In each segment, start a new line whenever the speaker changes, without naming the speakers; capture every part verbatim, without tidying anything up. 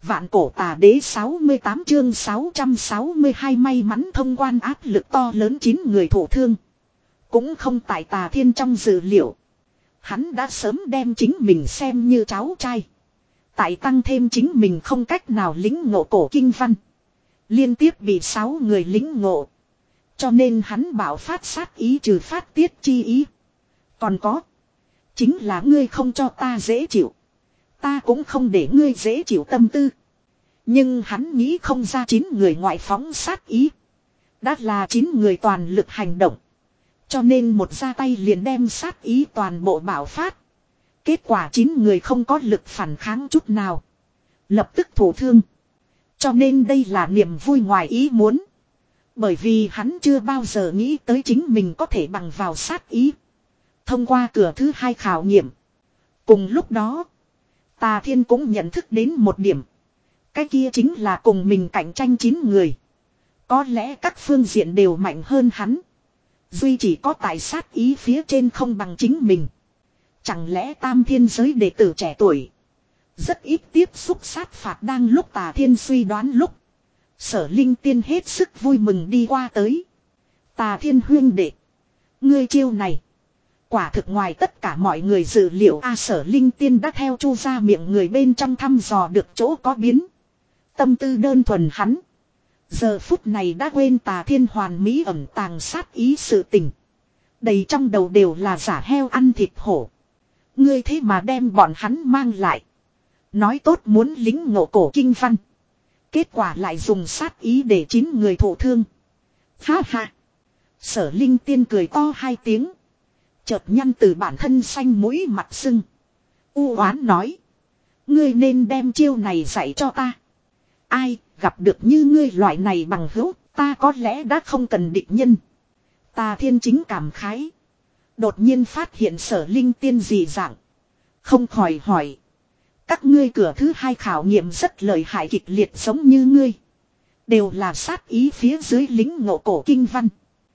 Vạn cổ tà đế sáu mươi tám chương sáu trăm sáu mươi hai may mắn thông quan áp lực to lớn chín người thổ thương. Cũng không tại Tà Thiên trong dự liệu. Hắn đã sớm đem chính mình xem như cháu trai. Tại tăng thêm chính mình không cách nào lĩnh ngộ cổ kinh văn. Liên tiếp bị sáu người lĩnh ngộ. Cho nên hắn bảo phát sát ý trừ phát tiết chi ý. Còn có. Chính là ngươi không cho ta dễ chịu. Ta cũng không để ngươi dễ chịu tâm tư. Nhưng hắn nghĩ không ra chín người ngoại phóng sát ý. Đã là chín người toàn lực hành động. Cho nên một ra tay liền đem sát ý toàn bộ bảo phát. Kết quả chín người không có lực phản kháng chút nào. Lập tức thổ thương. Cho nên đây là niềm vui ngoài ý muốn. Bởi vì hắn chưa bao giờ nghĩ tới chính mình có thể bằng vào sát ý. Thông qua cửa thứ hai khảo nghiệm. Cùng lúc đó. Tà Thiên cũng nhận thức đến một điểm. Cái kia chính là cùng mình cạnh tranh chín người. Có lẽ các phương diện đều mạnh hơn hắn. Duy chỉ có tài sát ý phía trên không bằng chính mình. Chẳng lẽ tam thiên giới đệ tử trẻ tuổi. Rất ít tiếp xúc sát phạt đang lúc Tà Thiên suy đoán lúc. Sở Linh Tiên hết sức vui mừng đi qua tới. Tà Thiên huyên đệ. Ngươi chiêu này. Quả thực ngoài tất cả mọi người dự liệu A Sở Linh Tiên đã theo chu ra miệng người bên trong thăm dò được chỗ có biến. Tâm tư đơn thuần hắn. Giờ phút này đã quên Tà Thiên hoàn mỹ ẩn tàng sát ý sự tình. Đầy trong đầu đều là giả heo ăn thịt hổ. Ngươi thế mà đem bọn hắn mang lại. Nói tốt muốn lính ngộ cổ kinh văn. Kết quả lại dùng sát ý để chín người thổ thương. Ha ha. Sở Linh Tiên cười to hai tiếng. Chợt nhăn từ bản thân xanh mũi mặt sưng. U oán nói. Ngươi nên đem chiêu này dạy cho ta. Ai gặp được như ngươi loại này bằng hữu. Ta có lẽ đã không cần địch nhân. Tà Thiên chính cảm khái. Đột nhiên phát hiện Sở Linh Tiên dị dạng. Không khỏi hỏi. Các ngươi cửa thứ hai khảo nghiệm rất lợi hại kịch liệt giống như ngươi. Đều là sát ý phía dưới lính ngộ cổ kinh văn.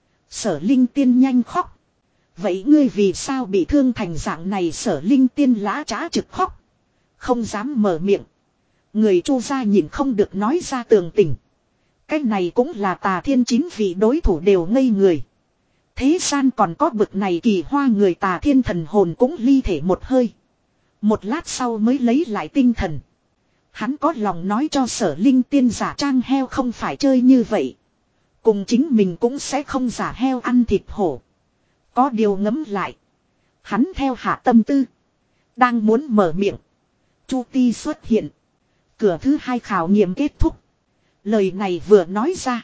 Sở Linh Tiên nhanh khóc. Vậy ngươi vì sao bị thương thành dạng này? Sở Linh Tiên lã trá trực khóc. Không dám mở miệng. Người chu gia nhìn không được nói ra tường tình. Cái này cũng là Tà Thiên chín vị đối thủ đều ngây người. Thế gian còn có bực này kỳ hoa người. Tà Thiên thần hồn cũng ly thể một hơi. Một lát sau mới lấy lại tinh thần. Hắn có lòng nói cho Sở Linh Tiên giả trang heo không phải chơi như vậy. Cùng chính mình cũng sẽ không giả heo ăn thịt hổ. Có điều ngấm lại. Hắn theo hạ tâm tư. Đang muốn mở miệng. Chu Ti xuất hiện. Cửa thứ hai khảo nghiệm kết thúc. Lời này vừa nói ra.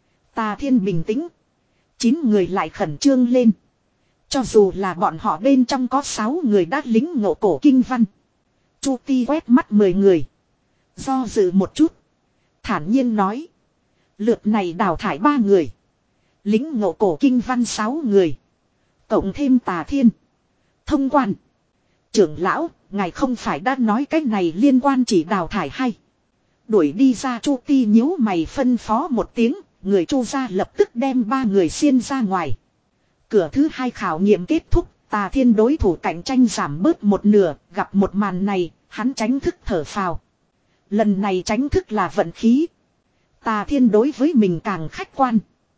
Tà Thiên bình tĩnh. Chín người lại khẩn trương lên. Cho dù là bọn họ bên trong có sáu người đã lính ngộ cổ kinh văn. Chu Ti quét mắt mười người. Do dự một chút. Thản nhiên nói. Lượt này đào thải ba người. Lính ngộ cổ kinh văn sáu người. Cộng thêm Tà Thiên. Thông quan. Trưởng lão, ngài không phải đã nói cái này liên quan chỉ đào thải hay. Đuổi đi ra. Chu Ti nhíu mày phân phó một tiếng. Người Chu gia lập tức đem ba người xiên ra ngoài. Cửa thứ hai khảo nghiệm kết thúc. Tà Thiên đối thủ cạnh tranh giảm bớt một nửa. Gặp một màn này, hắn tránh thức thở phào. Lần này tránh thức là vận khí. Tà Thiên đối với mình càng khách quan.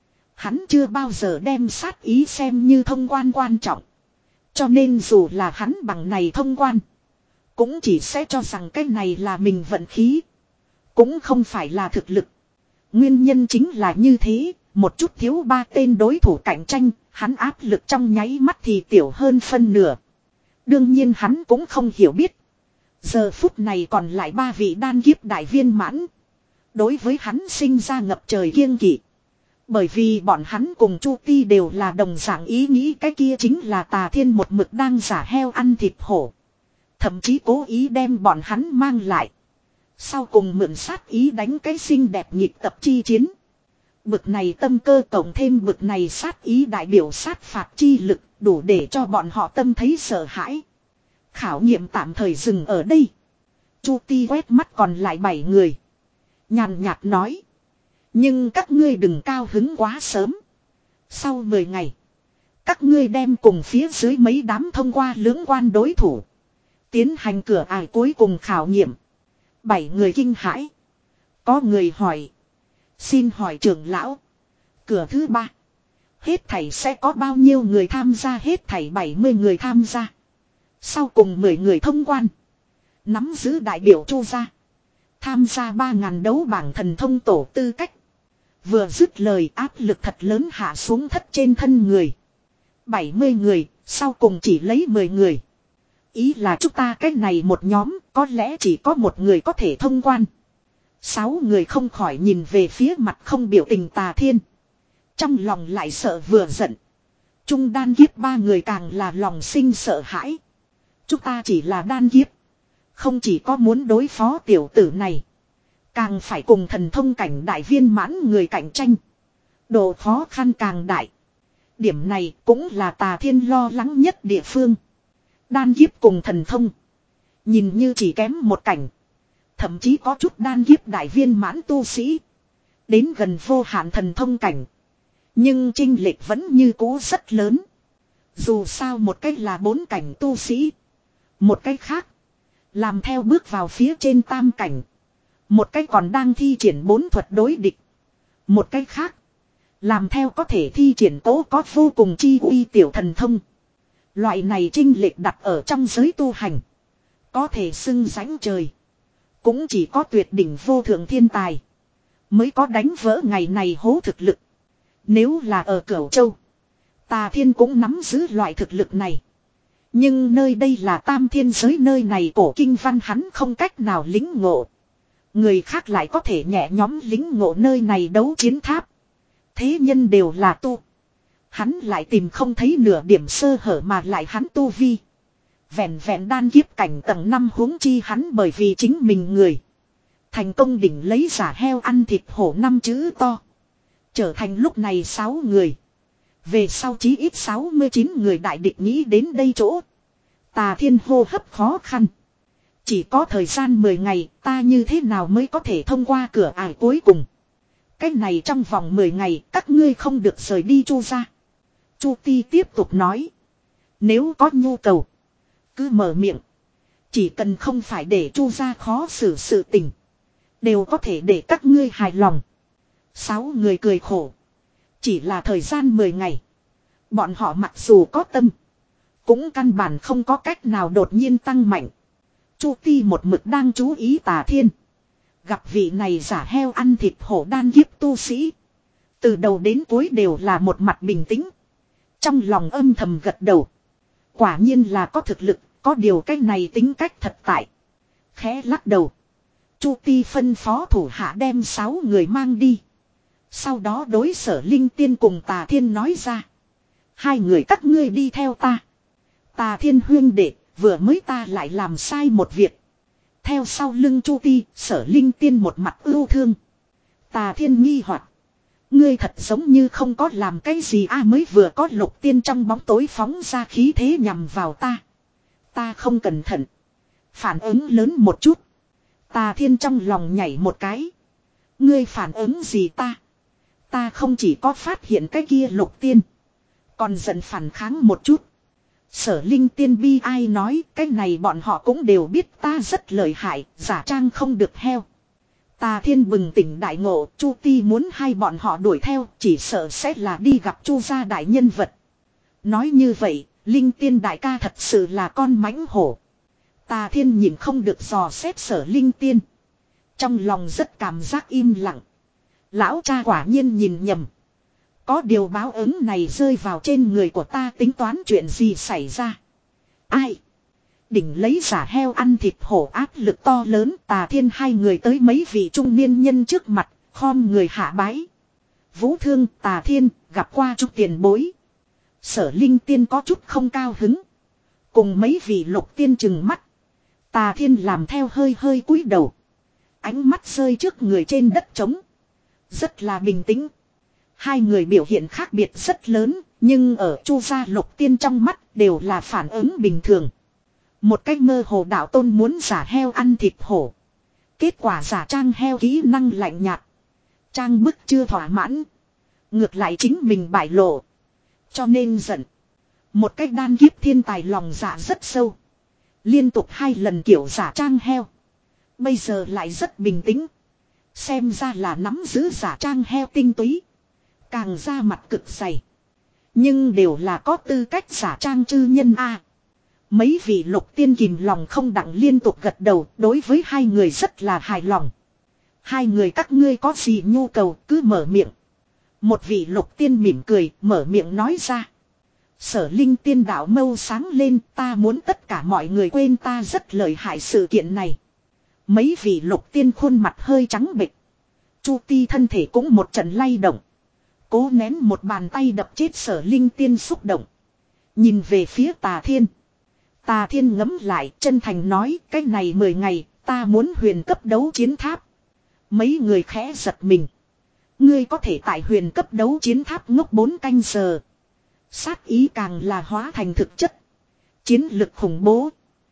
Hắn chưa bao giờ đem sát ý xem như thông quan quan trọng. Cho nên dù là hắn bằng này thông quan. Cũng chỉ sẽ cho rằng cái này là mình vận khí. Cũng không phải là thực lực. Nguyên nhân chính là như thế. Một chút thiếu ba tên đối thủ cạnh tranh. Hắn áp lực trong nháy mắt thì tiểu hơn phân nửa. Đương nhiên hắn cũng không hiểu biết. Giờ phút này còn lại ba vị đan kiếp đại viên mãn. Đối với hắn sinh ra ngập trời kiêng kỵ. Bởi vì bọn hắn cùng Chu Ti đều là đồng dạng ý nghĩ cái kia chính là Tà Thiên một mực đang giả heo ăn thịt hổ. Thậm chí cố ý đem bọn hắn mang lại. Sau cùng mượn sát ý đánh cái xinh đẹp nhịp tập chi chiến. Bực này tâm cơ cộng thêm bực này sát ý đại biểu sát phạt chi lực đủ để cho bọn họ tâm thấy sợ hãi. Khảo nghiệm tạm thời dừng ở đây. Chu Ti quét mắt còn lại bảy người. Nhàn nhạt nói. Nhưng các ngươi đừng cao hứng quá sớm. Sau mười ngày. Các ngươi đem cùng phía dưới mấy đám thông qua lưỡng quan đối thủ. Tiến hành cửa ải cuối cùng khảo nghiệm. Bảy người kinh hãi. Có người hỏi. Xin hỏi trưởng lão. Cửa thứ ba. Hết thảy sẽ có bao nhiêu người tham gia? Hết thảy bảy mươi người tham gia. Sau cùng mười người thông quan. Nắm giữ đại biểu Chu gia. Tham gia ba ngàn đấu bảng thần thông tổ tư cách. Vừa dứt lời áp lực thật lớn hạ xuống thất trên thân người. bảy mươi người, sau cùng chỉ lấy mười người. Ý là chúng ta cái này một nhóm, có lẽ chỉ có một người có thể thông quan. Sáu người không khỏi nhìn về phía mặt không biểu tình Tà Thiên. Trong lòng lại sợ vừa giận. Trung đan kiếp ba người càng là lòng sinh sợ hãi. Chúng ta chỉ là đan kiếp. Không chỉ có muốn đối phó tiểu tử này. Càng phải cùng thần thông cảnh đại viên mãn người cạnh tranh. Độ khó khăn càng đại. Điểm này cũng là Tà Thiên lo lắng nhất địa phương. Đan kiếp cùng thần thông. Nhìn như chỉ kém một cảnh. Thậm chí có chút đan kiếp đại viên mãn tu sĩ. Đến gần vô hạn thần thông cảnh. Nhưng chênh lệch vẫn như cũ rất lớn. Dù sao một cách là bốn cảnh tu sĩ. Một cách khác. Làm theo bước vào phía trên tam cảnh. Một cách còn đang thi triển bốn thuật đối địch. Một cách khác. Làm theo có thể thi triển cố có vô cùng chi uy tiểu thần thông. Loại này chênh lệch đặt ở trong giới tu hành. Có thể xưng rãnh trời. Cũng chỉ có tuyệt đỉnh vô thượng thiên tài. Mới có đánh vỡ ngày này hố thực lực. Nếu là ở Cửu Châu. Tà Thiên cũng nắm giữ loại thực lực này. Nhưng nơi đây là tam thiên giới, nơi này cổ kinh văn hắn không cách nào lính ngộ. Người khác lại có thể nhẹ nhóm lính ngộ nơi này đấu chiến tháp. Thế nhân đều là tu. Hắn lại tìm không thấy nửa điểm sơ hở mà lại hắn tu vi. Vẹn vẹn đan kiếp cảnh tầng năm huống chi hắn bởi vì chính mình người. Thành công đỉnh lấy giả heo ăn thịt hổ năm chữ to. Trở thành lúc này sáu người. Về sau chí ít sáu mươi chín người đại địch nghĩ đến đây chỗ. Tà Thiên hô hấp khó khăn. Chỉ có thời gian mười ngày ta như thế nào mới có thể thông qua cửa ải cuối cùng. Cái này trong vòng mười ngày các ngươi không được rời đi Chu gia. Chu Ti tiếp tục nói. Nếu có nhu cầu. Cứ mở miệng. Chỉ cần không phải để Chu gia khó xử sự tình. Đều có thể để các ngươi hài lòng. Sáu người cười khổ. Chỉ là thời gian mười ngày. Bọn họ mặc dù có tâm. Cũng căn bản không có cách nào đột nhiên tăng mạnh. Chu Ti một mực đang chú ý Tà Thiên. Gặp vị này giả heo ăn thịt hổ đan kiếp tu sĩ. Từ đầu đến cuối đều là một mặt bình tĩnh. Trong lòng âm thầm gật đầu. Quả nhiên là có thực lực, có điều cách này tính cách thật tại. Khẽ lắc đầu. Chu Ti phân phó thủ hạ đem sáu người mang đi. Sau đó đối Sở Linh Tiên cùng Tà Thiên nói ra. Hai người các ngươi đi theo ta. Tà Thiên huyên đệ, vừa mới ta lại làm sai một việc. Theo sau lưng Chu Ti, Sở Linh Tiên một mặt ưu thương. Tà Thiên nghi hoặc. Ngươi thật giống như không có làm cái gì a à, mới vừa có Lục Tiên trong bóng tối phóng ra khí thế nhằm vào ta. Ta không cẩn thận. Phản ứng lớn một chút. Tà Thiên trong lòng nhảy một cái. Ngươi phản ứng gì ta? Ta không chỉ có phát hiện cái kia Lục Tiên. Còn giận phản kháng một chút. Sở Linh Tiên bi ai nói cái này bọn họ cũng đều biết ta rất lợi hại, giả trang không được heo. Tà Thiên bừng tỉnh đại ngộ, Chu Ti muốn hai bọn họ đuổi theo, chỉ sợ sẽ là đi gặp Chu gia đại nhân vật. Nói như vậy, Linh Tiên đại ca thật sự là con mãnh hổ. Tà Thiên nhìn không được dò xét Sở Linh Tiên. Trong lòng rất cảm giác im lặng. Lão cha quả nhiên nhìn nhầm. Có điều báo ứng này rơi vào trên người của ta, tính toán chuyện gì xảy ra. Ai? Đỉnh lấy giả heo ăn thịt hổ áp lực to lớn. Tà Thiên hai người tới mấy vị trung niên nhân trước mặt, khom người hạ bái. Vũ Thương, Tà Thiên, gặp qua chút tiền bối. Sở Linh Tiên có chút không cao hứng. Cùng mấy vị Lục Tiên chừng mắt. Tà Thiên làm theo hơi hơi cúi đầu. Ánh mắt rơi trước người trên đất trống. Rất là bình tĩnh. Hai người biểu hiện khác biệt rất lớn, nhưng ở Chu gia Lục Tiên trong mắt đều là phản ứng bình thường. Một cách mơ hồ đạo tôn muốn giả heo ăn thịt hổ. Kết quả giả trang heo kỹ năng lạnh nhạt. Trang bức chưa thỏa mãn. Ngược lại chính mình bại lộ. Cho nên giận. Một cách đan kiếp thiên tài lòng dạ rất sâu. Liên tục hai lần kiểu giả trang heo. Bây giờ lại rất bình tĩnh. Xem ra là nắm giữ giả trang heo tinh túy. Càng ra mặt cực dày. Nhưng đều là có tư cách giả trang chư nhân a. Mấy vị lục tiên kìm lòng không đặng liên tục gật đầu, đối với hai người rất là hài lòng. Hai người các ngươi có gì nhu cầu cứ mở miệng. Một vị lục tiên mỉm cười, mở miệng nói ra. Sở Linh tiên đạo mâu sáng lên, ta muốn tất cả mọi người quên ta rất lợi hại sự kiện này. Mấy vị lục tiên khuôn mặt hơi trắng bệch. Chu Ti thân thể cũng một trận lay động. Cố nén một bàn tay đập chết Sở Linh tiên xúc động. Nhìn về phía Tà Thiên. Tà Thiên ngấm lại, chân thành nói, cái này mười ngày, ta muốn huyền cấp đấu chiến tháp. Mấy người khẽ giật mình. Ngươi có thể tại huyền cấp đấu chiến tháp ngốc bốn canh giờ. Sát ý càng là hóa thành thực chất. Chiến lực khủng bố.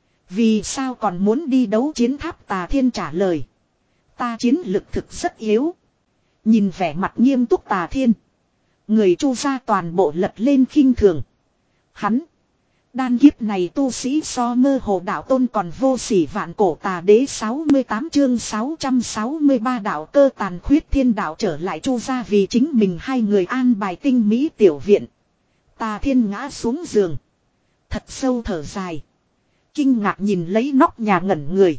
Vì sao còn muốn đi đấu chiến tháp? Tà Thiên trả lời. Ta chiến lực thực rất yếu. Nhìn vẻ mặt nghiêm túc Tà Thiên. Người Chu gia toàn bộ lật lên khinh thường. Hắn. Đan kiếp này tu sĩ so mơ hồ đạo tôn còn vô sỉ vạn cổ tà đế sáu mươi tám chương sáu trăm sáu mươi ba đạo cơ tàn khuyết thiên đạo trở lại Chu gia vì chính mình hai người an bài tinh mỹ tiểu viện. Tà Thiên ngã xuống giường. Thật sâu thở dài. Kinh ngạc nhìn lấy nóc nhà ngẩn người.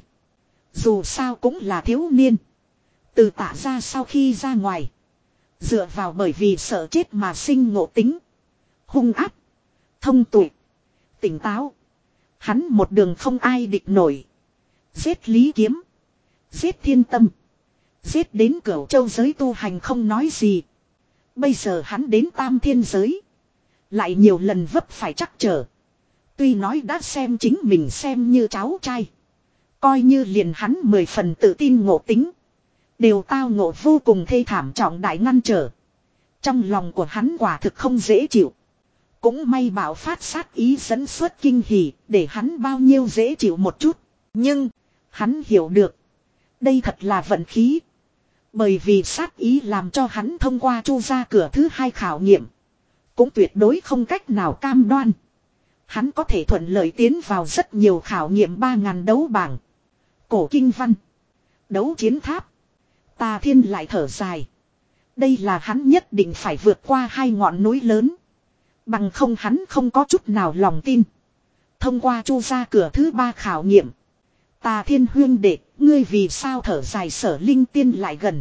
Dù sao cũng là thiếu niên. Từ Tạ ra sau khi ra ngoài. Dựa vào bởi vì sợ chết mà sinh ngộ tính. Hung áp. Thông tuệ. Tỉnh táo. Hắn một đường không ai địch nổi. Giết Lý Kiếm. Giết Thiên Tâm. Giết đến Cửu Châu giới tu hành không nói gì. Bây giờ hắn đến Tam Thiên giới. Lại nhiều lần vấp phải trắc trở. Tuy nói đã xem chính mình xem như cháu trai. Coi như liền hắn mười phần tự tin ngộ tính. Đều tao ngộ vô cùng thê thảm trọng đại ngăn trở. Trong lòng của hắn quả thực không dễ chịu. Cũng may bạo phát sát ý dẫn xuất kinh hỉ, để hắn bao nhiêu dễ chịu một chút. Nhưng, hắn hiểu được. Đây thật là vận khí. Bởi vì sát ý làm cho hắn thông qua Chu gia cửa thứ hai khảo nghiệm. Cũng tuyệt đối không cách nào cam đoan. Hắn có thể thuận lợi tiến vào rất nhiều khảo nghiệm ba ngàn đấu bảng. Cổ kinh văn. Đấu chiến tháp. Tà Thiên lại thở dài. Đây là hắn nhất định phải vượt qua hai ngọn núi lớn. Bằng không hắn không có chút nào lòng tin. Thông qua Chu gia cửa thứ ba khảo nghiệm. Tà Thiên huyên đệ, ngươi vì sao thở dài? Sở Linh tiên lại gần.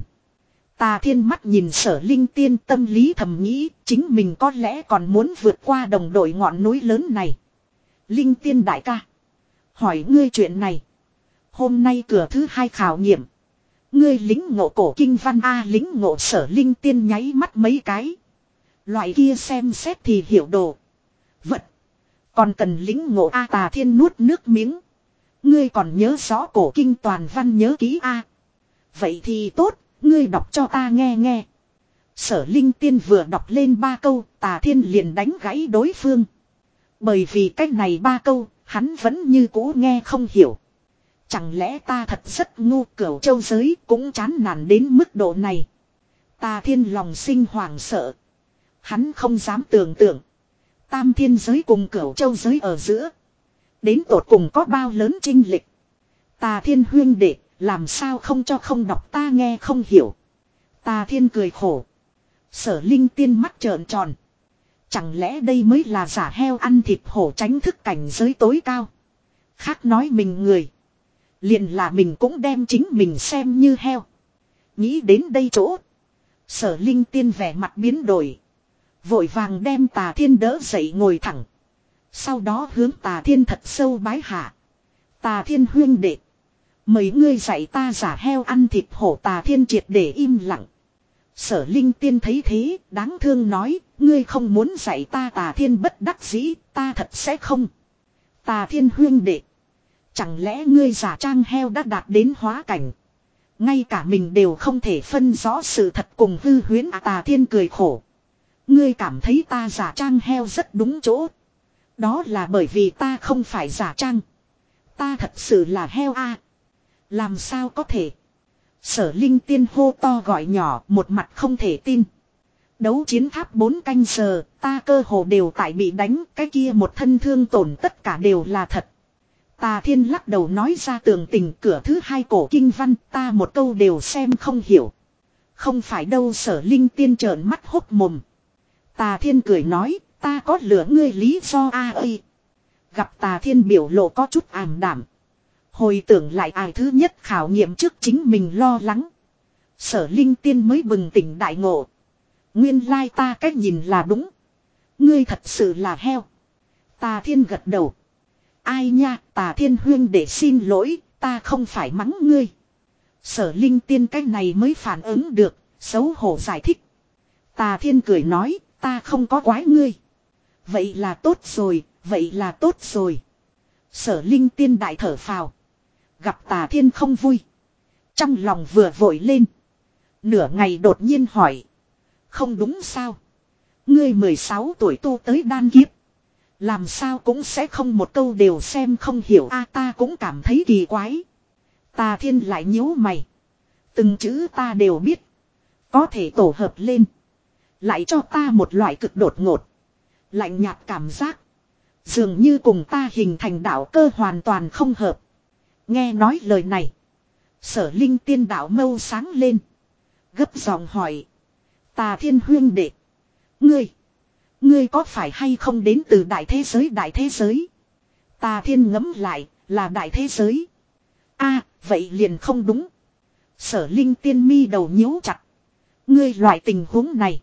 Tà Thiên mắt nhìn Sở Linh tiên, tâm lý thầm nghĩ, chính mình có lẽ còn muốn vượt qua đồng đội ngọn núi lớn này. Linh tiên đại ca. Hỏi ngươi chuyện này. Hôm nay cửa thứ hai khảo nghiệm. Ngươi lính ngộ cổ kinh văn A lính ngộ. Sở Linh tiên nháy mắt mấy cái. Loại kia xem xét thì hiểu đồ. Vật. Còn cần lính ngộ A. Tà Thiên nuốt nước miếng. Ngươi còn nhớ rõ cổ kinh toàn văn nhớ ký A. Vậy thì tốt, ngươi đọc cho ta nghe nghe. Sở Linh tiên vừa đọc lên ba câu, Tà Thiên liền đánh gãy đối phương. Bởi vì cách này ba câu, hắn vẫn như cũ nghe không hiểu. Chẳng lẽ ta thật rất ngu? Cửu Châu giới cũng chán nản đến mức độ này. Tà Thiên lòng sinh hoảng sợ. Hắn không dám tưởng tượng. Tam Thiên giới cùng Cửu Châu giới ở giữa. Đến tột cùng có bao lớn chênh lệch. Tà Thiên huyên đệ, làm sao không cho không đọc ta nghe không hiểu. Tà Thiên cười khổ. Sở Linh tiên mắt trợn tròn. Chẳng lẽ đây mới là giả heo ăn thịt hổ tránh thức cảnh giới tối cao. Khác nói mình người. Liền là mình cũng đem chính mình xem như heo. Nghĩ đến đây chỗ. Sở Linh tiên vẻ mặt biến đổi. Vội vàng đem Tà Thiên đỡ dậy ngồi thẳng. Sau đó hướng Tà Thiên thật sâu bái hạ. Tà Thiên huyên đệ. Mấy ngươi dạy ta giả heo ăn thịt hổ. Tà Thiên triệt để im lặng. Sở Linh tiên thấy thế, đáng thương nói, ngươi không muốn dạy ta. Tà Thiên bất đắc dĩ, ta thật sẽ không. Tà Thiên huyên đệ. Chẳng lẽ ngươi giả trang heo đã đạt đến hóa cảnh. Ngay cả mình đều không thể phân rõ sự thật cùng hư huyễn. À, Tà Thiên cười khổ. Ngươi cảm thấy ta giả trang heo rất đúng chỗ. Đó là bởi vì ta không phải giả trang. Ta thật sự là heo a. À. Làm sao có thể. Sở Linh tiên hô to gọi nhỏ, một mặt không thể tin. Đấu chiến tháp bốn canh giờ, ta cơ hồ đều tại bị đánh, cái kia một thân thương tổn tất cả đều là thật. Tà Thiên lắc đầu nói ra tường tình cửa thứ hai cổ kinh văn ta một câu đều xem không hiểu. Không phải đâu Sở Linh Tiên trợn mắt hốt mồm. Tà Thiên cười nói ta có lửa ngươi lý do a ơi. Gặp Tà Thiên biểu lộ có chút ảm đảm. Hồi tưởng lại ai thứ nhất khảo nghiệm trước chính mình lo lắng. Sở Linh Tiên mới bừng tỉnh đại ngộ. Nguyên lai ta cách nhìn là đúng. Ngươi thật sự là heo. Tà Thiên gật đầu. Ai nha, Tà Thiên huyên để xin lỗi, ta không phải mắng ngươi. Sở Linh Tiên cách này mới phản ứng được, xấu hổ giải thích. Tà Thiên cười nói, ta không có quái ngươi. Vậy là tốt rồi, vậy là tốt rồi. Sở Linh Tiên đại thở phào. Gặp Tà Thiên không vui. Trong lòng vừa vội lên. Nửa ngày đột nhiên hỏi. Không đúng sao? Ngươi mười sáu tuổi tu tới đan kiếp. Làm sao cũng sẽ không một câu đều xem không hiểu a ta cũng cảm thấy kỳ quái. Tà Thiên lại nhíu mày. Từng chữ ta đều biết. Có thể tổ hợp lên. Lại cho ta một loại cực đột ngột. Lạnh nhạt cảm giác. Dường như cùng ta hình thành đạo cơ hoàn toàn không hợp. Nghe nói lời này. Sở Linh Tiên đạo mâu sáng lên. Gấp giọng hỏi. Tà Thiên huyên đệ. Ngươi. Ngươi có phải hay không đến từ đại thế giới đại thế giới? Tà Thiên ngẫm lại là đại thế giới. A vậy liền không đúng. Sở Linh Tiên mi đầu nhíu chặt. Ngươi loại tình huống này.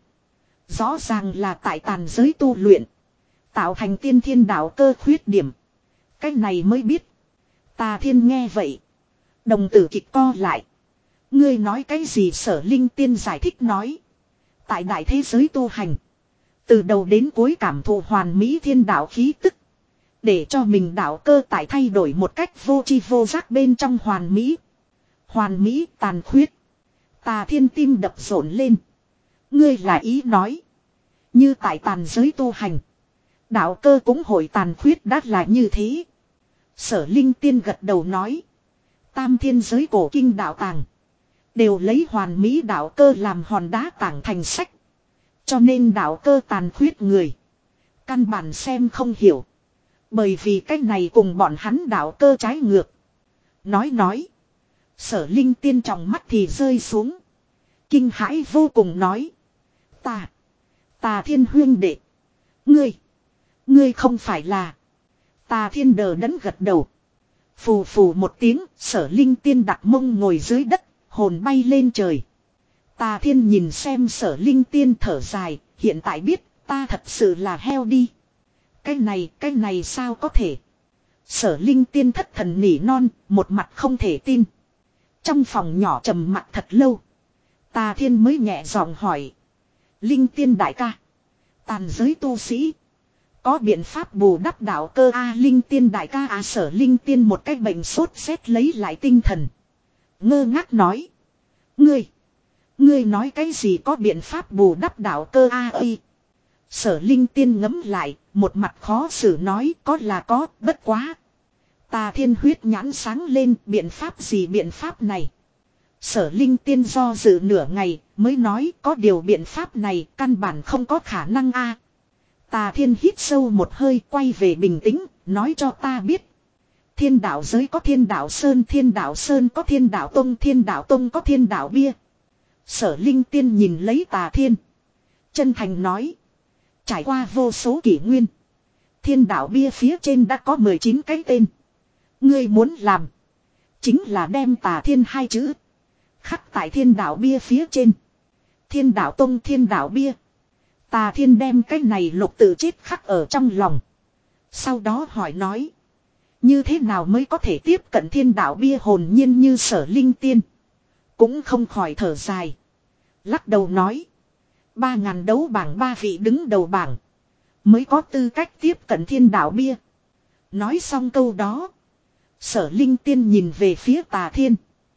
Rõ ràng là tại tàn giới tu luyện. Tạo thành tiên thiên đạo cơ khuyết điểm. Cái này mới biết. Tà Thiên nghe vậy. Đồng tử kịch co lại. Ngươi nói cái gì Sở Linh Tiên giải thích nói. Tại đại thế giới tu hành. Từ đầu đến cuối cảm thụ hoàn mỹ thiên đạo khí tức. Để cho mình đạo cơ tại thay đổi một cách vô tri vô giác bên trong hoàn mỹ. Hoàn mỹ tàn khuyết. Tà Thiên tim đập rộn lên. Ngươi là ý nói. Như tại tàn giới tu hành. Đạo cơ cũng hội tàn khuyết đắt là như thế. Sở Linh Tiên gật đầu nói. Tam thiên giới cổ kinh đạo tàng. Đều lấy hoàn mỹ đạo cơ làm hòn đá tảng thành sách. Cho nên đạo cơ tàn khuyết người. Căn bản xem không hiểu. Bởi vì cách này cùng bọn hắn đạo cơ trái ngược. Nói nói. Sở Linh Tiên trong mắt thì rơi xuống. Kinh hãi vô cùng nói. Ta. Tà Thiên huyên đệ. Ngươi. Ngươi không phải là. Tà Thiên đờ đẫn gật đầu. Phù phù một tiếng. Sở Linh Tiên đặt mông ngồi dưới đất. Hồn bay lên trời. Tà Thiên nhìn xem Sở Linh Tiên thở dài. Hiện tại biết ta thật sự là heo đi. Cái này cái này sao có thể. Sở Linh Tiên thất thần nỉ non. Một mặt không thể tin. Trong phòng nhỏ trầm mặc thật lâu. Tà Thiên mới nhẹ giọng hỏi. Linh Tiên đại ca. Tàn giới tu sĩ. Có biện pháp bù đắp đạo cơ a Linh Tiên đại ca a Sở Linh Tiên một cái bệnh sốt rét lấy lại tinh thần. Ngơ ngác nói. Ngươi. Ngươi nói cái gì có biện pháp bù đắp đạo cơ a ơi. Sở Linh Tiên ngấm lại. Một mặt khó xử nói có là có bất quá. Tà Thiên huyết nhãn sáng lên biện pháp gì biện pháp này. Sở Linh Tiên do dự nửa ngày mới nói có điều biện pháp này căn bản không có khả năng a. Tà Thiên hít sâu một hơi quay về bình tĩnh nói cho ta biết. Thiên đạo giới có thiên đạo sơn thiên đạo sơn có thiên đạo tông thiên đạo tông có thiên đạo bia. Sở Linh Tiên nhìn lấy Tà Thiên. Chân thành nói. Trải qua vô số kỷ nguyên. Thiên đạo bia phía trên đã có mười chín cái tên. Ngươi muốn làm. Chính là đem Tà Thiên hai chữ. Khắc tại thiên đạo bia phía trên. Thiên đạo tông thiên đạo bia. Tà Thiên đem cái này lục tự chết khắc ở trong lòng. Sau đó hỏi nói. Như thế nào mới có thể tiếp cận thiên đạo bia hồn nhiên như Sở Linh Tiên. Cũng không khỏi thở dài. Lắc đầu nói. Ba ngàn đấu bảng ba vị đứng đầu bảng. Mới có tư cách tiếp cận thiên đạo bia. Nói xong câu đó. Sở Linh Tiên nhìn về phía Tà Thiên.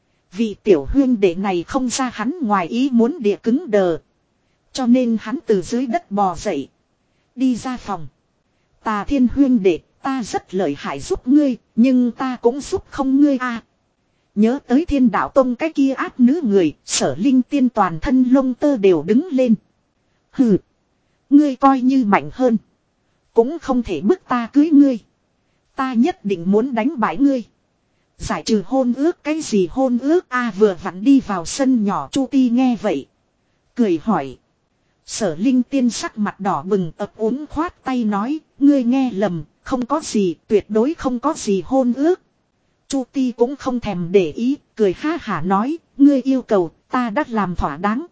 Vị tiểu huyên đệ này không ra hắn ngoài ý muốn địa cứng đờ. Cho nên hắn từ dưới đất bò dậy. Đi ra phòng. Tà Thiên huyên đệ ta rất lợi hại giúp ngươi. Nhưng ta cũng giúp không ngươi a. À. Nhớ tới thiên đạo tông cái kia ác nữ người. Sở Linh Tiên toàn thân lông tơ đều đứng lên. Hừ. Ngươi coi như mạnh hơn. Cũng không thể bức ta cưới ngươi. Ta nhất định muốn đánh bại ngươi. Giải trừ hôn ước cái gì hôn ước a vừa vặn đi vào sân nhỏ Chu Ti nghe vậy. Cười hỏi. Sở Linh Tiên sắc mặt đỏ bừng ấp úng khoát tay nói. Ngươi nghe lầm, không có gì, tuyệt đối không có gì hôn ước. Chu Ti cũng không thèm để ý, cười ha hả nói. Ngươi yêu cầu, ta đã làm thỏa đáng.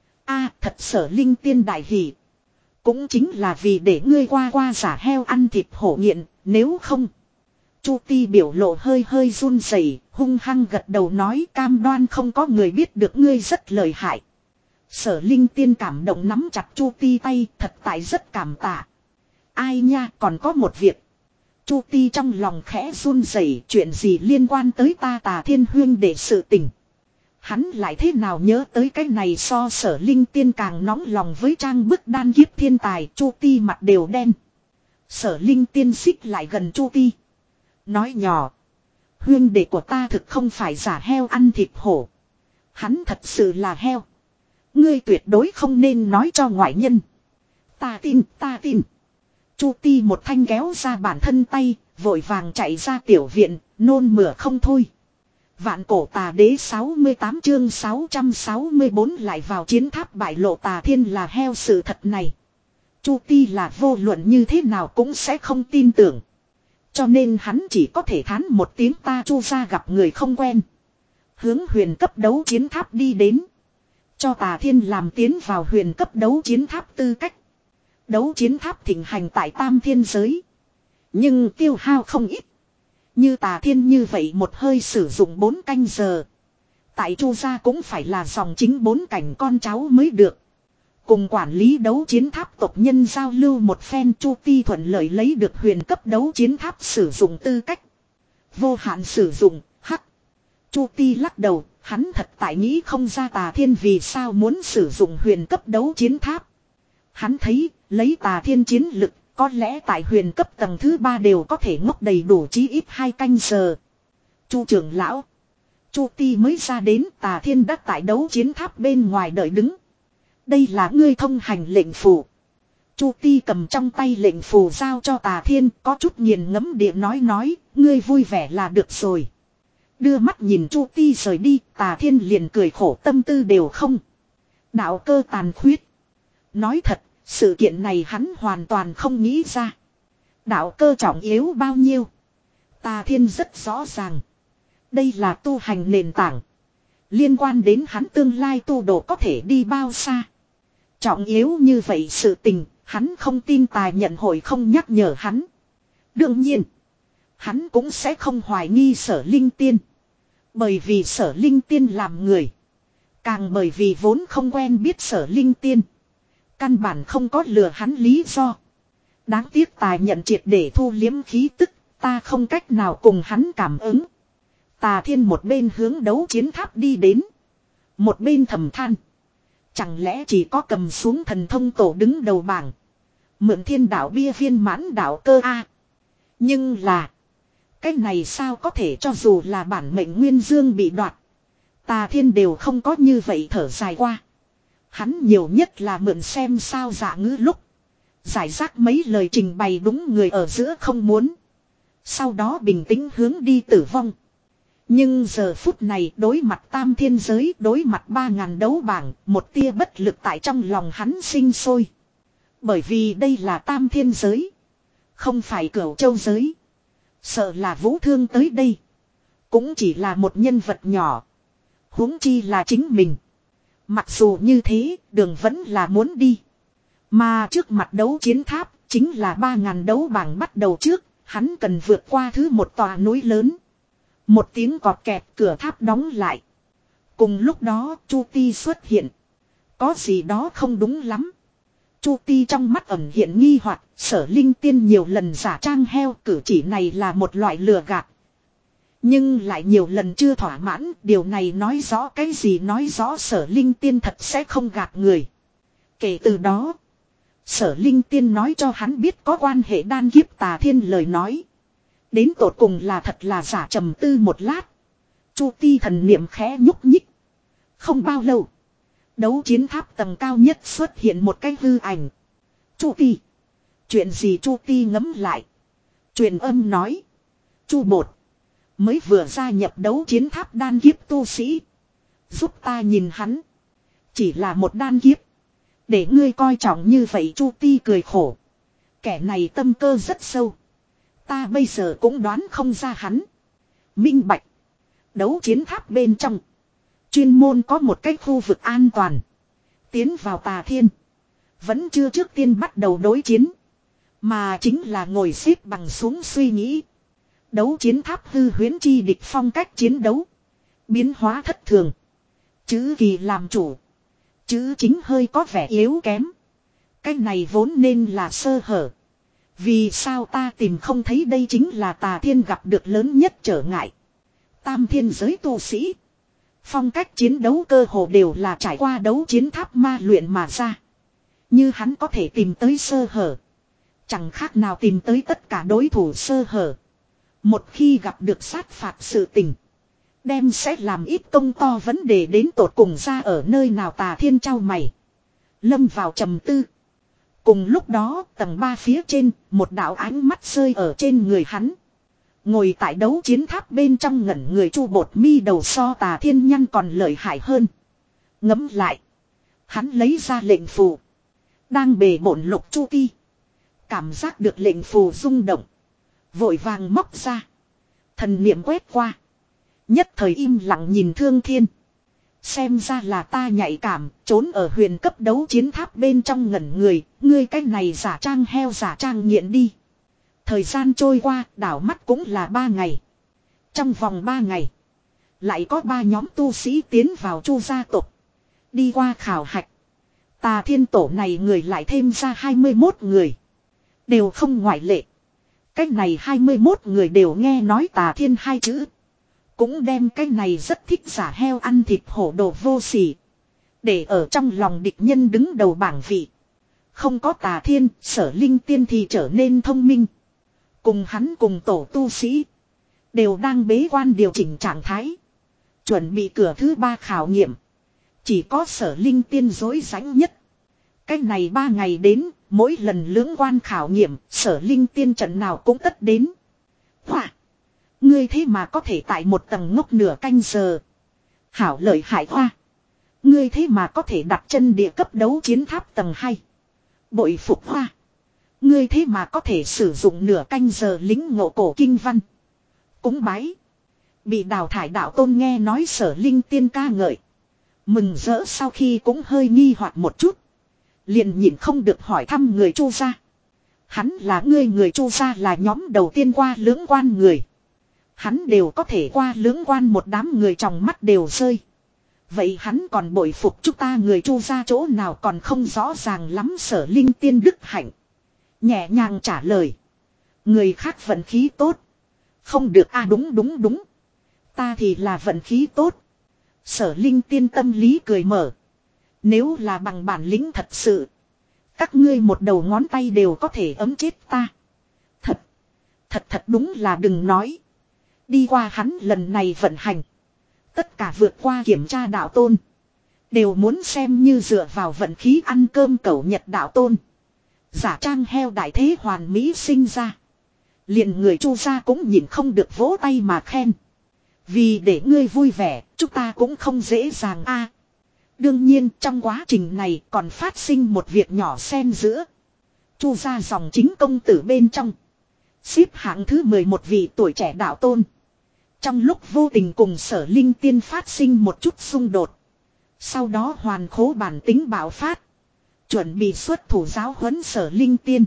A thật Sở Linh Tiên đại hỉ. Cũng chính là vì để ngươi qua qua giả heo ăn thịt hổ nghiện, nếu không. Chu Ti biểu lộ hơi hơi run rẩy, hung hăng gật đầu nói cam đoan không có người biết được ngươi rất lợi hại. Sở Linh Tiên cảm động nắm chặt Chu Ti tay, thật tại rất cảm tạ. Ai nha, còn có một việc. Chu Ti trong lòng khẽ run rẩy, chuyện gì liên quan tới ta Tà Thiên Huyên để sự tình. Hắn lại thế nào nhớ tới cái này so Sở Linh Tiên càng nóng lòng với trang bức đan kiếp thiên tài, Chu Ti mặt đều đen. Sở Linh Tiên xích lại gần Chu Ti. Nói nhỏ. Huyên đệ của ta thực không phải giả heo ăn thịt hổ. Hắn thật sự là heo. Ngươi tuyệt đối không nên nói cho ngoại nhân. Ta tin, ta tin. Chu Ti một thanh kéo ra bản thân tay, vội vàng chạy ra tiểu viện, nôn mửa không thôi. Vạn cổ tà đế sáu mươi tám chương sáu trăm sáu mươi bốn lại vào chiến tháp bại lộ Tà Thiên là heo sự thật này. Chu Ti là vô luận như thế nào cũng sẽ không tin tưởng. Cho nên hắn chỉ có thể thán một tiếng ta Chu ra gặp người không quen. Hướng huyền cấp đấu chiến tháp đi đến. Cho Tà Thiên làm tiến vào huyền cấp đấu chiến tháp tư cách. Đấu chiến tháp thịnh hành tại tam thiên giới. Nhưng tiêu hao không ít. Như Tà Thiên như vậy một hơi sử dụng bốn canh giờ. Tại Chu gia cũng phải là dòng chính bốn cảnh con cháu mới được. Cùng quản lý đấu chiến tháp tộc nhân giao lưu một phen Chu Ti thuận lợi lấy được huyền cấp đấu chiến tháp sử dụng tư cách. Vô hạn sử dụng, hắc. Chu Ti lắc đầu, hắn thật tại nghĩ không ra Tà Thiên vì sao muốn sử dụng huyền cấp đấu chiến tháp. Hắn thấy, lấy Tà Thiên chiến lực, có lẽ tại huyền cấp tầng thứ ba đều có thể ngốc đầy đủ chí ít hai canh giờ. Chu trưởng lão. Chu Ti mới ra đến, Tà Thiên đã tại đấu chiến tháp bên ngoài đợi đứng. Đây là ngươi thông hành lệnh phù. Chu Ti cầm trong tay lệnh phù giao cho Tà Thiên, có chút nghiền ngẫm địa nói nói, ngươi vui vẻ là được rồi. Đưa mắt nhìn Chu Ti rời đi, Tà Thiên liền cười khổ tâm tư đều không. Đạo cơ tàn khuyết. Nói thật, sự kiện này hắn hoàn toàn không nghĩ ra. Đạo cơ trọng yếu bao nhiêu. Tà Thiên rất rõ ràng. Đây là tu hành nền tảng. Liên quan đến hắn tương lai tu độ có thể đi bao xa. Trọng yếu như vậy sự tình, hắn không tin Tài nhận hội không nhắc nhở hắn. Đương nhiên, hắn cũng sẽ không hoài nghi Sở Linh Tiên. Bởi vì Sở Linh Tiên làm người. Càng bởi vì vốn không quen biết Sở Linh Tiên. Căn bản không có lừa hắn lý do. Đáng tiếc Tài nhận triệt để thu liếm khí tức, ta không cách nào cùng hắn cảm ứng. Tà Thiên một bên hướng đấu chiến tháp đi đến. Một bên thầm than. Chẳng lẽ chỉ có cầm xuống thần thông tổ đứng đầu bảng. Mượn thiên đạo bia viên mãn đạo cơ a. Nhưng là. Cái này sao có thể cho dù là bản mệnh nguyên dương bị đoạt. Tà Thiên đều không có như vậy thở dài qua. Hắn nhiều nhất là mượn xem sao dạ ngữ lúc. Giải rác mấy lời trình bày đúng người ở giữa không muốn. Sau đó bình tĩnh hướng đi tử vong. Nhưng giờ phút này đối mặt tam thiên giới, đối mặt ba ngàn đấu bảng, một tia bất lực tại trong lòng hắn sinh sôi. Bởi vì đây là tam thiên giới. Không phải Cửu Châu giới. Sợ là Vũ Thương tới đây. Cũng chỉ là một nhân vật nhỏ. Huống chi là chính mình. Mặc dù như thế, đường vẫn là muốn đi. Mà trước mặt đấu chiến tháp, chính là ba ngàn đấu bảng bắt đầu trước, hắn cần vượt qua thứ một tòa núi lớn. Một tiếng cọt kẹt cửa tháp đóng lại. Cùng lúc đó Chu Ti xuất hiện. Có gì đó không đúng lắm. Chu Ti trong mắt ẩn hiện nghi hoặc Sở Linh Tiên nhiều lần giả trang heo cử chỉ này là một loại lừa gạt. Nhưng lại nhiều lần chưa thỏa mãn. Điều này nói rõ cái gì nói rõ Sở Linh Tiên thật sẽ không gạt người. Kể từ đó. Sở Linh Tiên nói cho hắn biết có quan hệ đan kiếp Tà Thiên lời nói. Đến tột cùng là thật là giả trầm tư một lát. Chu Ti thần niệm khẽ nhúc nhích. Không bao lâu. Đấu chiến tháp tầng cao nhất xuất hiện một cái hư ảnh. Chu Ti. Chuyện gì Chu Ti ngấm lại. Truyền âm nói. Chu Bột. Mới vừa gia nhập đấu chiến tháp đan kiếp tu sĩ. Giúp ta nhìn hắn. Chỉ là một đan kiếp. Để ngươi coi trọng như vậy Chu Ti cười khổ. Kẻ này tâm cơ rất sâu. Ta bây giờ cũng đoán không ra hắn. Minh bạch. Đấu chiến tháp bên trong. Chuyên môn có một cái khu vực an toàn. Tiến vào Tà Thiên. Vẫn chưa trước tiên bắt đầu đối chiến. Mà chính là ngồi xếp bằng xuống suy nghĩ. Đấu chiến tháp hư huyễn chi địch phong cách chiến đấu. Biến hóa thất thường. Chữ kỳ làm chủ. Chữ chính hơi có vẻ yếu kém. Cái này vốn nên là sơ hở. Vì sao ta tìm không thấy đây chính là Tà Thiên gặp được lớn nhất trở ngại. Tam thiên giới tu sĩ. Phong cách chiến đấu cơ hồ đều là trải qua đấu chiến tháp ma luyện mà ra. Như hắn có thể tìm tới sơ hở. Chẳng khác nào tìm tới tất cả đối thủ sơ hở. Một khi gặp được sát phạt sự tình. Đem sẽ làm ít công to vấn đề đến tột cùng ra ở nơi nào. Tà Thiên trao mày. Lâm vào trầm tư. Cùng lúc đó tầng ba phía trên một đạo ánh mắt rơi ở trên người hắn. Ngồi tại đấu chiến tháp bên trong ngẩn người Chu Bột mi đầu so Tà Thiên nhăn còn lợi hại hơn. Ngấm lại. Hắn lấy ra lệnh phù. Đang bề bổn lục Chu Ti. Cảm giác được lệnh phù rung động. Vội vàng móc ra. Thần niệm quét qua. Nhất thời im lặng nhìn Thương Thiên. Xem ra là ta nhạy cảm. Trốn ở huyền cấp đấu chiến tháp bên trong ngẩn người. Ngươi cái này giả trang heo giả trang nghiện đi. Thời gian trôi qua đảo mắt cũng là ba ngày. Trong vòng ba ngày. Lại có ba nhóm tu sĩ tiến vào Chu gia tộc. Đi qua khảo hạch. Tà Thiên tổ này người lại thêm ra hai mươi mốt người. Đều không ngoại lệ. Cách này hai mươi mốt người đều nghe nói Tà Thiên hai chữ. Cũng đem cái này rất thích giả heo ăn thịt hổ đồ vô sỉ. Để ở trong lòng địch nhân đứng đầu bảng vị. Không có Tà Thiên, Sở Linh Tiên thì trở nên thông minh. Cùng hắn cùng tổ tu sĩ. Đều đang bế quan điều chỉnh trạng thái. Chuẩn bị cửa thứ ba khảo nghiệm. Chỉ có Sở Linh Tiên rối rãnh nhất. Cách này ba ngày đến, mỗi lần lưỡng quan khảo nghiệm, Sở Linh Tiên trận nào cũng tất đến. Hoa! Ngươi thế mà có thể tại một tầng ngốc nửa canh giờ. Hảo lợi hại hoa! Ngươi thế mà có thể đặt chân địa cấp đấu chiến tháp tầng hai. Bội phục hoa! Ngươi thế mà có thể sử dụng nửa canh giờ lính ngộ cổ kinh văn. Cúng bái! Bị đào thải đạo tôn nghe nói Sở Linh Tiên ca ngợi. Mừng rỡ sau khi cũng hơi nghi hoặc một chút. Liền nhịn không được hỏi thăm người Chu gia. Hắn là ngươi người Chu gia là nhóm đầu tiên qua lưỡng quan người. Hắn đều có thể qua lưỡng quan một đám người trong mắt đều rơi. Vậy hắn còn bội phục chúng ta người Chu gia chỗ nào còn không rõ ràng lắm. Sở Linh Tiên đức hạnh. Nhẹ nhàng trả lời. Người khác vận khí tốt. Không được a à, đúng đúng đúng. Ta thì là vận khí tốt. Sở Linh Tiên tâm lý cười mở. Nếu là bằng bản lĩnh thật sự. Các ngươi một đầu ngón tay đều có thể ấm chết ta. Thật. Thật thật đúng là đừng nói. Đi qua hắn lần này vận hành. Tất cả vượt qua kiểm tra đạo tôn. Đều muốn xem như dựa vào vận khí ăn cơm cẩu nhật đạo tôn. Giả trang heo đại thế hoàn mỹ sinh ra. Liền người Chu gia cũng nhìn không được vỗ tay mà khen. Vì để ngươi vui vẻ, chúng ta cũng không dễ dàng a. À, đương nhiên trong quá trình này còn phát sinh một việc nhỏ xen giữa. Chu gia dòng chính công tử bên trong. Xếp hạng thứ mười một vị tuổi trẻ đạo tôn. Trong lúc vô tình cùng Sở Linh Tiên phát sinh một chút xung đột. Sau đó hoàn khố bản tính bạo phát. Chuẩn bị xuất thủ giáo huấn Sở Linh Tiên.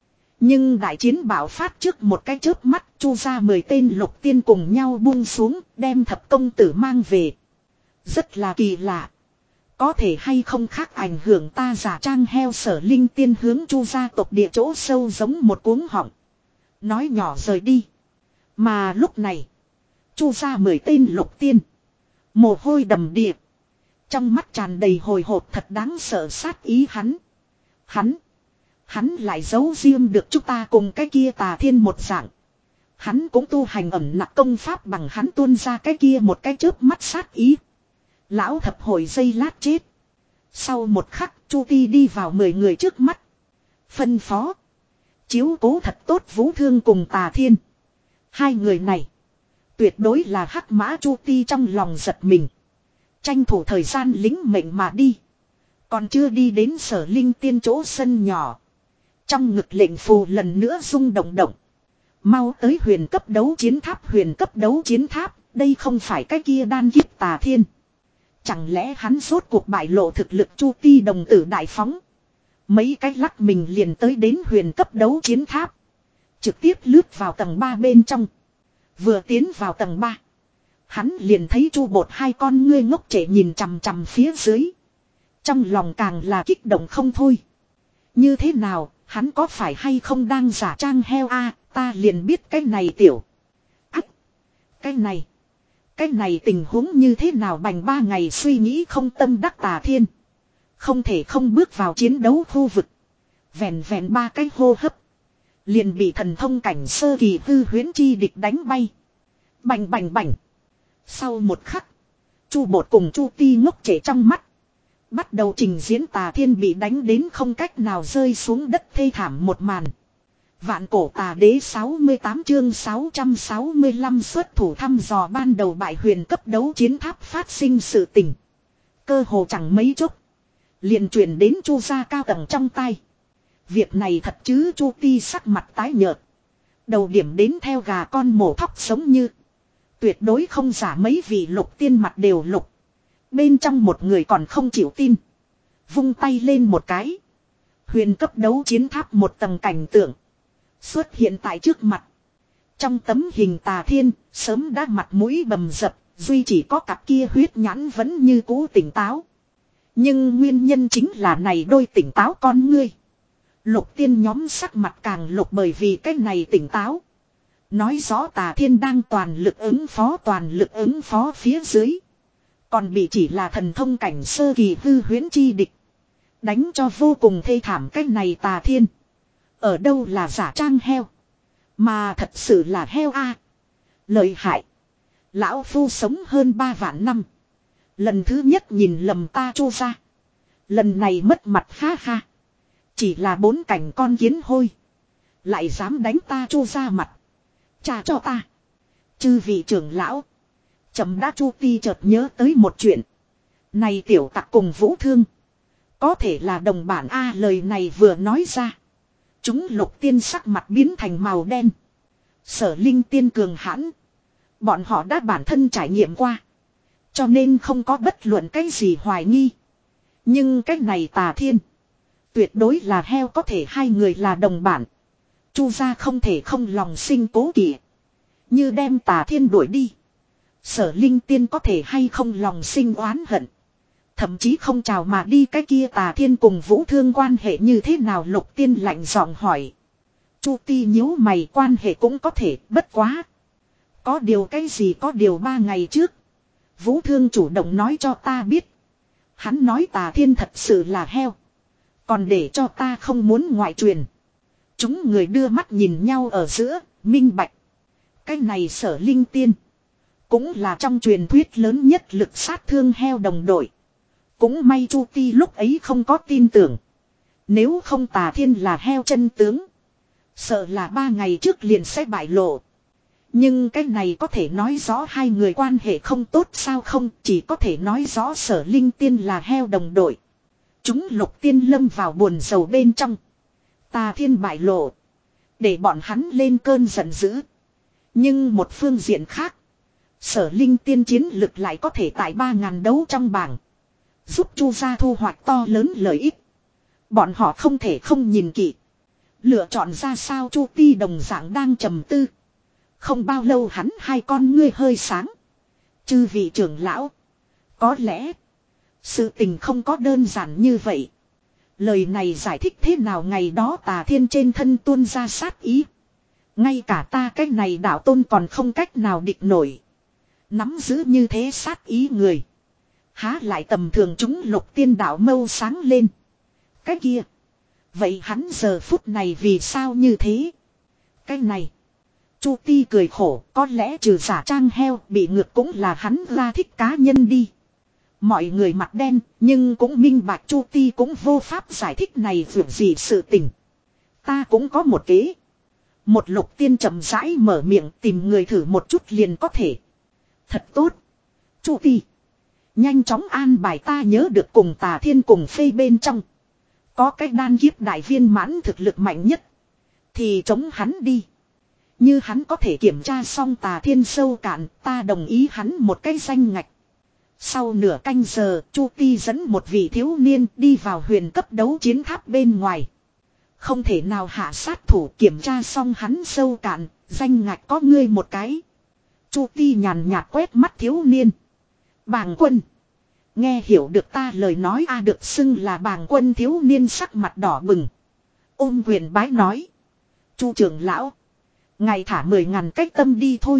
Nhưng đại chiến bạo phát trước một cái chớp mắt, Chu gia mười tên lục tiên cùng nhau buông xuống, đem thập công tử mang về. Rất là kỳ lạ. Có thể hay không khác ảnh hưởng ta giả trang heo. Sở Linh Tiên hướng Chu gia tộc địa chỗ sâu giống một cuống họng. Nói nhỏ rời đi. Mà lúc này, Chu gia mười tên lục tiên. Mồ hôi đầm đìa. Trong mắt tràn đầy hồi hộp thật đáng sợ sát ý hắn. Hắn. Hắn lại giấu riêng được chúng ta cùng cái kia Tà Thiên một dạng. Hắn cũng tu hành ẩn nặc công pháp bằng hắn tuôn ra cái kia một cái chớp mắt sát ý. Lão thập hồi giây lát chết. Sau một khắc Chu Ti đi vào mười người trước mắt. Phân phó. Chiếu cố thật tốt Vũ Thương cùng Tà Thiên. Hai người này. Tuyệt đối là hắc mã Chu Ti trong lòng giật mình. Tranh thủ thời gian lính mệnh mà đi. Còn chưa đi đến Sở Linh Tiên chỗ sân nhỏ. Trong ngực lệnh phù lần nữa rung động động. Mau tới huyền cấp đấu chiến tháp, huyền cấp đấu chiến tháp. Đây không phải cái kia đan kiếp tà thiên. Chẳng lẽ hắn rốt cuộc bại lộ thực lực Chu Ti đồng tử đại phóng. Mấy cái lắc mình liền tới đến huyền cấp đấu chiến tháp. Trực tiếp lướt vào tầng ba bên trong. Vừa tiến vào tầng ba. Hắn liền thấy Chu Bột hai con ngươi ngốc trệ nhìn chằm chằm phía dưới. Trong lòng càng là kích động không thôi. Như thế nào, hắn có phải hay không đang giả trang heo a? Ta liền biết cái này tiểu. Ách! Cái này! Cái này tình huống như thế nào bành ba ngày suy nghĩ không tâm đắc tà thiên. Không thể không bước vào chiến đấu khu vực. Vẹn vẹn ba cái hô hấp. Liền bị thần thông cảnh sơ kỳ hư huyễn chi địch đánh bay. Bành bành bành. Sau một khắc. Chu Bột cùng Chu Ti ngốc trệ trong mắt. Bắt đầu trình diễn tà thiên bị đánh đến không cách nào rơi xuống đất thê thảm một màn. Vạn cổ tà đế sáu mươi tám chương sáu trăm sáu mươi lăm xuất thủ thăm dò ban đầu bại huyền cấp đấu chiến tháp phát sinh sự tình. Cơ hồ chẳng mấy chốc. Liền truyền đến Chu gia cao tầng trong tay. Việc này thật chứ? Chu Ti sắc mặt tái nhợt. Đầu điểm đến theo gà con mổ thóc sống như. Tuyệt đối không giả, mấy vị lục tiên mặt đều lục. Bên trong một người còn không chịu tin. Vung tay lên một cái. Huyền cấp đấu chiến tháp một tầng cảnh tượng. Xuất hiện tại trước mặt. Trong tấm hình tà thiên, sớm đã mặt mũi bầm dập, duy chỉ có cặp kia huyết nhãn vẫn như cũ tỉnh táo. Nhưng nguyên nhân chính là này đôi tỉnh táo con ngươi. Lục tiên nhóm sắc mặt càng lục bởi vì cái này tỉnh táo. Nói rõ tà thiên đang toàn lực ứng phó toàn lực ứng phó phía dưới. Còn bị chỉ là thần thông cảnh sơ kỳ hư huyễn chi địch. Đánh cho vô cùng thê thảm cái này tà thiên. Ở đâu là giả trang heo. Mà thật sự là heo a. Lợi hại. Lão phu sống hơn ba vạn năm. Lần thứ nhất nhìn lầm ta Chu gia. Lần này mất mặt ha ha. Chỉ là bốn cảnh con kiến hôi. Lại dám đánh ta Chu gia mặt. Trả cho ta. Chư vị trưởng lão. Chấm đã Chu Ti chợt nhớ tới một chuyện. Này tiểu tặc cùng Vũ Thương. Có thể là đồng bản a. Lời này vừa nói ra. Chúng lục tiên sắc mặt biến thành màu đen. Sở Linh Tiên cường hãn. Bọn họ đã bản thân trải nghiệm qua. Cho nên không có bất luận cái gì hoài nghi. Nhưng cái này tà thiên. Tuyệt đối là heo, có thể hai người là đồng bản. Chu gia không thể không lòng sinh cố kỵ. Như đem tà thiên đuổi đi. Sở Linh Tiên có thể hay không lòng sinh oán hận. Thậm chí không chào mà đi, cái kia tà thiên cùng Vũ Thương quan hệ như thế nào? Lục tiên lạnh giọng hỏi. Chu Ti nhíu mày, quan hệ cũng có thể, bất quá. Có điều cái gì? Có điều ba ngày trước. Vũ Thương chủ động nói cho ta biết. Hắn nói tà thiên thật sự là heo. Còn để cho ta không muốn ngoại truyền. Chúng người đưa mắt nhìn nhau ở giữa, minh bạch. Cái này Sở Linh Tiên. Cũng là trong truyền thuyết lớn nhất lực sát thương heo đồng đội. Cũng may Chu Ti lúc ấy không có tin tưởng. Nếu không tà thiên là heo chân tướng. Sợ là ba ngày trước liền sẽ bại lộ. Nhưng cái này có thể nói rõ hai người quan hệ không tốt sao? Không, chỉ có thể nói rõ Sở Linh Tiên là heo đồng đội. Chúng lục tiên lâm vào buồn rầu bên trong. Tà thiên bại lộ. Để bọn hắn lên cơn giận dữ. Nhưng một phương diện khác. Sở Linh Tiên chiến lực lại có thể tại ba ngàn đấu trong bảng. Giúp Chu gia thu hoạch to lớn lợi ích. Bọn họ không thể không nhìn kỹ. Lựa chọn ra sao? Chu Ti đồng dạng đang trầm tư. Không bao lâu hắn hai con ngươi hơi sáng. Chư vị trưởng lão. Có lẽ. Sự tình không có đơn giản như vậy. Lời này giải thích thế nào? Ngày đó tà thiên trên thân tuôn ra sát ý. Ngay cả ta cách này đạo tôn còn không cách nào địch nổi. Nắm giữ như thế sát ý người. Há lại tầm thường? Chúng lục tiên đạo mâu sáng lên. Cái kia. Vậy hắn giờ phút này vì sao như thế? Cái này. Chu Ti cười khổ. Có lẽ trừ giả trang heo bị ngược cũng là hắn ra thích cá nhân đi. Mọi người mặt đen. Nhưng cũng minh bạch Chu Ti cũng vô pháp giải thích này vượt gì sự tình. Ta cũng có một kế. Một lục tiên chậm rãi mở miệng tìm người thử một chút liền có thể. Thật tốt. Chu Ti. Nhanh chóng an bài ta nhớ được cùng Tà Thiên cùng Phê bên trong. Có cái đan kiếp đại viên mãn thực lực mạnh nhất. Thì chống hắn đi. Như hắn có thể kiểm tra xong Tà Thiên sâu cạn, ta đồng ý hắn một cái danh ngạch. Sau nửa canh giờ, Chu Ti dẫn một vị thiếu niên đi vào huyền cấp đấu chiến tháp bên ngoài. Không thể nào hạ sát thủ, kiểm tra xong hắn sâu cạn, danh ngạch có ngươi một cái. Chu Ti nhàn nhạt quét mắt thiếu niên. Bàng Quân. Nghe hiểu được ta lời nói a à, được xưng là Bàng Quân thiếu niên sắc mặt đỏ bừng. Ôm quyền bái nói. Chu trưởng lão. Ngày thả mười ngàn cách tâm đi thôi.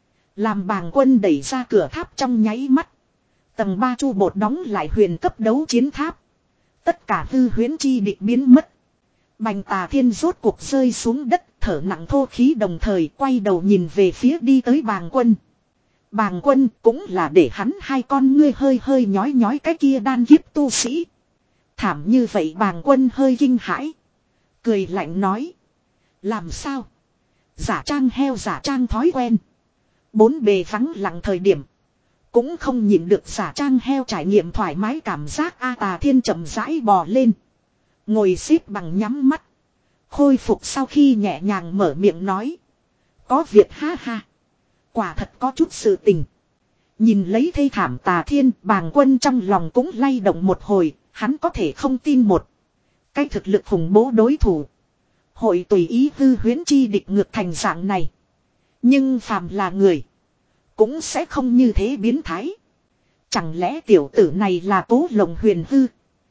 Làm Bàng Quân đẩy ra cửa tháp trong nháy mắt. Tầng ba chu bột đóng lại huyền cấp đấu chiến tháp. Tất cả hư huyễn chi địch biến mất. Bành Tà Thiên rốt cuộc rơi xuống đất, thở nặng thô khí đồng thời quay đầu nhìn về phía đi tới Bàng Quân. Bàng Quân cũng là để hắn hai con ngươi hơi hơi nhói nhói cái kia đan kiếp tu sĩ. Thảm như vậy Bàng Quân hơi kinh hãi. Cười lạnh nói. Làm sao? Giả trang heo giả trang thói quen. Bốn bề vắng lặng thời điểm. Cũng không nhìn được giả trang heo trải nghiệm thoải mái cảm giác A Tà Thiên chậm rãi bò lên. Ngồi xếp bằng nhắm mắt. Khôi phục sau khi nhẹ nhàng mở miệng nói. Có việc ha ha. Quả thật có chút sự tình. Nhìn lấy thê thảm Tà Thiên, Bàng Quân trong lòng cũng lay động một hồi. Hắn có thể không tin một cái thực lực khủng bố đối thủ. Hội tùy ý hư huyễn chi địch ngược thành dạng này. Nhưng phàm là người. Cũng sẽ không như thế biến thái. Chẳng lẽ tiểu tử này là Cố Lồng huyền hư.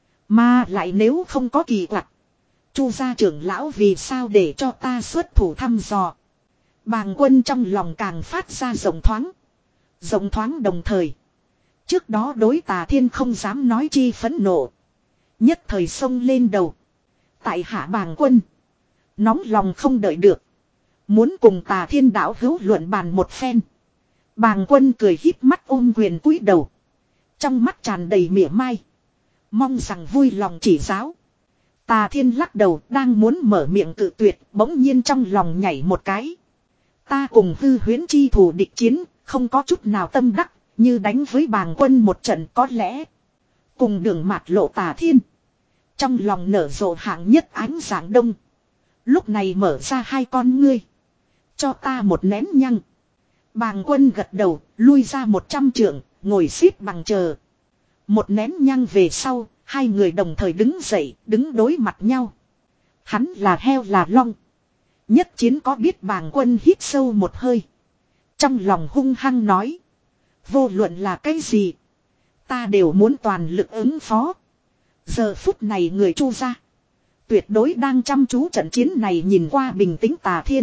Mà lại nếu không có kỳ quặc. Chu gia trưởng lão vì sao để cho ta xuất thủ thăm dò. Bàng Quân trong lòng càng phát ra rộng thoáng. Rộng thoáng đồng thời. Trước đó đối Tà Thiên không dám nói chi phẫn nộ. Nhất thời xông lên đầu. Tại hạ Bàng Quân. Nóng lòng không đợi được. Muốn cùng Tà Thiên đạo hữu luận bàn một phen. Bàng Quân cười híp mắt ôm quyền cúi đầu. Trong mắt tràn đầy mỉa mai. Mong rằng vui lòng chỉ giáo. Tà Thiên lắc đầu đang muốn mở miệng cự tuyệt. Bỗng nhiên trong lòng nhảy một cái. Ta cùng hư huyễn chi thủ địch chiến. Không có chút nào tâm đắc. Như đánh với Bàng Quân một trận có lẽ. Cùng đường mạt lộ Tà Thiên. Trong lòng nở rộ hạng nhất ánh sáng đông. Lúc này mở ra hai con ngươi. Cho ta một nén nhăng. Bàng Quân gật đầu, lui ra một trăm trượng, ngồi xếp bằng chờ. Một nén nhăng về sau, hai người đồng thời đứng dậy, đứng đối mặt nhau. Hắn là heo là long. Nhất chiến có biết Bàng Quân hít sâu một hơi. Trong lòng hung hăng nói. Vô luận là cái gì. Ta đều muốn toàn lực ứng phó. Giờ phút này người Chu gia. Tuyệt đối đang chăm chú trận chiến này nhìn qua bình tĩnh Tà Thiên.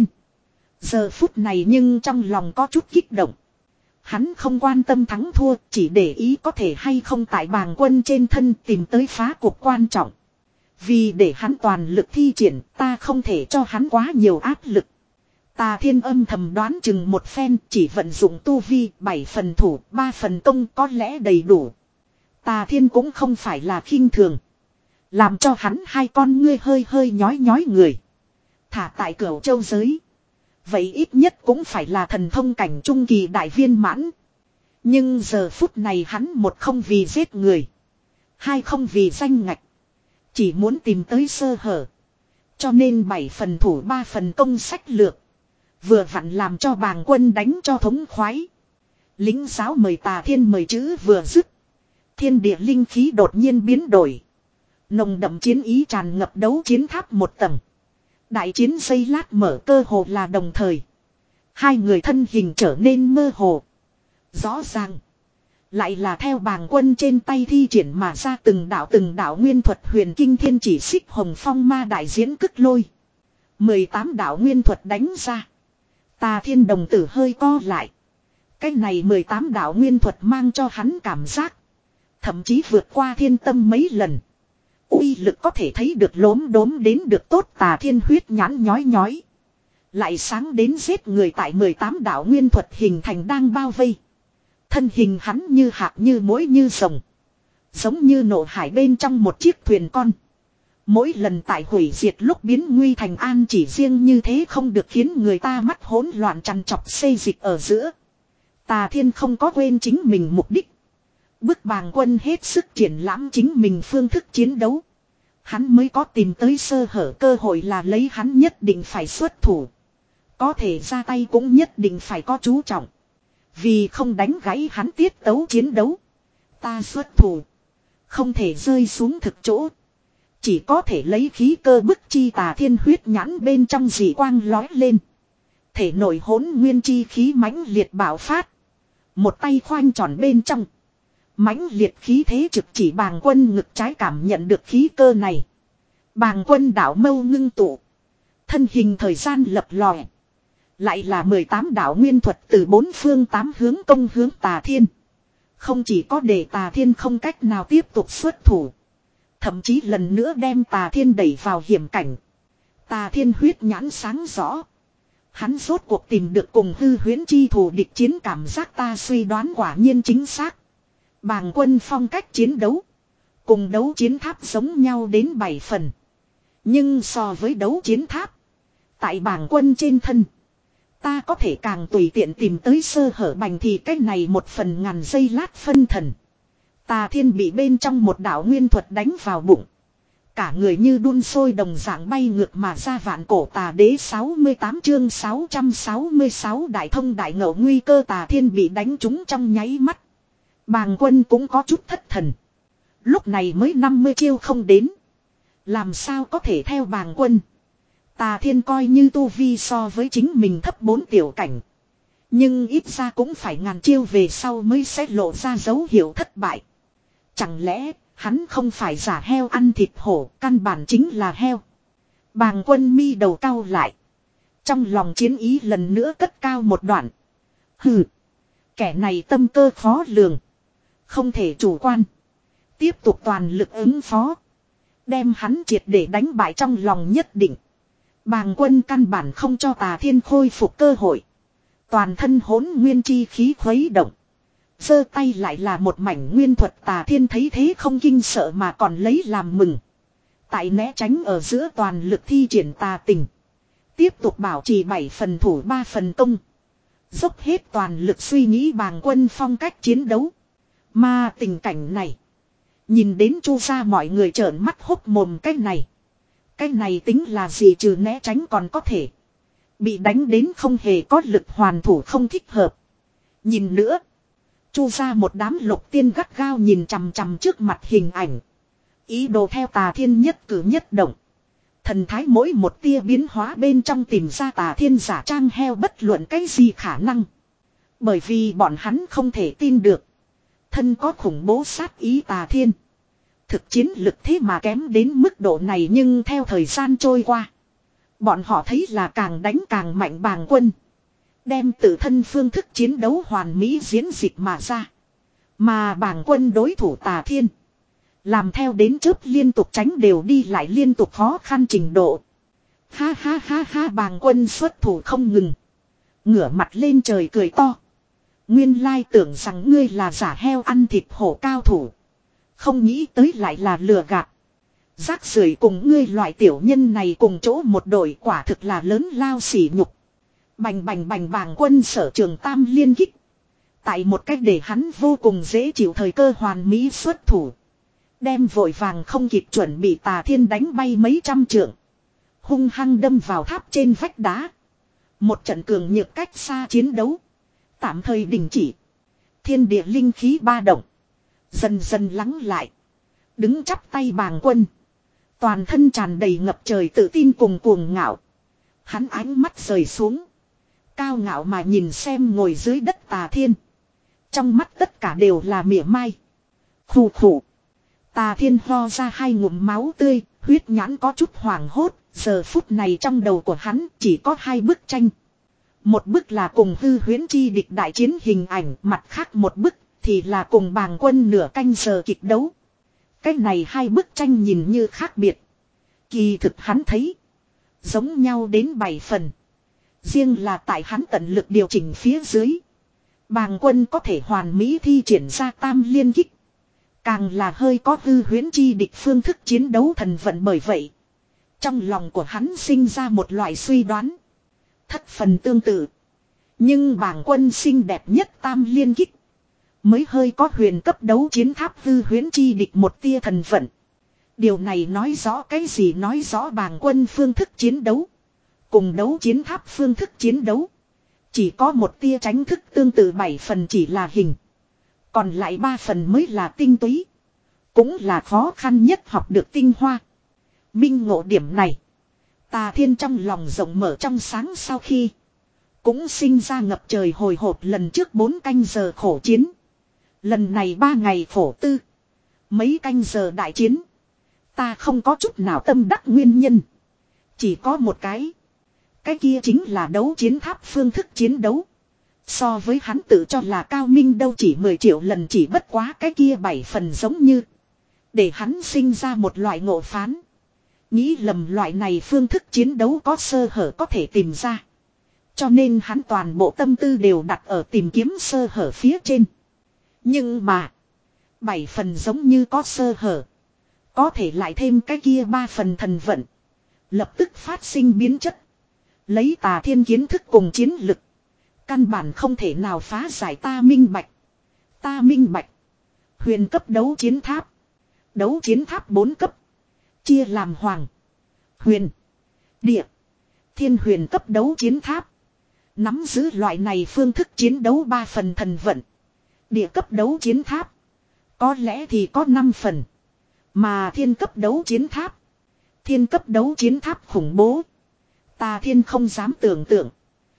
Giờ phút này nhưng trong lòng có chút kích động. Hắn không quan tâm thắng thua, chỉ để ý có thể hay không tại Bàng Quân trên thân tìm tới phá cuộc quan trọng. Vì để hắn toàn lực thi triển, ta không thể cho hắn quá nhiều áp lực. Tà Thiên âm thầm đoán chừng một phen, chỉ vận dụng tu vi, bảy phần thủ, ba phần công có lẽ đầy đủ. Tà Thiên cũng không phải là khinh thường. Làm cho hắn hai con ngươi hơi hơi nhói nhói người. Thả tại Cửu Châu giới. Vậy ít nhất cũng phải là thần thông cảnh trung kỳ đại viên mãn. Nhưng giờ phút này hắn một không vì giết người. Hai không vì danh ngạch. Chỉ muốn tìm tới sơ hở. Cho nên bảy phần thủ ba phần công sách lược. Vừa vặn làm cho Bàng Quân đánh cho thống khoái. Lính giáo mời Tà Thiên mời chữ vừa dứt. Thiên địa linh khí đột nhiên biến đổi. Nồng đậm chiến ý tràn ngập đấu chiến tháp một tầng. Đại chiến giây lát mở cơ hồ là đồng thời. Hai người thân hình trở nên mơ hồ. Rõ ràng. Lại là theo Bàng Quân trên tay thi triển mà ra từng đạo từng đạo nguyên thuật huyền kinh thiên chỉ xích hồng phong ma đại diễn cức lôi. mười tám đạo nguyên thuật đánh ra. Tà Thiên đồng tử hơi co lại. Cái này mười tám đạo nguyên thuật mang cho hắn cảm giác. Thậm chí vượt qua thiên tâm mấy lần. Uy lực có thể thấy được lốm đốm đến được tốt. Tà Thiên huyết nhãn nhói nhói. Lại sáng đến giết người tại mười tám đạo nguyên thuật hình thành đang bao vây. Thân hình hắn như hạt như mối như rồng. Giống như nộ hải bên trong một chiếc thuyền con. Mỗi lần tại hủy diệt lúc biến nguy thành an chỉ riêng như thế không được khiến người ta mắt hỗn loạn trằn trọc xê dịch ở giữa. Tà Thiên không có quên chính mình mục đích. Bức bàng quân hết sức triển lãm chính mình phương thức chiến đấu. Hắn mới có tìm tới sơ hở cơ hội là lấy hắn nhất định phải xuất thủ. Có thể ra tay cũng nhất định phải có chú trọng. Vì không đánh gãy hắn tiết tấu chiến đấu. Ta xuất thủ. Không thể rơi xuống thực chỗ. Chỉ có thể lấy khí cơ bức chi Tà Thiên huyết nhãn bên trong dị quang lói lên. Thể nội hỗn nguyên chi khí mãnh liệt bạo phát. Một tay khoanh tròn bên trong. Mãnh liệt khí thế trực chỉ bàng quân ngực trái cảm nhận được khí cơ này. Bàng quân đảo mâu ngưng tụ. Thân hình thời gian lập lòe. Lại là mười tám đảo nguyên thuật từ bốn phương tám hướng công hướng Tà Thiên. Không chỉ có để Tà Thiên không cách nào tiếp tục xuất thủ. Thậm chí lần nữa đem Tà Thiên đẩy vào hiểm cảnh. Tà Thiên huyết nhãn sáng rõ. Hắn rốt cuộc tìm được cùng hư huyễn chi thủ địch chiến cảm giác ta suy đoán quả nhiên chính xác. Bàng quân phong cách chiến đấu. Cùng đấu chiến tháp giống nhau đến bảy phần. Nhưng so với đấu chiến tháp. Tại bàng quân trên thân. Ta có thể càng tùy tiện tìm tới sơ hở bành thì cách này một phần ngàn giây lát phân thần. Tà Thiên bị bên trong một đạo nguyên thuật đánh vào bụng. Cả người như đun sôi đồng dạng bay ngược mà ra vạn cổ tà đế sáu mươi tám chương sáu trăm sáu mươi sáu đại thông đại ngộ nguy cơ Tà Thiên bị đánh trúng trong nháy mắt. Bàng quân cũng có chút thất thần. Lúc này mới năm mươi chiêu không đến. Làm sao có thể theo bàng quân. Tà Thiên coi như tu vi so với chính mình thấp bốn tiểu cảnh. Nhưng ít ra cũng phải ngàn chiêu về sau mới sẽ lộ ra dấu hiệu thất bại. Chẳng lẽ hắn không phải giả heo ăn thịt hổ, căn bản chính là heo. Bàng quân mi đầu cau lại. Trong lòng chiến ý lần nữa cất cao một đoạn. Hừ. Kẻ này tâm cơ khó lường. Không thể chủ quan. Tiếp tục toàn lực ứng phó. Đem hắn triệt để đánh bại trong lòng nhất định. Bàng quân căn bản không cho Tà Thiên khôi phục cơ hội. Toàn thân hỗn nguyên chi khí khuấy động. Giơ tay lại là một mảnh nguyên thuật Tà Thiên thấy thế không kinh sợ mà còn lấy làm mừng. Tại né tránh ở giữa toàn lực thi triển tà tình. Tiếp tục bảo trì bảy phần thủ ba phần công. Dốc hết toàn lực suy nghĩ bàng quân phong cách chiến đấu. Mà tình cảnh này. Nhìn đến chu ra mọi người trợn mắt hốc mồm cái này. Cái này tính là gì trừ né tránh còn có thể. Bị đánh đến không hề có lực hoàn thủ không thích hợp. Nhìn nữa. Chu ra một đám lục tiên gắt gao nhìn chằm chằm trước mặt hình ảnh. Ý đồ theo Tà Thiên nhất cử nhất động. Thần thái mỗi một tia biến hóa bên trong tìm ra Tà Thiên giả trang heo bất luận cái gì khả năng. Bởi vì bọn hắn không thể tin được. Thân có khủng bố sát ý Tà Thiên. Thực chiến lực thế mà kém đến mức độ này nhưng theo thời gian trôi qua. Bọn họ thấy là càng đánh càng mạnh bàng quân. Đem tự thân phương thức chiến đấu hoàn mỹ diễn dịch mà ra. Mà bàng quân đối thủ Tà Thiên. Làm theo đến chớp liên tục tránh đều đi lại liên tục khó khăn trình độ. Ha ha ha ha bàng quân xuất thủ không ngừng. Ngửa mặt lên trời cười to. Nguyên lai tưởng rằng ngươi là giả heo ăn thịt hổ cao thủ. Không nghĩ tới lại là lừa gạt. Rác rưởi cùng ngươi loại tiểu nhân này cùng chỗ một đội quả thực là lớn lao sỉ nhục. Bành bành bành bàng quân sở trường tam liên kích. Tại một cách để hắn vô cùng dễ chịu thời cơ hoàn mỹ xuất thủ. Đem vội vàng không kịp chuẩn bị Tà Thiên đánh bay mấy trăm trượng. Hung hăng đâm vào tháp trên vách đá. Một trận cường nhược cách xa chiến đấu. Tạm thời đình chỉ. Thiên địa linh khí ba động. Dần dần lắng lại. Đứng chắp tay bàng quân. Toàn thân tràn đầy ngập trời tự tin cùng cuồng ngạo. Hắn ánh mắt rời xuống. Cao ngạo mà nhìn xem ngồi dưới đất Tà Thiên. Trong mắt tất cả đều là mỉa mai. Khủ khủ. Tà Thiên ho ra hai ngụm máu tươi. Huyết nhãn có chút hoảng hốt. Giờ phút này trong đầu của hắn chỉ có hai bức tranh. Một bức là cùng hư huyễn chi địch đại chiến hình ảnh. Mặt khác một bức thì là cùng bàng quân nửa canh giờ kịch đấu. Cái này hai bức tranh nhìn như khác biệt. Kỳ thực hắn thấy. Giống nhau đến bảy phần. Riêng là tại hắn tận lực điều chỉnh phía dưới. Bàng quân có thể hoàn mỹ thi triển ra tam liên kích. Càng là hơi có hư huyễn chi địch phương thức chiến đấu thần vận, bởi vậy. Trong lòng của hắn sinh ra một loại suy đoán. Thất phần tương tự. Nhưng bảng quân xinh đẹp nhất tam liên kích. Mới hơi có huyền cấp đấu chiến tháp hư huyễn chi địch một tia thần vận. Điều này nói rõ cái gì? Nói rõ bảng quân phương thức chiến đấu. Cùng đấu chiến tháp phương thức chiến đấu. Chỉ có một tia tránh thức tương tự, bảy phần chỉ là hình. Còn lại ba phần mới là tinh túy. Cũng là khó khăn nhất học được tinh hoa. Minh ngộ điểm này. Tà Thiên trong lòng rộng mở trong sáng, sau khi. Cũng sinh ra ngập trời hồi hộp lần trước bốn canh giờ khổ chiến. Lần này ba ngày khổ tư. Mấy canh giờ đại chiến. Ta không có chút nào tâm đắc nguyên nhân. Chỉ có một cái. Cái kia chính là đấu chiến tháp phương thức chiến đấu. So với hắn tự cho là cao minh đâu chỉ mười triệu lần, chỉ bất quá cái kia bảy phần giống như. Để hắn sinh ra một loại ngộ phán. Nghĩ lầm loại này phương thức chiến đấu có sơ hở có thể tìm ra. Cho nên hắn toàn bộ tâm tư đều đặt ở tìm kiếm sơ hở phía trên. Nhưng mà. Bảy phần giống như có sơ hở. Có thể lại thêm cái kia ba phần thần vận. Lập tức phát sinh biến chất. Lấy Tà Thiên kiến thức cùng chiến lực. Căn bản không thể nào phá giải. Ta minh bạch. Ta minh bạch. Huyền cấp đấu chiến tháp. Đấu chiến tháp bốn cấp. Chia làm hoàng. Huyền. Địa. Thiên huyền cấp đấu chiến tháp. Nắm giữ loại này phương thức chiến đấu ba phần thần vận. Địa cấp đấu chiến tháp. Có lẽ thì có năm phần. Mà thiên cấp đấu chiến tháp. Thiên cấp đấu chiến tháp khủng bố. Tà Thiên không dám tưởng tượng.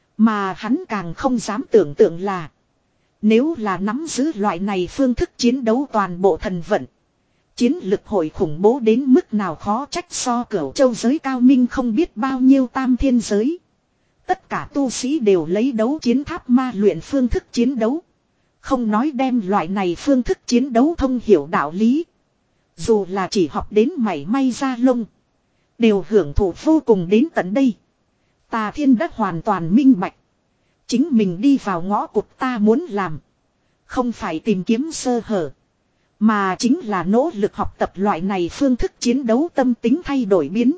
Mà hắn càng không dám tưởng tượng là. Nếu là nắm giữ loại này phương thức chiến đấu toàn bộ thần vận. Chiến lực hội khủng bố đến mức nào, khó trách so cửu châu giới cao minh không biết bao nhiêu tam thiên giới. Tất cả tu sĩ đều lấy đấu chiến tháp ma luyện phương thức chiến đấu. Không nói đem loại này phương thức chiến đấu thông hiểu đạo lý. Dù là chỉ học đến mảy may ra lông. Đều hưởng thụ vô cùng đến tận đây. Tà Thiên đã hoàn toàn minh bạch. Chính mình đi vào ngõ cụt, ta muốn làm. Không phải tìm kiếm sơ hở. Mà chính là nỗ lực học tập loại này phương thức chiến đấu, tâm tính thay đổi biến.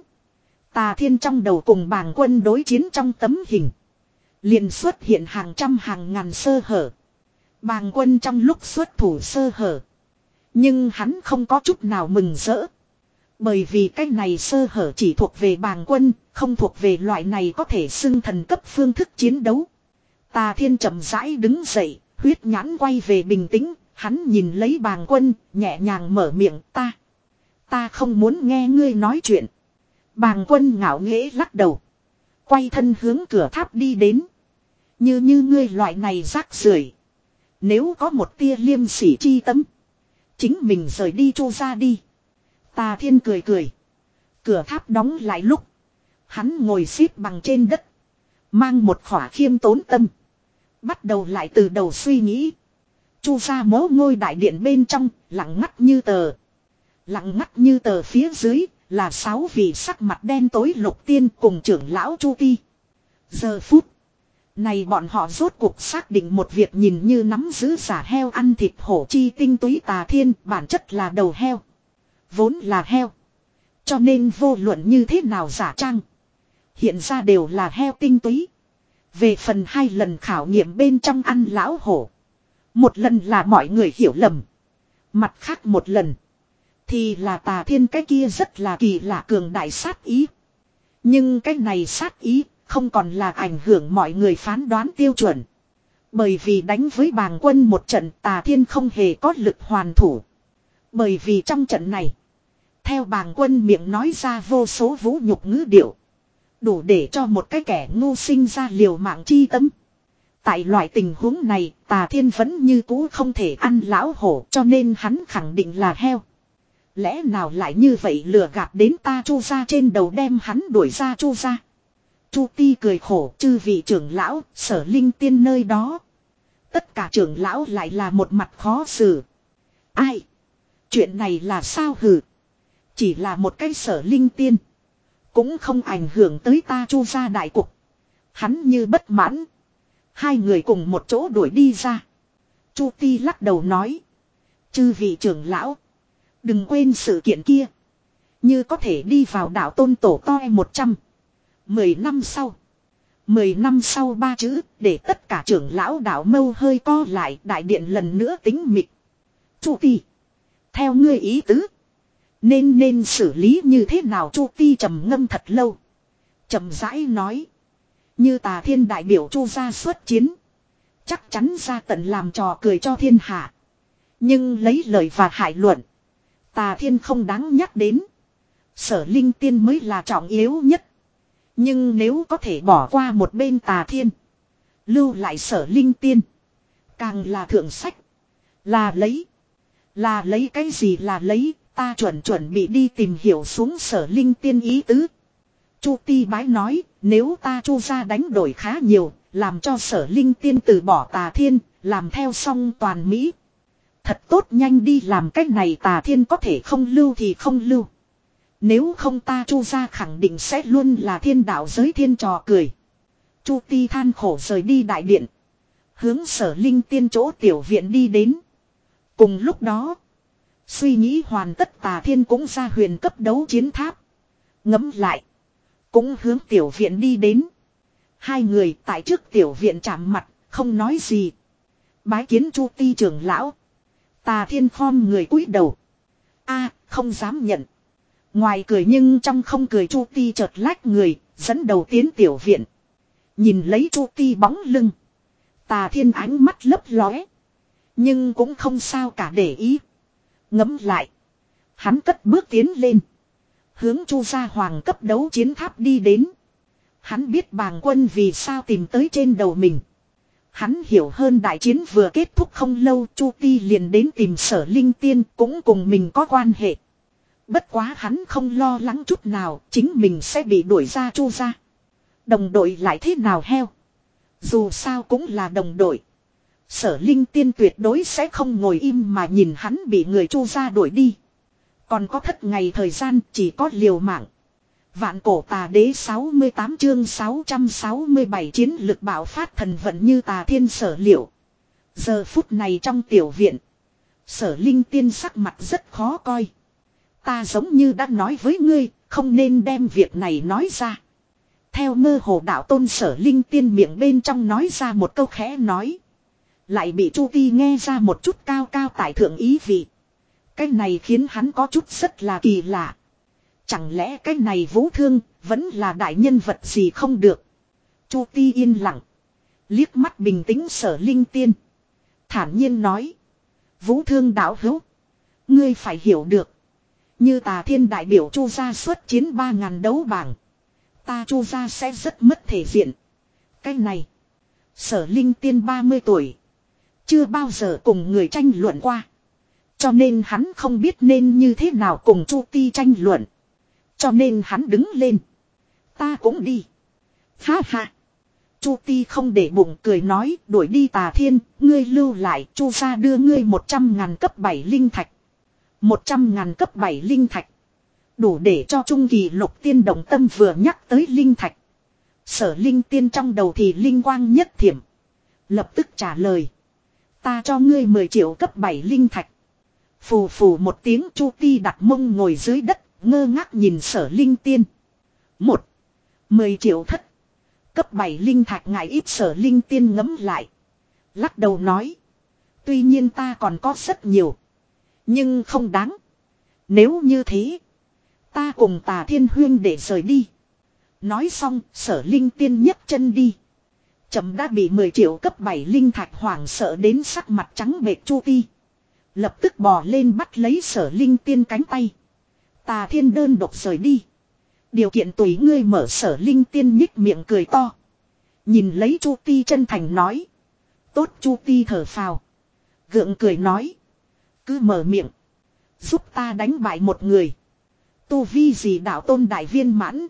Tà Thiên trong đầu cùng bàng quân đối chiến trong tấm hình. Liền xuất hiện hàng trăm hàng ngàn sơ hở. Bàng quân trong lúc xuất thủ sơ hở. Nhưng hắn không có chút nào mừng rỡ. Bởi vì cái này sơ hở chỉ thuộc về bàng quân, không thuộc về loại này có thể xưng thần cấp phương thức chiến đấu. Tà Thiên chậm rãi đứng dậy, huyết nhãn quay về bình tĩnh, hắn nhìn lấy bàng quân, nhẹ nhàng mở miệng, ta. Ta không muốn nghe ngươi nói chuyện. Bàng quân ngạo nghễ lắc đầu. Quay thân hướng cửa tháp đi đến. Như như ngươi loại này rác rưởi. Nếu có một tia liêm sỉ chi tâm. Chính mình rời đi Chu ra đi. Tà Thiên cười cười. Cửa tháp đóng lại lúc. Hắn ngồi xếp bằng trên đất. Mang một khỏa khiêm tốn tâm. Bắt đầu lại từ đầu suy nghĩ. Chu ra mố ngôi đại điện bên trong. Lặng ngắt như tờ. Lặng ngắt như tờ phía dưới. Là sáu vị sắc mặt đen tối lục tiên cùng trưởng lão Chu Ti. Giờ phút. Này bọn họ rốt cuộc xác định một việc, nhìn như nắm giữ giả heo ăn thịt hổ chi tinh túy Tà Thiên bản chất là đầu heo. Vốn là heo. Cho nên vô luận như thế nào giả trang. Hiện ra đều là heo tinh túy. Về phần hai lần khảo nghiệm bên trong ăn lão hổ. Một lần là mọi người hiểu lầm. Mặt khác một lần. Thì là Tà Thiên cái kia rất là kỳ lạ cường đại sát ý. Nhưng cái này sát ý không còn là ảnh hưởng mọi người phán đoán tiêu chuẩn. Bởi vì đánh với bàng quân một trận, Tà Thiên không hề có lực hoàn thủ. Bởi vì trong trận này. Theo bàng quân miệng nói ra vô số vũ nhục ngữ điệu. Đủ để cho một cái kẻ ngu sinh ra liều mạng chi tâm. Tại loại tình huống này, Tà Thiên vẫn như cũ không thể ăn lão hổ, cho nên hắn khẳng định là heo. Lẽ nào lại như vậy lừa gạt đến ta Chu ra trên đầu, đem hắn đuổi ra Chu ra. Chu Ti cười khổ, chư vị trưởng lão, Sở Linh Tiên nơi đó. Tất cả trưởng lão lại là một mặt khó xử. Ai? Chuyện này là sao hử? Chỉ là một cái Sở Linh Tiên. Cũng không ảnh hưởng tới ta Chu ra đại cục. Hắn như bất mãn. Hai người cùng một chỗ đuổi đi ra. Chu Ti lắc đầu nói. Chư vị trưởng lão. Đừng quên sự kiện kia. Như có thể đi vào đạo tôn tổ toi một trăm. Mười năm sau. Mười năm sau ba chữ để tất cả trưởng lão đạo mâu hơi co lại, đại điện lần nữa tính mịch. Chu Ti. Theo ngươi ý tứ. Nên nên xử lý như thế nào? Chu Ti trầm ngâm thật lâu. Chậm rãi nói. Như Tà Thiên đại biểu Chu gia xuất chiến. Chắc chắn ra tận làm trò cười cho thiên hạ. Nhưng lấy lời và hại luận. Tà Thiên không đáng nhắc đến. Sở Linh Tiên mới là trọng yếu nhất. Nhưng nếu có thể bỏ qua một bên Tà Thiên. Lưu lại Sở Linh Tiên. Càng là thượng sách. Là lấy. Là lấy cái gì là lấy. Ta chuẩn chuẩn bị đi tìm hiểu xuống Sở Linh Tiên ý tứ. Chu Ti bái nói. Nếu ta Chu gia đánh đổi khá nhiều. Làm cho Sở Linh Tiên từ bỏ Tà Thiên. Làm theo xong toàn Mỹ. Thật tốt, nhanh đi làm cách này. Tà Thiên có thể không lưu thì không lưu. Nếu không ta Chu gia khẳng định sẽ luôn là thiên đạo giới thiên trò cười. Chu Ti than khổ rời đi đại điện. Hướng Sở Linh Tiên chỗ tiểu viện đi đến. Cùng lúc đó. Suy nghĩ hoàn tất, Tà Thiên cũng ra huyền cấp đấu chiến tháp. Ngẫm lại. Cũng hướng tiểu viện đi đến. Hai người tại trước tiểu viện chạm mặt. Không nói gì. Bái kiến Chu Ti trưởng lão. Tà Thiên khom người cúi đầu. A, không dám nhận. Ngoài cười nhưng trong không cười, Chu Ti chợt lách người, dẫn đầu tiến tiểu viện. Nhìn lấy Chu Ti bóng lưng. Tà Thiên ánh mắt lấp lóe. Nhưng cũng không sao cả để ý. Ngẫm lại. Hắn cất bước tiến lên. Hướng Chu gia hoàng cấp đấu chiến tháp đi đến. Hắn biết bàng quân vì sao tìm tới trên đầu mình. Hắn hiểu hơn đại chiến vừa kết thúc không lâu, Chu Ti liền đến tìm Sở Linh Tiên, cũng cùng mình có quan hệ. Bất quá hắn không lo lắng chút nào, chính mình sẽ bị đuổi ra Chu gia. Đồng đội lại thế nào heo? Dù sao cũng là đồng đội. Sở Linh Tiên tuyệt đối sẽ không ngồi im mà nhìn hắn bị người Chu gia đuổi đi. Còn có thất ngày thời gian, chỉ có liều mạng. Vạn cổ tà đế sáu mươi tám chương sáu trăm sáu mươi bảy chiến lực bạo phát thần vận như Tà Thiên sở liệu. Giờ phút này trong tiểu viện. Sở Linh Tiên sắc mặt rất khó coi. Ta giống như đã nói với ngươi, không nên đem việc này nói ra. Theo mơ hồ đạo tôn Sở Linh Tiên miệng bên trong nói ra một câu khẽ nói. Lại bị Chu Ti nghe ra một chút cao cao tại thượng ý vị. Cái này khiến hắn có chút rất là kỳ lạ. Chẳng lẽ cái này Vũ Thương vẫn là đại nhân vật gì không được. Chu Ti yên lặng. Liếc mắt bình tĩnh Sở Linh Tiên. Thản nhiên nói. Vũ Thương đạo hữu. Ngươi phải hiểu được. Như Tà Thiên đại biểu Chu gia xuất chiến ba ngàn đấu bảng. Ta Chu gia sẽ rất mất thể diện. Cái này. Sở Linh Tiên ba mươi tuổi. Chưa bao giờ cùng người tranh luận qua. Cho nên hắn không biết nên như thế nào cùng Chu Ti tranh luận. Cho nên hắn đứng lên. Ta cũng đi. Ha ha. Chu Ti không để bụng cười nói, đuổi đi Tà Thiên, ngươi lưu lại, Chu gia đưa ngươi một trăm ngàn cấp bảy linh thạch. Một trăm ngàn cấp bảy linh thạch. Đủ để cho trung kỳ lục tiên động tâm vừa nhắc tới linh thạch. Sở Linh Tiên trong đầu thì linh quang nhất thiểm. Lập tức trả lời. Ta cho ngươi mười triệu cấp bảy linh thạch. Phù phù một tiếng, Chu Ti đặt mông ngồi dưới đất, ngơ ngác nhìn Sở Linh Tiên. Một. Mười triệu thất. Cấp bảy linh thạch ngại ít. Sở Linh Tiên ngẫm lại. Lắc đầu nói. Tuy nhiên ta còn có rất nhiều. Nhưng không đáng. Nếu như thế. Ta cùng Tà Thiên huyên để rời đi. Nói xong, Sở Linh Tiên nhấc chân đi. Chậm đã bị mười triệu cấp bảy linh thạch hoảng sợ đến sắc mặt trắng bệch. Chu Ti lập tức bò lên bắt lấy Sở Linh Tiên cánh tay. Tà Thiên đơn độc rời đi. Điều kiện tùy ngươi mở. Sở Linh Tiên nhích miệng cười to. Nhìn lấy Chu Ti chân thành nói. Tốt. Chu Ti thở phào. Gượng cười nói. Cứ mở miệng. Giúp ta đánh bại một người. Tu vi gì? Đạo tôn đại viên mãn.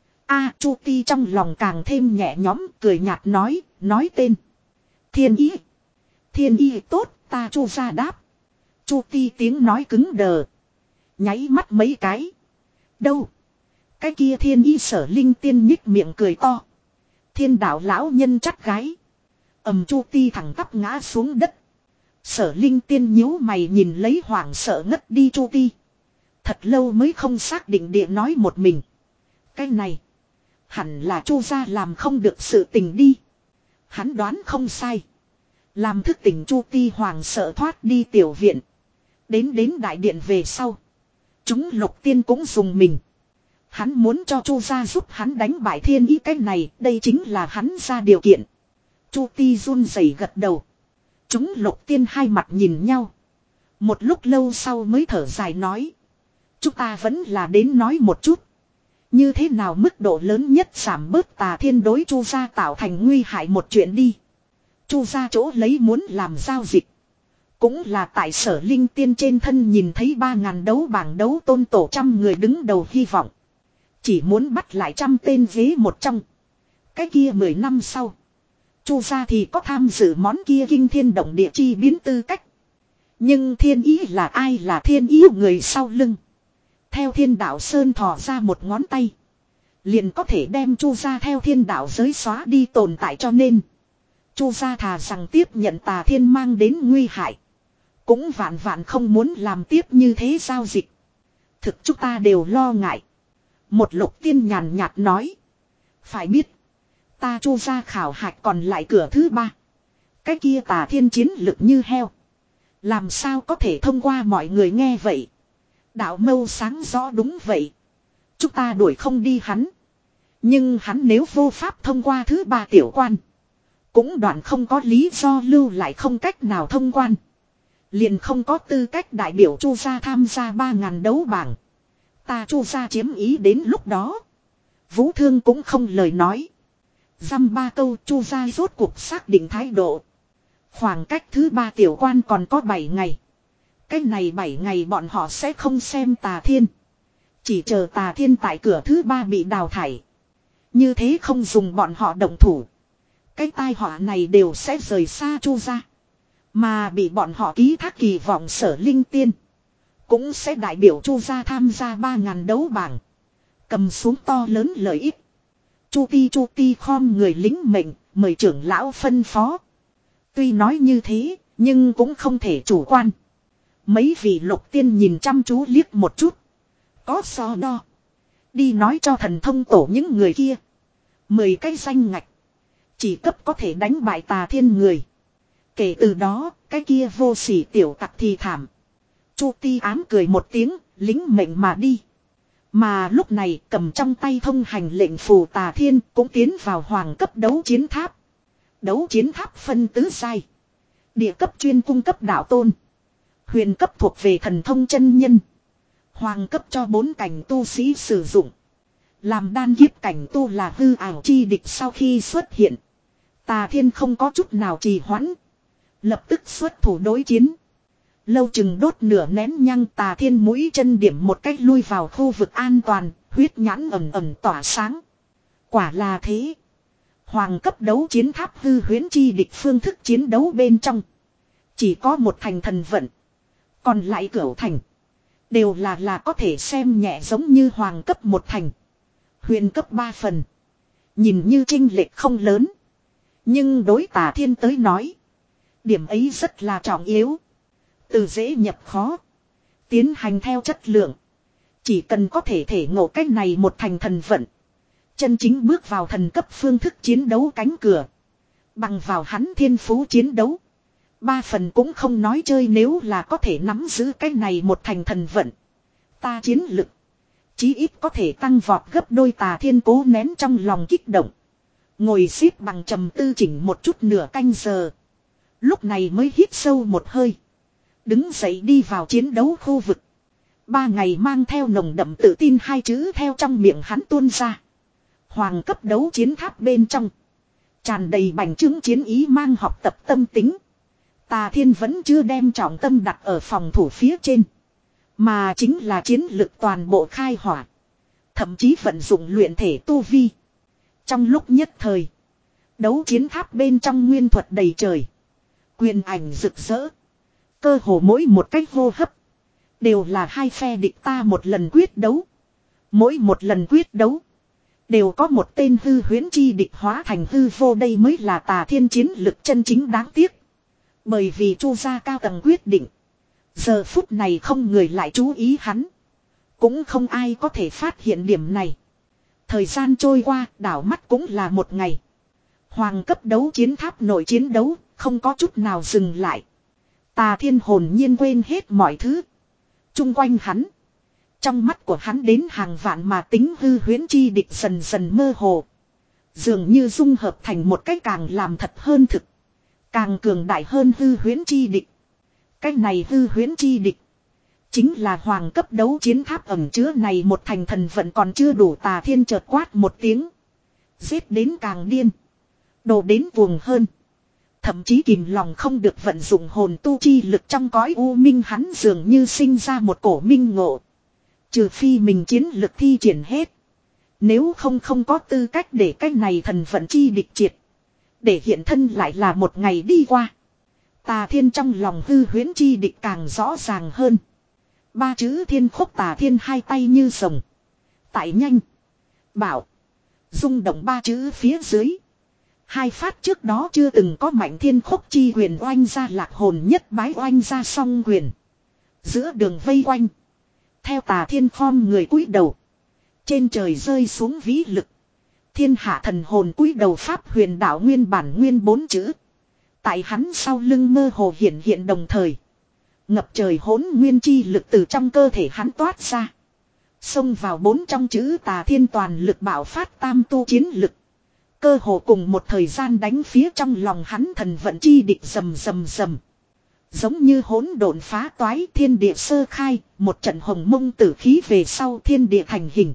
A Chu Ti trong lòng càng thêm nhẹ nhõm, cười nhạt nói. Nói tên. Thiên Ý. Thiên Ý tốt. Ta Chu gia đáp. Chu Ti tiếng nói cứng đờ. Nháy mắt mấy cái. Đâu? Cái kia Thiên Ý. Sở Linh Tiên nhích miệng cười to. Thiên đạo lão nhân chắt gái. Ầm. Chu Ti thẳng tắp ngã xuống đất. Sở Linh Tiên nhíu mày nhìn lấy hoảng sợ ngất đi Chu Ti. thật lâu mới không xác định địa nói một mình. Cái này. Hẳn là Chu gia làm không được sự tình đi. Hắn đoán không sai. Làm thức tỉnh Chu Ti Hoàng sợ thoát đi tiểu viện. Đến đến đại điện về sau. Chúng Lục Tiên cũng dùng mình. Hắn muốn cho Chu gia giúp hắn đánh bại Thiên Ý, cái này, đây chính là hắn ra điều kiện. Chu Ti run rẩy gật đầu. Chúng Lục Tiên hai mặt nhìn nhau. Một lúc lâu sau mới thở dài nói. Chúng ta vẫn là đến nói một chút. Như thế nào mức độ lớn nhất giảm bớt Tà Thiên đối Chu gia tạo thành nguy hại một chuyện đi. Chu gia chỗ lấy muốn làm giao dịch. Cũng là tại Sở Linh Tiên trên thân nhìn thấy ba ngàn đấu bảng đấu tôn tổ trăm người đứng đầu hy vọng. Chỉ muốn bắt lại trăm tên ghế một trong. Cái kia mười năm sau. Chu gia thì có tham dự món kia kinh thiên động địa chi biến tư cách. Nhưng Thiên Ý là ai, là Thiên Ý người sau lưng. Theo Thiên Đạo Sơn thò ra một ngón tay. Liền có thể đem Chu gia theo Thiên Đạo giới xóa đi tồn tại, cho nên. Chu gia thà rằng tiếp nhận Tà Thiên mang đến nguy hại. Cũng vạn vạn không muốn làm tiếp như thế giao dịch. Thực chúng ta đều lo ngại. Một Lục Tiên nhàn nhạt nói. Phải biết. Ta Chu gia khảo hạch còn lại cửa thứ ba. Cái kia Tà Thiên chiến lực như heo. Làm sao có thể thông qua mọi người nghe vậy. Đạo Mâu sáng rõ đúng vậy. Chúng ta đuổi không đi hắn. Nhưng hắn nếu vô pháp thông qua thứ ba tiểu quan. Cũng đoạn không có lý do lưu lại không cách nào thông quan. Liền không có tư cách đại biểu Chu gia tham gia ba ngàn đấu bảng. Ta Chu gia chiếm ý đến lúc đó. Vũ Thương cũng không lời nói. Dăm ba câu Chu gia rốt cuộc xác định thái độ. Khoảng cách thứ ba tiểu quan còn có bảy ngày. Cái này bảy ngày bọn họ sẽ không xem Tà Thiên. Chỉ chờ Tà Thiên tại cửa thứ ba bị đào thải. Như thế không dùng bọn họ động thủ. Cái tai họa này đều sẽ rời xa Chu gia. Mà bị bọn họ ký thác kỳ vọng Sở Linh Tiên. Cũng sẽ đại biểu Chu gia tham gia ba ngàn đấu bảng. Cầm xuống to lớn lợi ích. Chu Ti Chu Ti khom người lính mệnh, mời trưởng lão phân phó. Tuy nói như thế, nhưng cũng không thể chủ quan. Mấy vị Lục Tiên nhìn chăm chú liếc một chút. Có so đo. Đi nói cho thần thông tổ những người kia. Mười cái danh ngạch. Chỉ cấp có thể đánh bại Tà Thiên người. Kể từ đó, cái kia vô sỉ tiểu tặc thì thảm. Chu Ti ám cười một tiếng, lính mệnh mà đi. Mà lúc này cầm trong tay thông hành lệnh phù Tà Thiên cũng tiến vào hoàng cấp đấu chiến tháp. Đấu chiến tháp phân tứ giai. Địa cấp chuyên cung cấp đạo tôn. Huyền cấp thuộc về thần thông chân nhân. Hoàng cấp cho bốn cảnh tu sĩ sử dụng. Làm đan kiếp cảnh tu là hư ảo chi địch sau khi xuất hiện. Tà Thiên không có chút nào trì hoãn. Lập tức xuất thủ đối chiến. Lâu chừng đốt nửa nén nhang Tà Thiên mũi chân điểm một cách lui vào khu vực an toàn, huyết nhãn ẩm ẩm tỏa sáng. Quả là thế. Hoàng cấp đấu chiến tháp hư huyễn chi địch phương thức chiến đấu bên trong. Chỉ có một thành thần vận. Còn lại cửu thành. Đều là là có thể xem nhẹ giống như hoàng cấp một thành. Huyền cấp ba phần. Nhìn như chênh lệch không lớn. Nhưng đối Tà Thiên tới nói. Điểm ấy rất là trọng yếu. Từ dễ nhập khó. Tiến hành theo chất lượng. Chỉ cần có thể thể ngộ cách này một thành thần vận. Chân chính bước vào thần cấp phương thức chiến đấu cánh cửa. Bằng vào hắn thiên phú chiến đấu. Ba phần cũng không nói chơi, nếu là có thể nắm giữ cách này một thành thần vận. Ta chiến lực. Chí ít có thể tăng vọt gấp đôi. Tà Thiên cố nén trong lòng kích động. Ngồi xếp bằng trầm tư chỉnh một chút nửa canh giờ. Lúc này mới hít sâu một hơi. Đứng dậy đi vào chiến đấu khu vực. Ba ngày mang theo nồng đậm tự tin hai chữ theo trong miệng hắn tuôn ra. Hoàng cấp đấu chiến tháp bên trong. Tràn đầy bành trướng chiến ý mang học tập tâm tính. Tà Thiên vẫn chưa đem trọng tâm đặt ở phòng thủ phía trên. Mà chính là chiến lực toàn bộ khai hỏa. Thậm chí vận dụng luyện thể tu vi. Trong lúc nhất thời. Đấu chiến tháp bên trong nguyên thuật đầy trời. Quyền ảnh rực rỡ. Cơ hồ mỗi một cách hô hấp. Đều là hai phe địch ta một lần quyết đấu. Mỗi một lần quyết đấu. Đều có một tên hư huyễn chi địch hóa thành hư vô, đây mới là Tà Thiên chiến lực chân chính đáng tiếc. Bởi vì Chu gia cao tầng quyết định. Giờ phút này không người lại chú ý hắn. Cũng không ai có thể phát hiện điểm này. Thời gian trôi qua, đảo mắt cũng là một ngày. Hoàng cấp đấu chiến tháp nội chiến đấu, không có chút nào dừng lại. Tà Thiên hồn nhiên quên hết mọi thứ. Trung quanh hắn. Trong mắt của hắn đến hàng vạn mà tính hư huyễn chi địch dần dần mơ hồ. Dường như dung hợp thành một cái càng làm thật hơn thực. Càng cường đại hơn hư huyễn chi địch. Cái này hư huyễn chi địch. Chính là hoàng cấp đấu chiến tháp ẩn chứa này một thành thần vận còn chưa đủ. Tà Thiên chợt quát một tiếng. Giết đến càng điên. Đồ đến cuồng hơn. Thậm chí kìm lòng không được vận dụng hồn tu chi lực trong cõi u minh, hắn dường như sinh ra một cổ minh ngộ. Trừ phi mình chiến lực thi triển hết. Nếu không không có tư cách để cái này thần vận chi địch triệt. Để hiện thân lại là một ngày đi qua. Tà Thiên trong lòng hư huyễn chi địch càng rõ ràng hơn. Ba chữ thiên khúc Tà Thiên hai tay như rồng. Tại nhanh. Bảo. Rung động ba chữ phía dưới. Hai phát trước đó chưa từng có mạnh thiên khúc chi quyền oanh ra lạc hồn nhất bái oanh ra song quyền. Giữa đường vây quanh. Theo Tà Thiên khom người cúi đầu. Trên trời rơi xuống vĩ lực. Thiên hạ thần hồn cúi đầu pháp huyền đạo nguyên bản nguyên bốn chữ. Tại hắn sau lưng mơ hồ hiện hiện đồng thời. Ngập trời hỗn nguyên chi lực từ trong cơ thể hắn toát ra. Xông vào bốn trong chữ Tà Thiên toàn lực bạo phát tam tu chiến lực. Cơ hồ cùng một thời gian đánh phía trong lòng hắn thần vận chi địch rầm rầm rầm. Giống như hỗn độn phá toái thiên địa sơ khai, một trận hồng mông tử khí về sau thiên địa thành hình.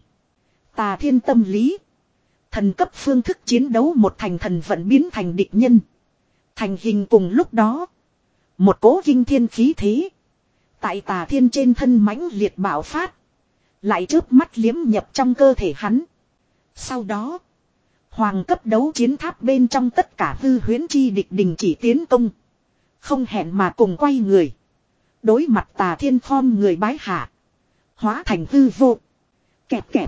Tà Thiên tâm lý. Thần cấp phương thức chiến đấu một thành thần vận biến thành địch nhân. Thành hình cùng lúc đó. Một cố kinh thiên khí thế. Tại Tà Thiên trên thân mãnh liệt bạo phát. Lại chớp mắt liếm nhập trong cơ thể hắn. Sau đó. Hoàng cấp đấu chiến tháp bên trong tất cả hư huyễn chi địch đình chỉ tiến công. Không hẹn mà cùng quay người. Đối mặt Tà Thiên khom người bái hạ. Hóa thành hư vô. Kẹp kẹp.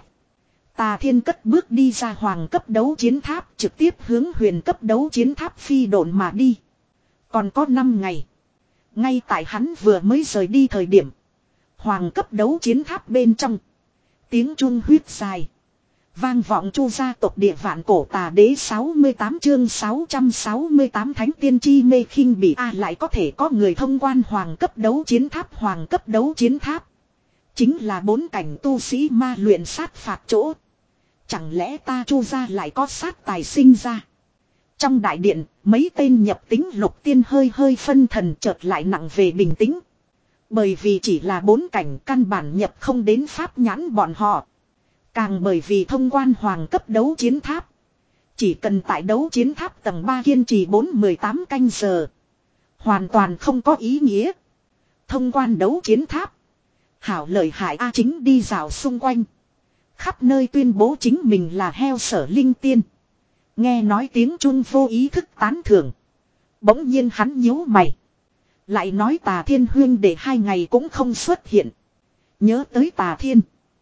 Tà Thiên cất bước đi ra hoàng cấp đấu chiến tháp trực tiếp hướng huyền cấp đấu chiến tháp phi độn mà đi. Còn có năm ngày. Ngay tại hắn vừa mới rời đi thời điểm. Hoàng cấp đấu chiến tháp bên trong. Tiếng chuông huyết dài. Vang vọng chu gia tộc địa vạn cổ tà đế sáu mươi tám chương sáu trăm sáu mươi tám thánh tiên chi mê khinh bỉ a lại có thể có người thông quan hoàng cấp đấu chiến tháp. Hoàng cấp đấu chiến tháp. Chính là bốn cảnh tu sĩ ma luyện sát phạt chỗ. Chẳng lẽ ta chu gia lại có sát tài sinh ra. Trong đại điện, mấy tên nhập tính lục tiên hơi hơi phân thần chợt lại nặng về bình tĩnh. Bởi vì chỉ là bốn cảnh căn bản nhập không đến pháp nhãn bọn họ. Càng bởi vì thông quan hoàng cấp đấu chiến tháp. Chỉ cần tại đấu chiến tháp tầng ba kiên trì bốn mười tám canh giờ. Hoàn toàn không có ý nghĩa. Thông quan đấu chiến tháp. Hảo lợi hại A Chính đi dạo xung quanh. Khắp nơi tuyên bố chính mình là heo sở linh tiên. Nghe nói tiếng chuông vô ý thức tán thưởng. Bỗng nhiên hắn nhíu mày. Lại nói Tà Thiên huyên để hai ngày cũng không xuất hiện. Nhớ tới Tà Thiên.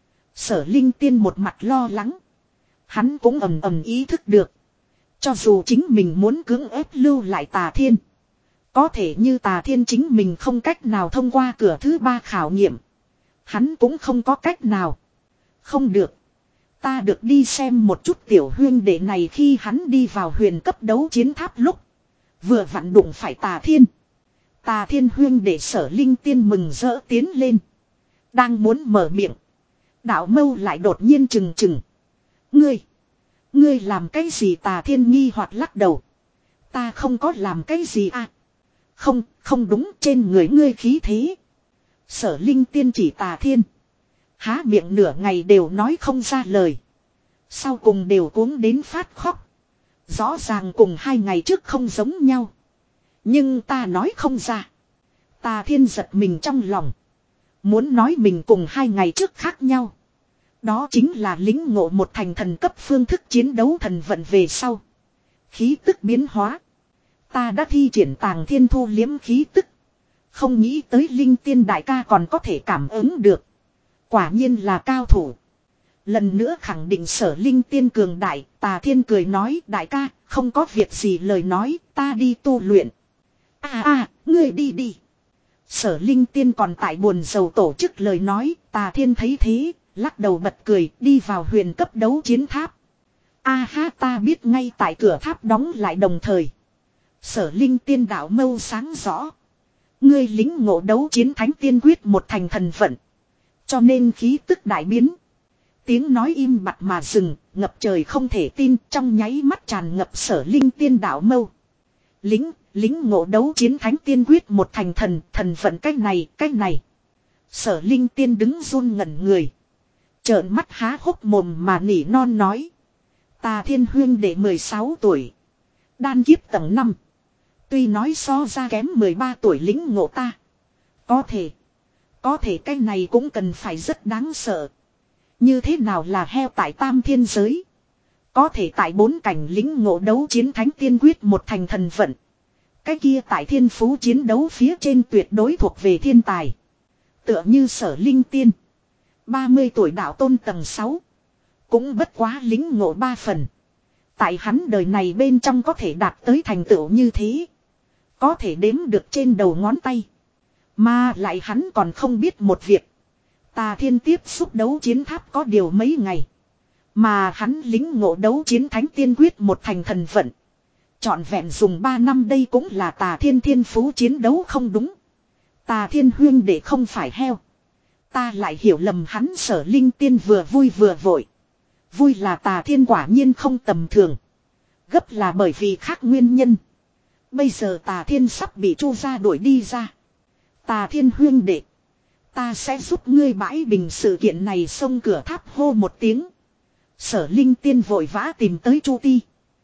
Sở linh tiên một mặt lo lắng. Hắn cũng ầm ầm ý thức được. Cho dù chính mình muốn cưỡng ép lưu lại Tà Thiên. Có thể như Tà Thiên chính mình không cách nào thông qua cửa thứ ba khảo nghiệm. Hắn cũng không có cách nào. Không được. Ta được đi xem một chút tiểu huyên đệ này khi hắn đi vào huyền cấp đấu chiến tháp lúc. Vừa vặn đụng phải Tà Thiên. Tà Thiên huyên đệ sở linh tiên mừng rỡ tiến lên. Đang muốn mở miệng. Đạo mâu lại đột nhiên trừng trừng. Ngươi. Ngươi làm cái gì Tà Thiên nghi hoặc lắc đầu. Ta không có làm cái gì à. Không, không đúng trên người ngươi khí thế. Sở linh tiên chỉ Tà Thiên. Há miệng nửa ngày đều nói không ra lời. Sau cùng đều cuống đến phát khóc. Rõ ràng cùng hai ngày trước không giống nhau. Nhưng ta nói không ra. Tà Thiên giật mình trong lòng. Muốn nói mình cùng hai ngày trước khác nhau. Đó chính là lính ngộ một thành thần cấp phương thức chiến đấu thần vận về sau. Khí tức biến hóa. Ta đã thi triển Tàng Thiên thu liếm khí tức. Không nghĩ tới linh tiên đại ca còn có thể cảm ứng được. Quả nhiên là cao thủ. Lần nữa khẳng định sở linh tiên cường đại. Tà Thiên cười nói đại ca không có việc gì lời nói ta đi tu luyện. À à ngươi đi đi. Sở Linh Tiên còn tại buồn rầu tổ chức lời nói, Tà Thiên thấy thế, lắc đầu bật cười, đi vào huyền cấp đấu chiến tháp. A ha, ta biết ngay tại cửa tháp đóng lại đồng thời. Sở Linh Tiên đạo mâu sáng rõ. Ngươi lính ngộ đấu chiến thánh tiên quyết một thành thần vận. Cho nên khí tức đại biến. Tiếng nói im bặt mà dừng, ngập trời không thể tin, trong nháy mắt tràn ngập Sở Linh Tiên đạo mâu. Lính, lính ngộ đấu chiến thánh tiên quyết một thành thần, thần vận cách này, cách này. Sở Linh Tiên đứng run ngẩn người. Trợn mắt há hốc mồm mà nỉ non nói. Tà Thiên huyên đệ mười sáu tuổi. Đan kiếp tầng năm. Tuy nói so ra kém mười ba tuổi lính ngộ ta. Có thể. Có thể cái này cũng cần phải rất đáng sợ. Như thế nào là heo tại tam thiên giới. Có thể tại bốn cảnh lính ngộ đấu chiến thánh tiên quyết một thành thần vận. Cái kia tại thiên phú chiến đấu phía trên tuyệt đối thuộc về thiên tài. Tựa như Sở Linh Tiên. ba mươi tuổi đạo tôn tầng sáu. Cũng bất quá lính ngộ ba phần. Tại hắn đời này bên trong có thể đạt tới thành tựu như thế. Có thể đếm được trên đầu ngón tay. Mà lại hắn còn không biết một việc. Tà Thiên tiếp xúc đấu chiến tháp có điều mấy ngày. Mà hắn lính ngộ đấu chiến thánh tiên quyết một thành thần vận. Chọn vẹn dùng ba năm đây cũng là Tà Thiên thiên phú chiến đấu không đúng. Tà Thiên huyên để không phải heo. Ta lại hiểu lầm hắn. Sở Linh Tiên vừa vui vừa vội. Vui là Tà Thiên quả nhiên không tầm thường. Gấp là bởi vì khác nguyên nhân. Bây giờ Tà Thiên sắp bị Chu gia đuổi đi ra. Tà Thiên huyên đệ. Ta sẽ giúp ngươi bãi bình sự kiện này. Xông cửa tháp hô một tiếng. Sở Linh Tiên vội vã tìm tới Chu Ti.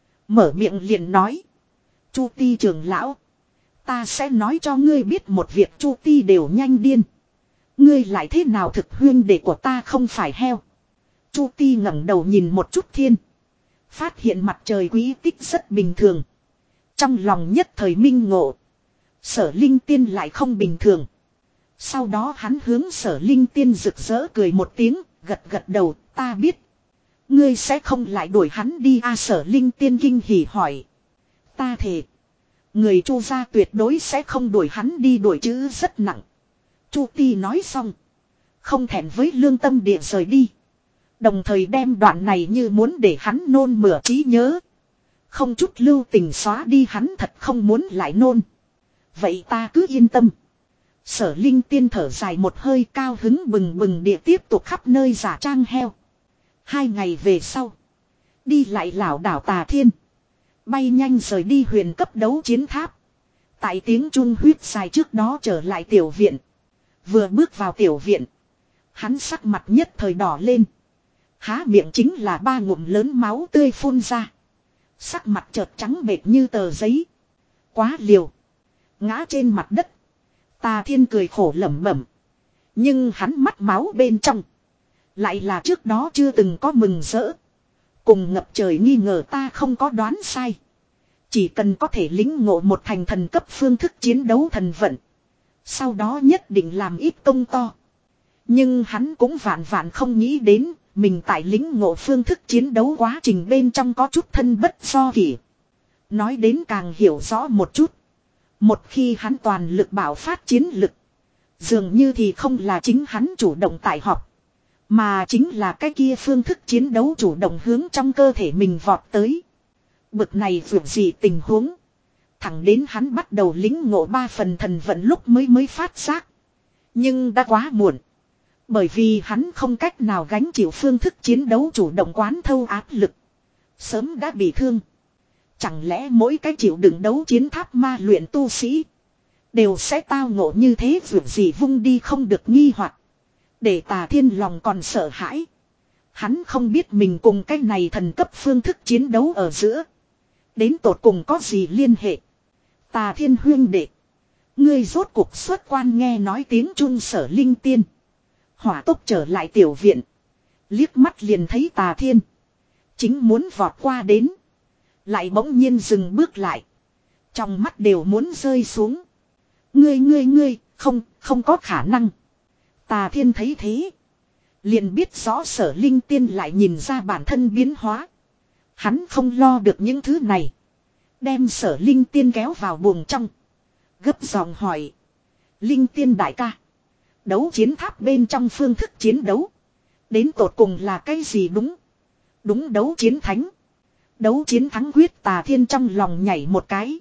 Mở miệng liền nói. Chu Ti trưởng lão. Ta sẽ nói cho ngươi biết một việc. Chu Ti đều nhanh điên. Ngươi lại thế nào thực huyên đệ của ta không phải heo. Chu Ti ngẩng đầu nhìn một chút thiên. Phát hiện mặt trời quý tích rất bình thường. Trong lòng nhất thời minh ngộ. Sở Linh Tiên lại không bình thường. Sau đó hắn hướng Sở Linh Tiên rực rỡ cười một tiếng. Gật gật đầu, ta biết. Ngươi sẽ không lại đuổi hắn đi à? Sở Linh Tiên kinh hỉ hỏi. Ta thề. Người Chu gia tuyệt đối sẽ không đuổi hắn đi, đuổi chữ rất nặng. Chu Ti nói xong. Không thẹn với lương tâm địa rời đi. Đồng thời đem đoạn này như muốn để hắn nôn mửa trí nhớ. Không chút lưu tình xóa đi, hắn thật không muốn lại nôn. Vậy ta cứ yên tâm. Sở Linh Tiên thở dài một hơi, cao hứng bừng bừng địa tiếp tục khắp nơi giả trang heo. Hai ngày về sau. Đi lại lảo đảo Tà Thiên. Bay nhanh rời đi huyền cấp đấu chiến tháp. Tại tiếng trung huyết dài trước đó trở lại tiểu viện. Vừa bước vào tiểu viện. Hắn sắc mặt nhất thời đỏ lên. Há miệng chính là ba ngụm lớn máu tươi phun ra. Sắc mặt chợt trắng bệch như tờ giấy. Quá liều. Ngã trên mặt đất. Tà Thiên cười khổ lẩm bẩm. Nhưng hắn mắt máu bên trong. Lại là trước đó chưa từng có mừng rỡ. Cùng ngập trời nghi ngờ ta không có đoán sai. Chỉ cần có thể lĩnh ngộ một thành thần cấp phương thức chiến đấu thần vận. Sau đó nhất định làm ít công to. Nhưng hắn cũng vạn vạn không nghĩ đến. Mình tại lĩnh ngộ phương thức chiến đấu quá trình bên trong có chút thân bất do kỷ. Nói đến càng hiểu rõ một chút. Một khi hắn toàn lực bảo phát chiến lực. Dường như thì không là chính hắn chủ động tại học. Mà chính là cái kia phương thức chiến đấu chủ động hướng trong cơ thể mình vọt tới. Bực này vượt gì tình huống. Thẳng đến hắn bắt đầu lĩnh ngộ ba phần thần vận lúc mới mới phát giác. Nhưng đã quá muộn. Bởi vì hắn không cách nào gánh chịu phương thức chiến đấu chủ động quán thâu áp lực. Sớm đã bị thương. Chẳng lẽ mỗi cái chịu đựng đấu chiến tháp ma luyện tu sĩ. Đều sẽ tao ngộ như thế vượt gì vung đi không được nghi hoặc. Để Tà Thiên lòng còn sợ hãi. Hắn không biết mình cùng cái này thần cấp phương thức chiến đấu ở giữa. Đến tột cùng có gì liên hệ. Tà Thiên huyên đệ. Ngươi rốt cuộc xuất quan nghe nói tiếng Trung. Sở Linh Tiên. Hỏa tốc trở lại tiểu viện. Liếc mắt liền thấy Tà Thiên. Chính muốn vọt qua đến. Lại bỗng nhiên dừng bước lại. Trong mắt đều muốn rơi xuống. Ngươi ngươi ngươi, không, không có khả năng. Tà Thiên thấy thế. Liền biết rõ Sở Linh Tiên lại nhìn ra bản thân biến hóa. Hắn không lo được những thứ này. Đem Sở Linh Tiên kéo vào buồng trong. Gấp giọng hỏi. Linh tiên đại ca. Đấu chiến tháp bên trong phương thức chiến đấu. Đến tột cùng là cái gì đúng? Đúng đấu chiến thánh. Đấu chiến thắng quyết Tà Thiên trong lòng nhảy một cái.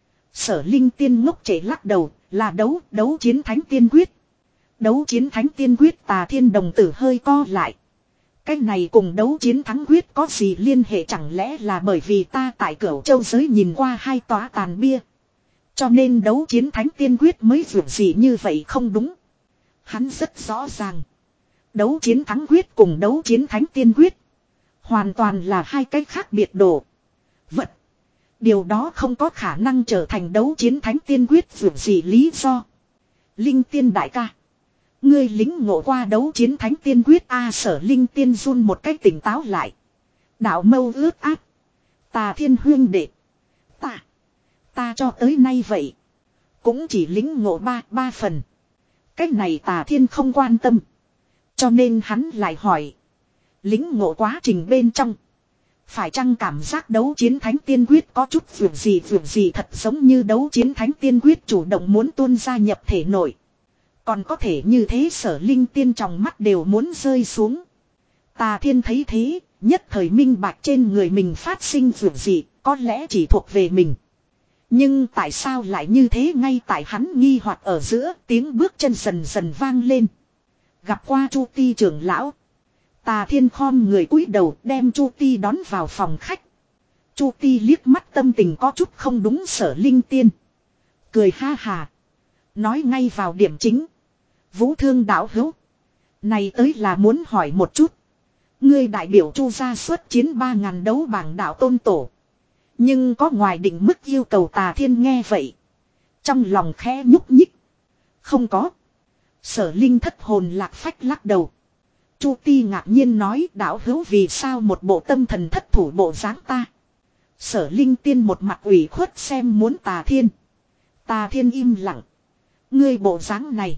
Sở Linh tiên ngốc trẻ lắc đầu là đấu đấu chiến thánh tiên quyết. Đấu chiến thánh tiên quyết Tà Thiên đồng tử hơi co lại. Cái này cùng đấu chiến thắng quyết có gì liên hệ chẳng lẽ là bởi vì ta tại Cửu Châu giới nhìn qua hai tòa tàn bia. Cho nên đấu chiến thánh tiên quyết mới vượt gì như vậy không đúng. Hắn rất rõ ràng. Đấu chiến thắng quyết cùng đấu chiến thánh tiên quyết. Hoàn toàn là hai cái khác biệt đồ. Vật. Điều đó không có khả năng trở thành đấu chiến thánh tiên quyết vượt gì lý do. Linh tiên đại ca. Ngươi lính ngộ qua đấu chiến thánh tiên quyết A Sở Linh tiên run một cách tỉnh táo lại. Đạo mâu ướt át. Tà Thiên huyên đệ. Ta. Ta cho tới nay vậy. Cũng chỉ lính ngộ ba, ba phần. Cách này Tà Thiên không quan tâm. Cho nên hắn lại hỏi. Lính ngộ quá trình bên trong. Phải chăng cảm giác đấu chiến thánh tiên quyết có chút vượt gì vượt gì thật giống như đấu chiến thánh tiên quyết chủ động muốn tuôn ra nhập thể nội. Còn có thể như thế Sở Linh tiên trong mắt đều muốn rơi xuống. Tà Thiên thấy thế, nhất thời minh bạch trên người mình phát sinh vượt gì, có lẽ chỉ thuộc về mình. Nhưng tại sao lại như thế ngay tại hắn nghi hoặc ở giữa tiếng bước chân dần dần vang lên. Gặp qua Chu Ti trưởng lão. Tà Thiên khom người cúi đầu đem Chu Ti đón vào phòng khách. Chu Ti liếc mắt tâm tình có chút không đúng Sở Linh tiên. Cười ha hà. Nói ngay vào điểm chính. Vũ Thương đạo hữu. Này tới là muốn hỏi một chút. Ngươi đại biểu Chu gia xuất chiến ba ngàn đấu bảng đạo tôn tổ. Nhưng có ngoài định mức yêu cầu Tà Thiên nghe vậy. Trong lòng khẽ nhúc nhích. Không có. Sở Linh thất hồn lạc phách lắc đầu. Chu Ti ngạc nhiên nói đạo hữu vì sao một bộ tâm thần thất thủ bộ dáng ta. Sở Linh tiên một mặt ủy khuất xem muốn Tà Thiên. Tà Thiên im lặng. Ngươi bộ dáng này.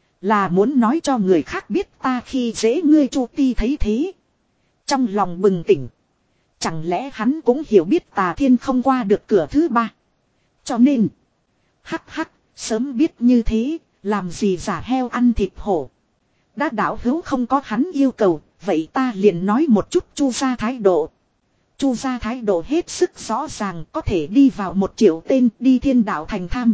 Là muốn nói cho người khác biết ta khi dễ ngươi Chu Ti thấy thế. Trong lòng bừng tỉnh. Chẳng lẽ hắn cũng hiểu biết Tà Thiên không qua được cửa thứ ba. Cho nên. Hắc hắc. Sớm biết như thế. Làm gì giả heo ăn thịt hổ. Đã đạo hữu không có hắn yêu cầu. Vậy ta liền nói một chút Chu gia thái độ. Chu gia thái độ hết sức rõ ràng. Có thể đi vào một triệu tên đi thiên đạo thành tham.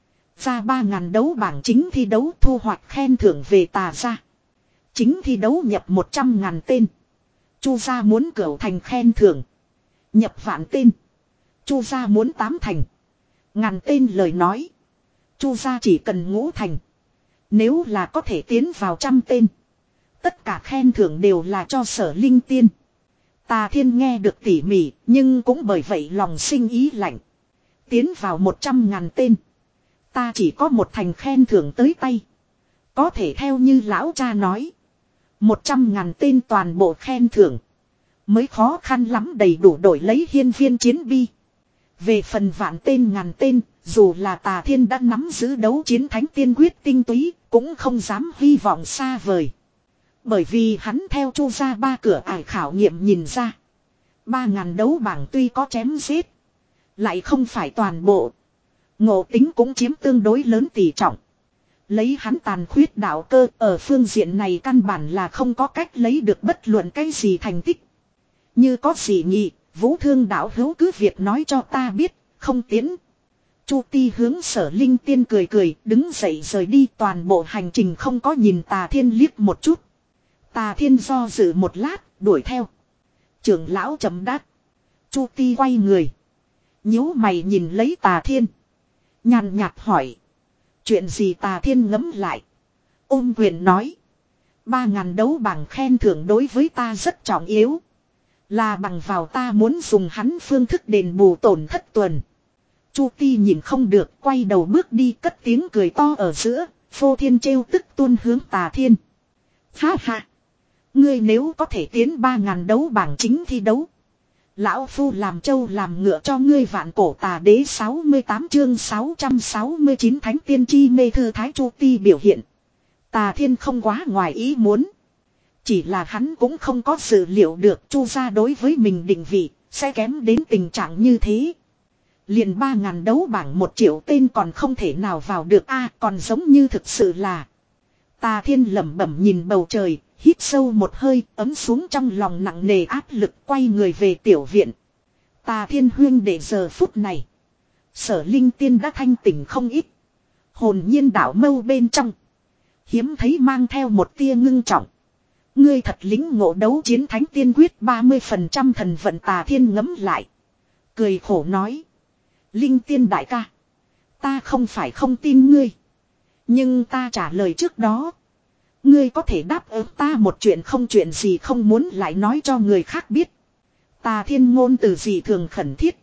Ra ba ngàn đấu bảng chính thi đấu thu hoạch khen thưởng về Tà gia. Chính thi đấu nhập một trăm ngàn tên. Chu gia muốn cửu thành khen thưởng. Nhập vạn tên. Chu gia muốn tám thành. Ngàn tên lời nói. Chu gia chỉ cần ngũ thành. Nếu là có thể tiến vào trăm tên. Tất cả khen thưởng đều là cho Sở Linh tiên. Tà Thiên nghe được tỉ mỉ. Nhưng cũng bởi vậy lòng sinh ý lạnh. Tiến vào một trăm ngàn tên. Ta chỉ có một thành khen thưởng tới tay. Có thể theo như lão cha nói. Một trăm ngàn tên toàn bộ khen thưởng. Mới khó khăn lắm đầy đủ đổi lấy hiên viên chiến bi. Về phần vạn tên ngàn tên. Dù là Tà Thiên đã nắm giữ đấu chiến thánh tiên quyết tinh túy. Cũng không dám hy vọng xa vời. Bởi vì hắn theo Chu gia ba cửa ải khảo nghiệm nhìn ra. Ba ngàn đấu bảng tuy có chém giết. Lại không phải toàn bộ. Ngộ tính cũng chiếm tương đối lớn tỷ trọng. Lấy hắn tàn khuyết đạo cơ ở phương diện này căn bản là không có cách lấy được bất luận cái gì thành tích. Như có gì nhị, Vũ Thương đạo hữu cứ việc nói cho ta biết, không tiến. Chu Ti hướng Sở Linh tiên cười cười, đứng dậy rời đi toàn bộ hành trình không có nhìn Tà Thiên liếc một chút. Tà Thiên do dự một lát, đuổi theo. Trưởng lão chấm đát. Chu Ti quay người. Nhíu mày nhìn lấy Tà Thiên. Nhàn nhạt hỏi. Chuyện gì Tà Thiên ngẫm lại. Ôm quyền nói. Ba ngàn đấu bảng khen thưởng đối với ta rất trọng yếu. Là bằng vào ta muốn dùng hắn phương thức đền bù tổn thất tuần. Chu Ti nhìn không được quay đầu bước đi cất tiếng cười to ở giữa. Phô Thiên trêu tức tuôn hướng Tà Thiên. Ha ha. Ngươi nếu có thể tiến ba ngàn đấu bảng chính thi đấu. Lão Phu làm trâu làm ngựa cho ngươi vạn cổ Tà đế sáu mươi tám chương sáu trăm sáu mươi chín Thánh tiên chi mê thư thái Chu Ti biểu hiện. Tà Thiên không quá ngoài ý muốn. Chỉ là hắn cũng không có dự liệu được Chu gia đối với mình định vị sẽ kém đến tình trạng như thế. Liền ba ngàn đấu bảng một triệu tên còn không thể nào vào được a, còn giống như thực sự là. Tà Thiên lẩm bẩm nhìn bầu trời, hít sâu một hơi, ấm xuống trong lòng nặng nề áp lực, quay người về tiểu viện. Tà Thiên huyên để giờ phút này, Sở Linh Tiên đã thanh tỉnh không ít. Hồn nhiên đảo mâu bên trong, hiếm thấy mang theo một tia ngưng trọng. Ngươi thật lính ngộ đấu chiến thánh tiên quyết ba mươi phần trăm thần vận. Tà Thiên ngấm lại, cười khổ nói. Linh Tiên đại ca, ta không phải không tin ngươi, nhưng ta trả lời trước đó, ngươi có thể đáp ứng ta một chuyện không, chuyện gì không muốn lại nói cho người khác biết. Tà Thiên ngôn từ gì thường khẩn thiết.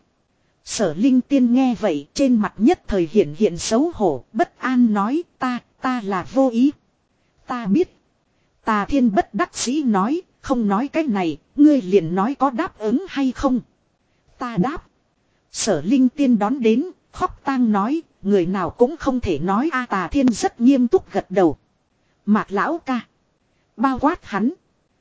Sở Linh Tiên nghe vậy trên mặt nhất thời hiện hiện xấu hổ, bất an nói ta, ta là vô ý. Ta biết. Tà Thiên bất đắc dĩ nói, không nói cái này, ngươi liền nói có đáp ứng hay không. Ta đáp. Sở Linh Tiên đón đến, khóc tang nói, người nào cũng không thể nói a. Tà Thiên rất nghiêm túc gật đầu. Mạc lão ca. Bao quát hắn.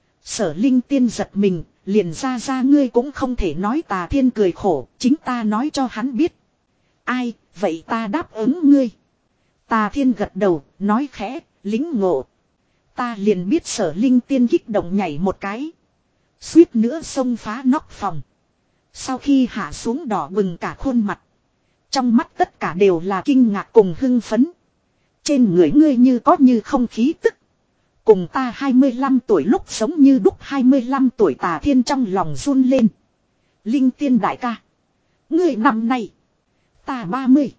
Sở Linh Tiên giật mình, liền ra ra ngươi cũng không thể nói. Tà Thiên cười khổ, chính ta nói cho hắn biết. Ai, vậy ta đáp ứng ngươi. Tà Thiên gật đầu, nói khẽ, lính ngộ. Ta liền biết Sở Linh Tiên kích động nhảy một cái, suýt nữa xông phá nóc phòng. Sau khi hạ xuống đỏ bừng cả khuôn mặt, trong mắt tất cả đều là kinh ngạc cùng hưng phấn. Trên người ngươi như có như không khí tức, cùng ta hai mươi lăm tuổi lúc sống như đúc hai mươi lăm tuổi. Tà Thiên trong lòng run lên. Linh Tiên đại ca, ngươi năm nay, ta ba mươi.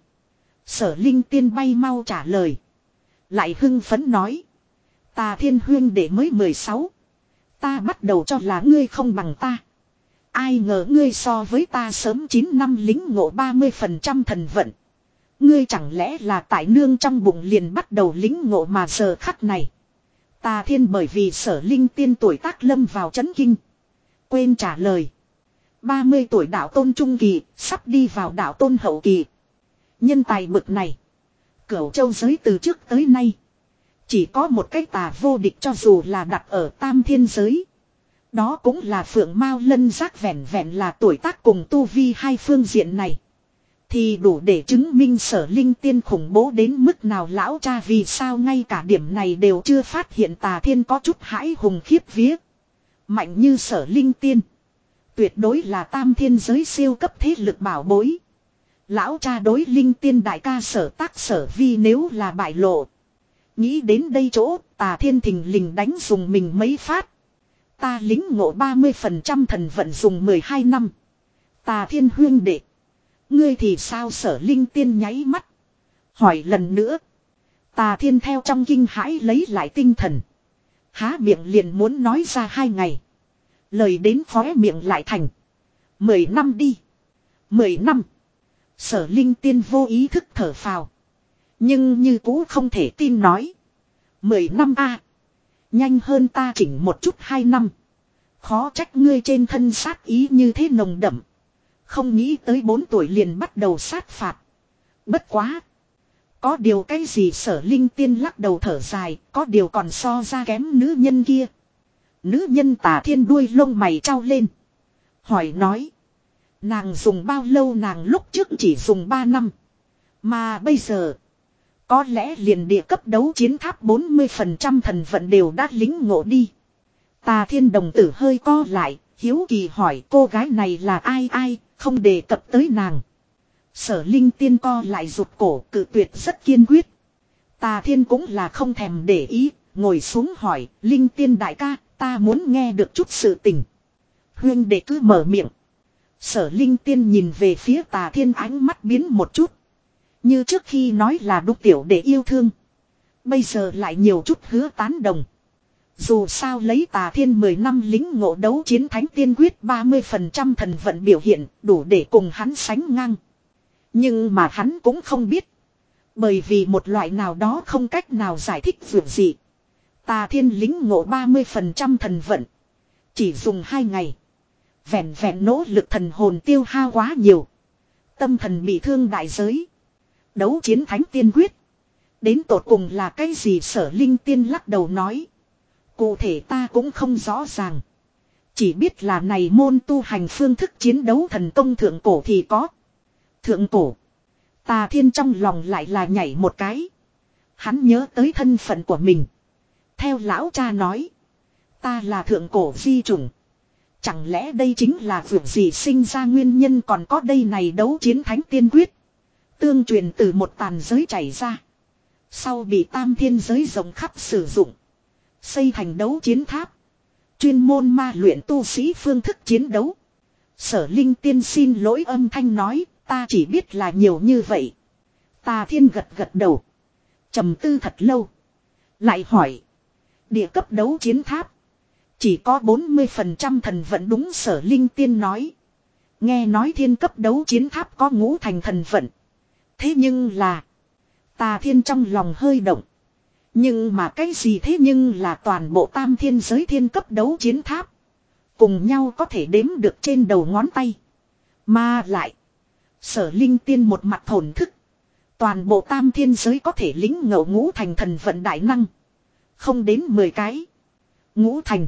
Sở Linh Tiên bay mau trả lời. Lại hưng phấn nói. Tà Thiên huyên để mới mười sáu. Ta bắt đầu cho là ngươi không bằng ta. Ai ngờ ngươi so với ta sớm chín năm lính ngộ ba mươi phần trăm thần vận. Ngươi chẳng lẽ là tại nương trong bụng liền bắt đầu lính ngộ mà giờ khắc này. Tà Thiên bởi vì Sở Linh Tiên tuổi tác lâm vào chấn kinh, quên trả lời. ba mươi tuổi đạo tôn trung kỳ, sắp đi vào đạo tôn hậu kỳ. Nhân tài bực này, Cửu Châu giới từ trước tới nay chỉ có một cái tà vô địch, cho dù là đặt ở Tam Thiên giới. Đó cũng là Phượng Mao Lân Giác, vẹn vẹn là tuổi tác cùng tu vi hai phương diện này thì đủ để chứng minh Sở Linh Tiên khủng bố đến mức nào. Lão cha vì sao ngay cả điểm này đều chưa phát hiện. Tà Thiên có chút hãi hùng khiếp vía. Mạnh như Sở Linh Tiên, tuyệt đối là Tam Thiên giới siêu cấp thế lực bảo bối. Lão cha đối Linh Tiên đại ca Sở Tác Sở Vi nếu là bại lộ. Nghĩ đến đây chỗ, Tà Thiên thình lình đánh dùng mình mấy phát. Ta lính ngộ ba mươi phần trăm thần vận dùng mười hai năm. Tà Thiên huyên đệ, ngươi thì sao? Sở Linh Tiên nháy mắt, hỏi lần nữa. Tà Thiên theo trong kinh hãi lấy lại tinh thần, há miệng liền muốn nói ra hai ngày. Lời đến khóe miệng lại thành mười năm đi. Mười năm. Sở Linh Tiên vô ý thức thở phào, nhưng như cũ không thể tin nói. Mười năm a, nhanh hơn ta chỉnh một chút hai năm. Khó trách ngươi trên thân sát ý như thế nồng đậm. Không nghĩ tới bốn tuổi liền bắt đầu sát phạt. Bất quá, có điều cái gì? Sở Linh Tiên lắc đầu thở dài, có điều còn so ra kém nữ nhân kia. Nữ nhân? Tà Thiên đuôi lông mày trao lên, hỏi nói. Nàng dùng bao lâu? Nàng lúc trước chỉ dùng ba năm. Mà bây giờ, có lẽ liền địa cấp đấu chiến tháp bốn mươi phần trăm thần vận đều đã lính ngộ đi. Tà Thiên đồng tử hơi co lại, hiếu kỳ hỏi cô gái này là ai? Ai, không đề cập tới nàng. Sở Linh Tiên co lại rụt cổ, cự tuyệt rất kiên quyết. Tà Thiên cũng là không thèm để ý, ngồi xuống hỏi. Linh Tiên đại ca, ta muốn nghe được chút sự tình. Huyên đệ cứ mở miệng. Sở Linh Tiên nhìn về phía Tà Thiên, ánh mắt biến một chút. Như trước khi nói là đúc tiểu để yêu thương, bây giờ lại nhiều chút hứa tán đồng. Dù sao lấy Tà Thiên mười năm lính ngộ đấu chiến thánh tiên quyết ba mươi phần trăm thần vận biểu hiện đủ để cùng hắn sánh ngang. Nhưng mà hắn cũng không biết, bởi vì một loại nào đó không cách nào giải thích việc gì, Tà Thiên lính ngộ ba mươi phần trăm thần vận chỉ dùng hai ngày. Vẹn vẹn nỗ lực thần hồn tiêu hao quá nhiều, tâm thần bị thương đại giới. Đấu chiến thánh tiên quyết đến tột cùng là cái gì? Sở Linh Tiên lắc đầu nói. Cụ thể ta cũng không rõ ràng, chỉ biết là này môn tu hành phương thức chiến đấu thần công thượng cổ thì có. Thượng cổ. Tà Thiên trong lòng lại là nhảy một cái. Hắn nhớ tới thân phận của mình. Theo lão cha nói. Ta là thượng cổ di chủng. Chẳng lẽ đây chính là việc gì sinh ra nguyên nhân, còn có đây này đấu chiến thánh tiên quyết. Tương truyền từ một tàn giới chảy ra. Sau bị tam thiên giới rộng khắp sử dụng. Xây thành đấu chiến tháp. Chuyên môn ma luyện tu sĩ phương thức chiến đấu. Sở Linh Tiên xin lỗi âm thanh nói, ta chỉ biết là nhiều như vậy. Tà Thiên gật gật đầu. Trầm tư thật lâu. Lại hỏi. Địa cấp đấu chiến tháp. Chỉ có bốn mươi phần trăm thần vận đúng, Sở Linh Tiên nói. Nghe nói thiên cấp đấu chiến tháp có ngũ thành thần vận. Thế nhưng là. Tà Thiên trong lòng hơi động. Nhưng mà cái gì thế nhưng là toàn bộ tam thiên giới thiên cấp đấu chiến tháp. Cùng nhau có thể đếm được trên đầu ngón tay. Mà lại. Sở Linh Tiên một mặt thổn thức. Toàn bộ tam thiên giới có thể lính ngộ ngũ thành thần vận đại năng. Không đến mười cái. Ngũ thành.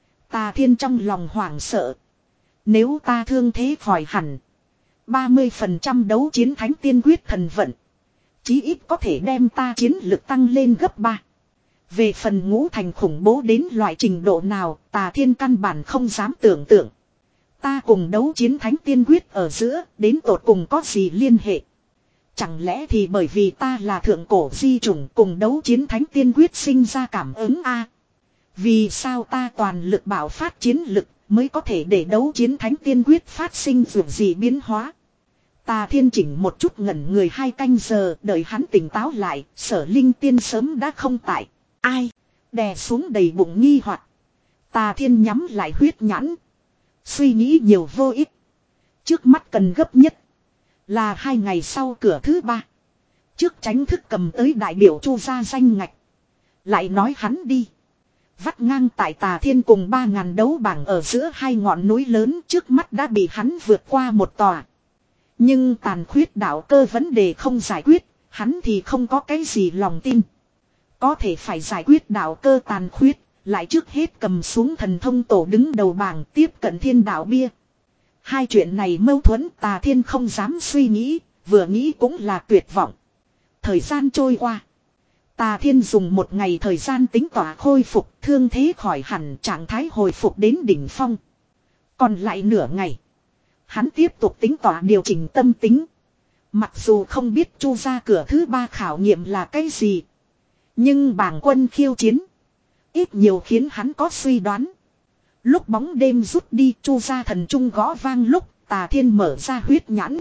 Tà Thiên trong lòng hoảng sợ. Nếu ta thương thế khỏi hẳn. ba mươi phần trăm đấu chiến thánh tiên quyết thần vận. Chí ít có thể đem ta chiến lực tăng lên gấp ba. Về phần ngũ thành khủng bố đến loại trình độ nào, Tà Thiên căn bản không dám tưởng tượng. Ta cùng đấu chiến thánh tiên quyết ở giữa, đến tột cùng có gì liên hệ? Chẳng lẽ thì bởi vì ta là thượng cổ di chủng cùng đấu chiến thánh tiên quyết sinh ra cảm ứng a? Vì sao ta toàn lực bảo phát chiến lực mới có thể để đấu chiến thánh tiên quyết phát sinh dù gì biến hóa? Tà Thiên chỉnh một chút ngẩn người hai canh giờ, đợi hắn tỉnh táo lại, Sở Linh Tiên sớm đã không tại. Ai? Đè xuống đầy bụng nghi hoặc. Tà Thiên nhắm lại huyết nhãn. Suy nghĩ nhiều vô ích. Trước mắt cần gấp nhất. Là hai ngày sau cửa thứ ba. Trước tránh thức cầm tới đại biểu Chu gia danh ngạch. Lại nói hắn đi. Vắt ngang tại Tà Thiên cùng ba ngàn đấu bảng ở giữa hai ngọn núi lớn trước mắt đã bị hắn vượt qua một tòa. Nhưng tàn khuyết đạo cơ vấn đề không giải quyết, hắn thì không có cái gì lòng tin. Có thể phải giải quyết đạo cơ tàn khuyết, lại trước hết cầm xuống thần thông tổ đứng đầu bảng tiếp cận thiên đạo bia. Hai chuyện này mâu thuẫn, Tà Thiên không dám suy nghĩ, vừa nghĩ cũng là tuyệt vọng. Thời gian trôi qua. Tà Thiên dùng một ngày thời gian tính tỏa khôi phục, thương thế khỏi hẳn, trạng thái hồi phục đến đỉnh phong. Còn lại nửa ngày. Hắn tiếp tục tính tỏa điều chỉnh tâm tính. Mặc dù không biết Chu ra cửa thứ ba khảo nghiệm là cái gì. Nhưng bảng quân khiêu chiến. Ít nhiều khiến hắn có suy đoán. Lúc bóng đêm rút đi, Chu ra thần trung gõ vang lúc Tà Thiên mở ra huyết nhãn.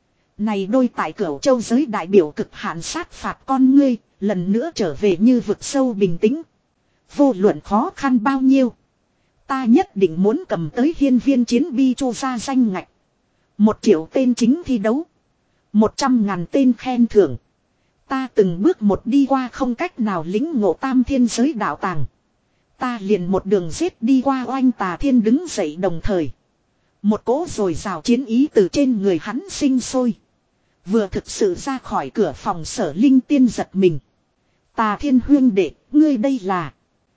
Này đôi tại Cửu Châu giới đại biểu cực hạn sát phạt con ngươi, lần nữa trở về như vực sâu bình tĩnh. Vô luận khó khăn bao nhiêu. Ta nhất định muốn cầm tới hiên viên chiến bi Chu ra danh ngạch. Một triệu tên chính thi đấu. Một trăm ngàn tên khen thưởng. Ta từng bước một đi qua không cách nào lính ngộ tam thiên giới đạo tàng. Ta liền một đường giết đi qua oanh. Tà Thiên đứng dậy đồng thời. Một cỗ rồi rào chiến ý từ trên người hắn sinh sôi. Vừa thực sự ra khỏi cửa phòng, Sở Linh Tiên giật mình. Tà Thiên huyên đệ, ngươi đây là.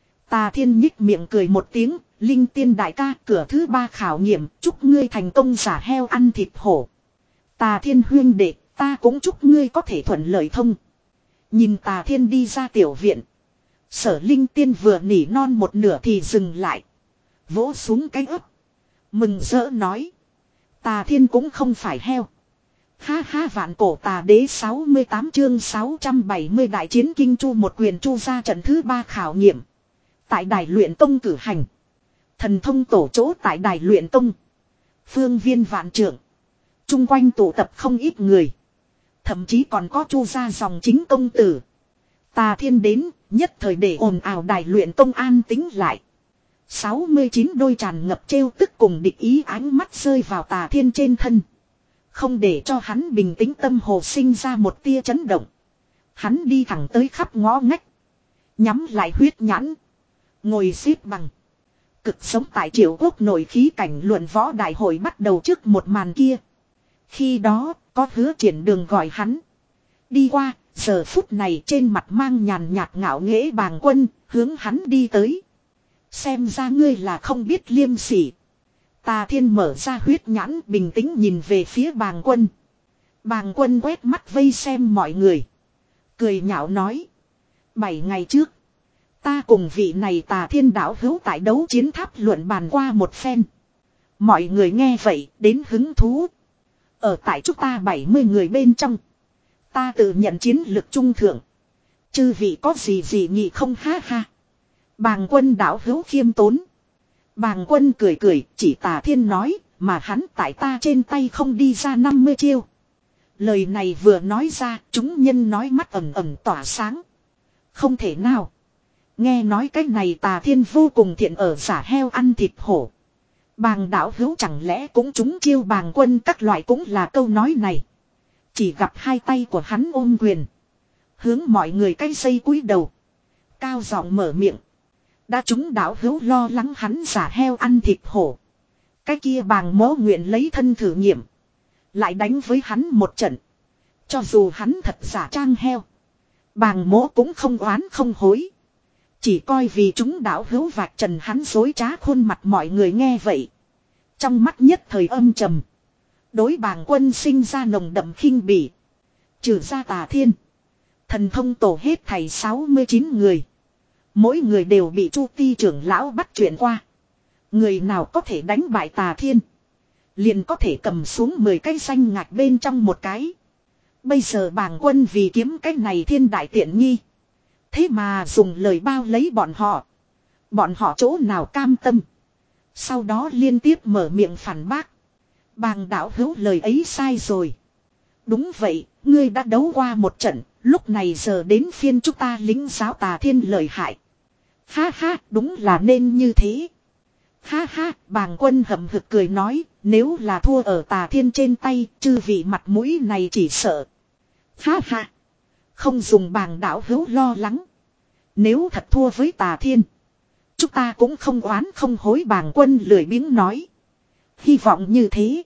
Tà Thiên nhích miệng cười một tiếng. Linh Tiên đại ca, cửa thứ ba khảo nghiệm, chúc ngươi thành công giả heo ăn thịt hổ. Tà Thiên huyên đệ, ta cũng chúc ngươi có thể thuận lợi thông. Nhìn Tà Thiên đi ra tiểu viện. Sở Linh Tiên vừa nỉ non một nửa thì dừng lại. Vỗ xuống cái ấp. Mừng rỡ nói. Tà Thiên cũng không phải heo. Ha ha, vạn cổ tà đế sáu mươi tám chương sáu trăm bảy mươi đại chiến kinh chu một quyền chu ra trận thứ ba khảo nghiệm. Tại đài luyện tông cử hành. Thần thông tổ chỗ tại đài luyện tông. Phương viên vạn trưởng. Trung quanh tụ tập không ít người. Thậm chí còn có chu ra dòng chính công tử. Tà Thiên đến, nhất thời để ồn ào đài luyện tông an tính lại. sáu mươi chín đôi tràn ngập trêu tức cùng địch ý ánh mắt rơi vào Tà Thiên trên thân. Không để cho hắn bình tĩnh tâm hồ sinh ra một tia chấn động. Hắn đi thẳng tới khắp ngõ ngách. Nhắm lại huyết nhãn. Ngồi xếp bằng. Cực sống tại Triệu Quốc nổi khí cảnh luận võ đại hội bắt đầu trước một màn kia. Khi đó, có Hứa Triển Đường gọi hắn. Đi qua, giờ phút này trên mặt mang nhàn nhạt ngạo nghễ Bàng Quân, hướng hắn đi tới. Xem ra ngươi là không biết liêm sỉ. Tà Thiên mở ra huyết nhãn bình tĩnh nhìn về phía Bàng Quân. Bàng Quân quét mắt vây xem mọi người. Cười nhạo nói. Bảy ngày trước. Ta cùng vị này Tà Thiên đạo hữu tại đấu chiến tháp luận bàn qua một phen. Mọi người nghe vậy đến hứng thú. Ở tại chúng ta bảy mươi người bên trong. Ta tự nhận chiến lực trung thượng. Chư vị có gì gì nghị không ha ha. Bàng Quân đạo hữu khiêm tốn. Bàng Quân cười cười chỉ Tà Thiên nói. Mà hắn tại ta trên tay không đi ra năm mươi chiêu. Lời này vừa nói ra chúng nhân nói mắt ẩm ẩm tỏa sáng. Không thể nào. Nghe nói cái này Tà Thiên vô cùng thiện ở giả heo ăn thịt hổ. Bàng đạo hữu chẳng lẽ cũng chúng chiêu Bàng Quân các loại cũng là câu nói này. Chỉ gặp hai tay của hắn ôm quyền. Hướng mọi người cái dây cúi đầu. Cao giọng mở miệng. Đã chúng đạo hữu lo lắng hắn giả heo ăn thịt hổ. Cái kia Bàng mỗ nguyện lấy thân thử nghiệm. Lại đánh với hắn một trận. Cho dù hắn thật giả trang heo. Bàng mỗ cũng không oán không hối. Chỉ coi vì chúng đạo hữu vạch trần hắn dối trá khuôn mặt mọi người nghe vậy. Trong mắt nhất thời âm trầm. Đối Bàng Quân sinh ra nồng đậm khinh bỉ. Trừ ra Tà Thiên. Thần thông tổ hết thảy sáu mươi chín người. Mỗi người đều bị Chu Ti trưởng lão bắt chuyện qua. Người nào có thể đánh bại Tà Thiên. Liền có thể cầm xuống mười cái danh ngạch bên trong một cái. Bây giờ Bàng Quân vì kiếm cái này thiên đại tiện nghi. Thế mà dùng lời bao lấy bọn họ. Bọn họ chỗ nào cam tâm. Sau đó liên tiếp mở miệng phản bác. Bàng đạo hữu lời ấy sai rồi. Đúng vậy, ngươi đã đấu qua một trận. Lúc này giờ đến phiên chúng ta lính giáo Tà Thiên lợi hại. Ha ha, đúng là nên như thế. Ha ha, Bàng Quân hậm hực cười nói. Nếu là thua ở Tà Thiên trên tay, chư vị mặt mũi này chỉ sợ. Ha ha, không dùng Bàng đạo hữu lo lắng. Nếu thật thua với Tà Thiên, chúng ta cũng không oán không hối. Bàng Quân lười biếng nói. Hy vọng như thế.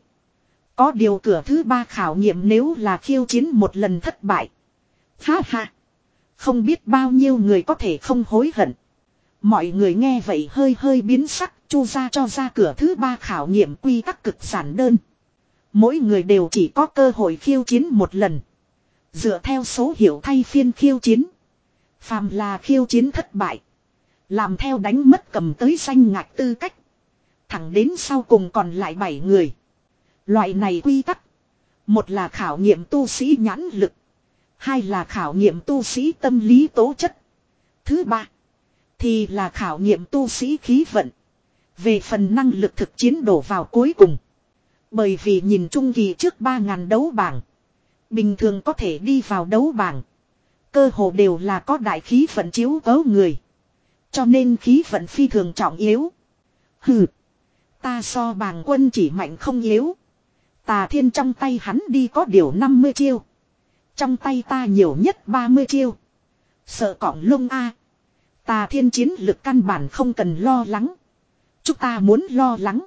Có điều cửa thứ ba khảo nghiệm nếu là khiêu chiến một lần thất bại. Ha ha, không biết bao nhiêu người có thể không hối hận. Mọi người nghe vậy hơi hơi biến sắc. Chu ra cho ra cửa thứ ba khảo nghiệm quy tắc cực giản đơn. Mỗi người đều chỉ có cơ hội khiêu chiến một lần. Dựa theo số hiệu thay phiên khiêu chiến. Phàm là khiêu chiến thất bại. Làm theo đánh mất cầm tới danh ngạch tư cách. Thẳng đến sau cùng còn lại bảy người. Loại này quy tắc. Một là khảo nghiệm tu sĩ nhãn lực. Hai là khảo nghiệm tu sĩ tâm lý tố chất. Thứ ba. Thì là khảo nghiệm tu sĩ khí vận. Về phần năng lực thực chiến đổ vào cuối cùng. Bởi vì nhìn trung kỳ trước ba ngàn đấu bảng. Bình thường có thể đi vào đấu bảng. Cơ hồ đều là có đại khí vận chiếu cố người. Cho nên khí vận phi thường trọng yếu. Hừ. Ta so Bàng Quân chỉ mạnh không yếu. Tà Thiên trong tay hắn đi có điều năm mươi chiêu. Trong tay ta nhiều nhất ba mươi chiêu. Sợ cỏng lông a. Tà Thiên chiến lực căn bản không cần lo lắng. Chúng ta muốn lo lắng.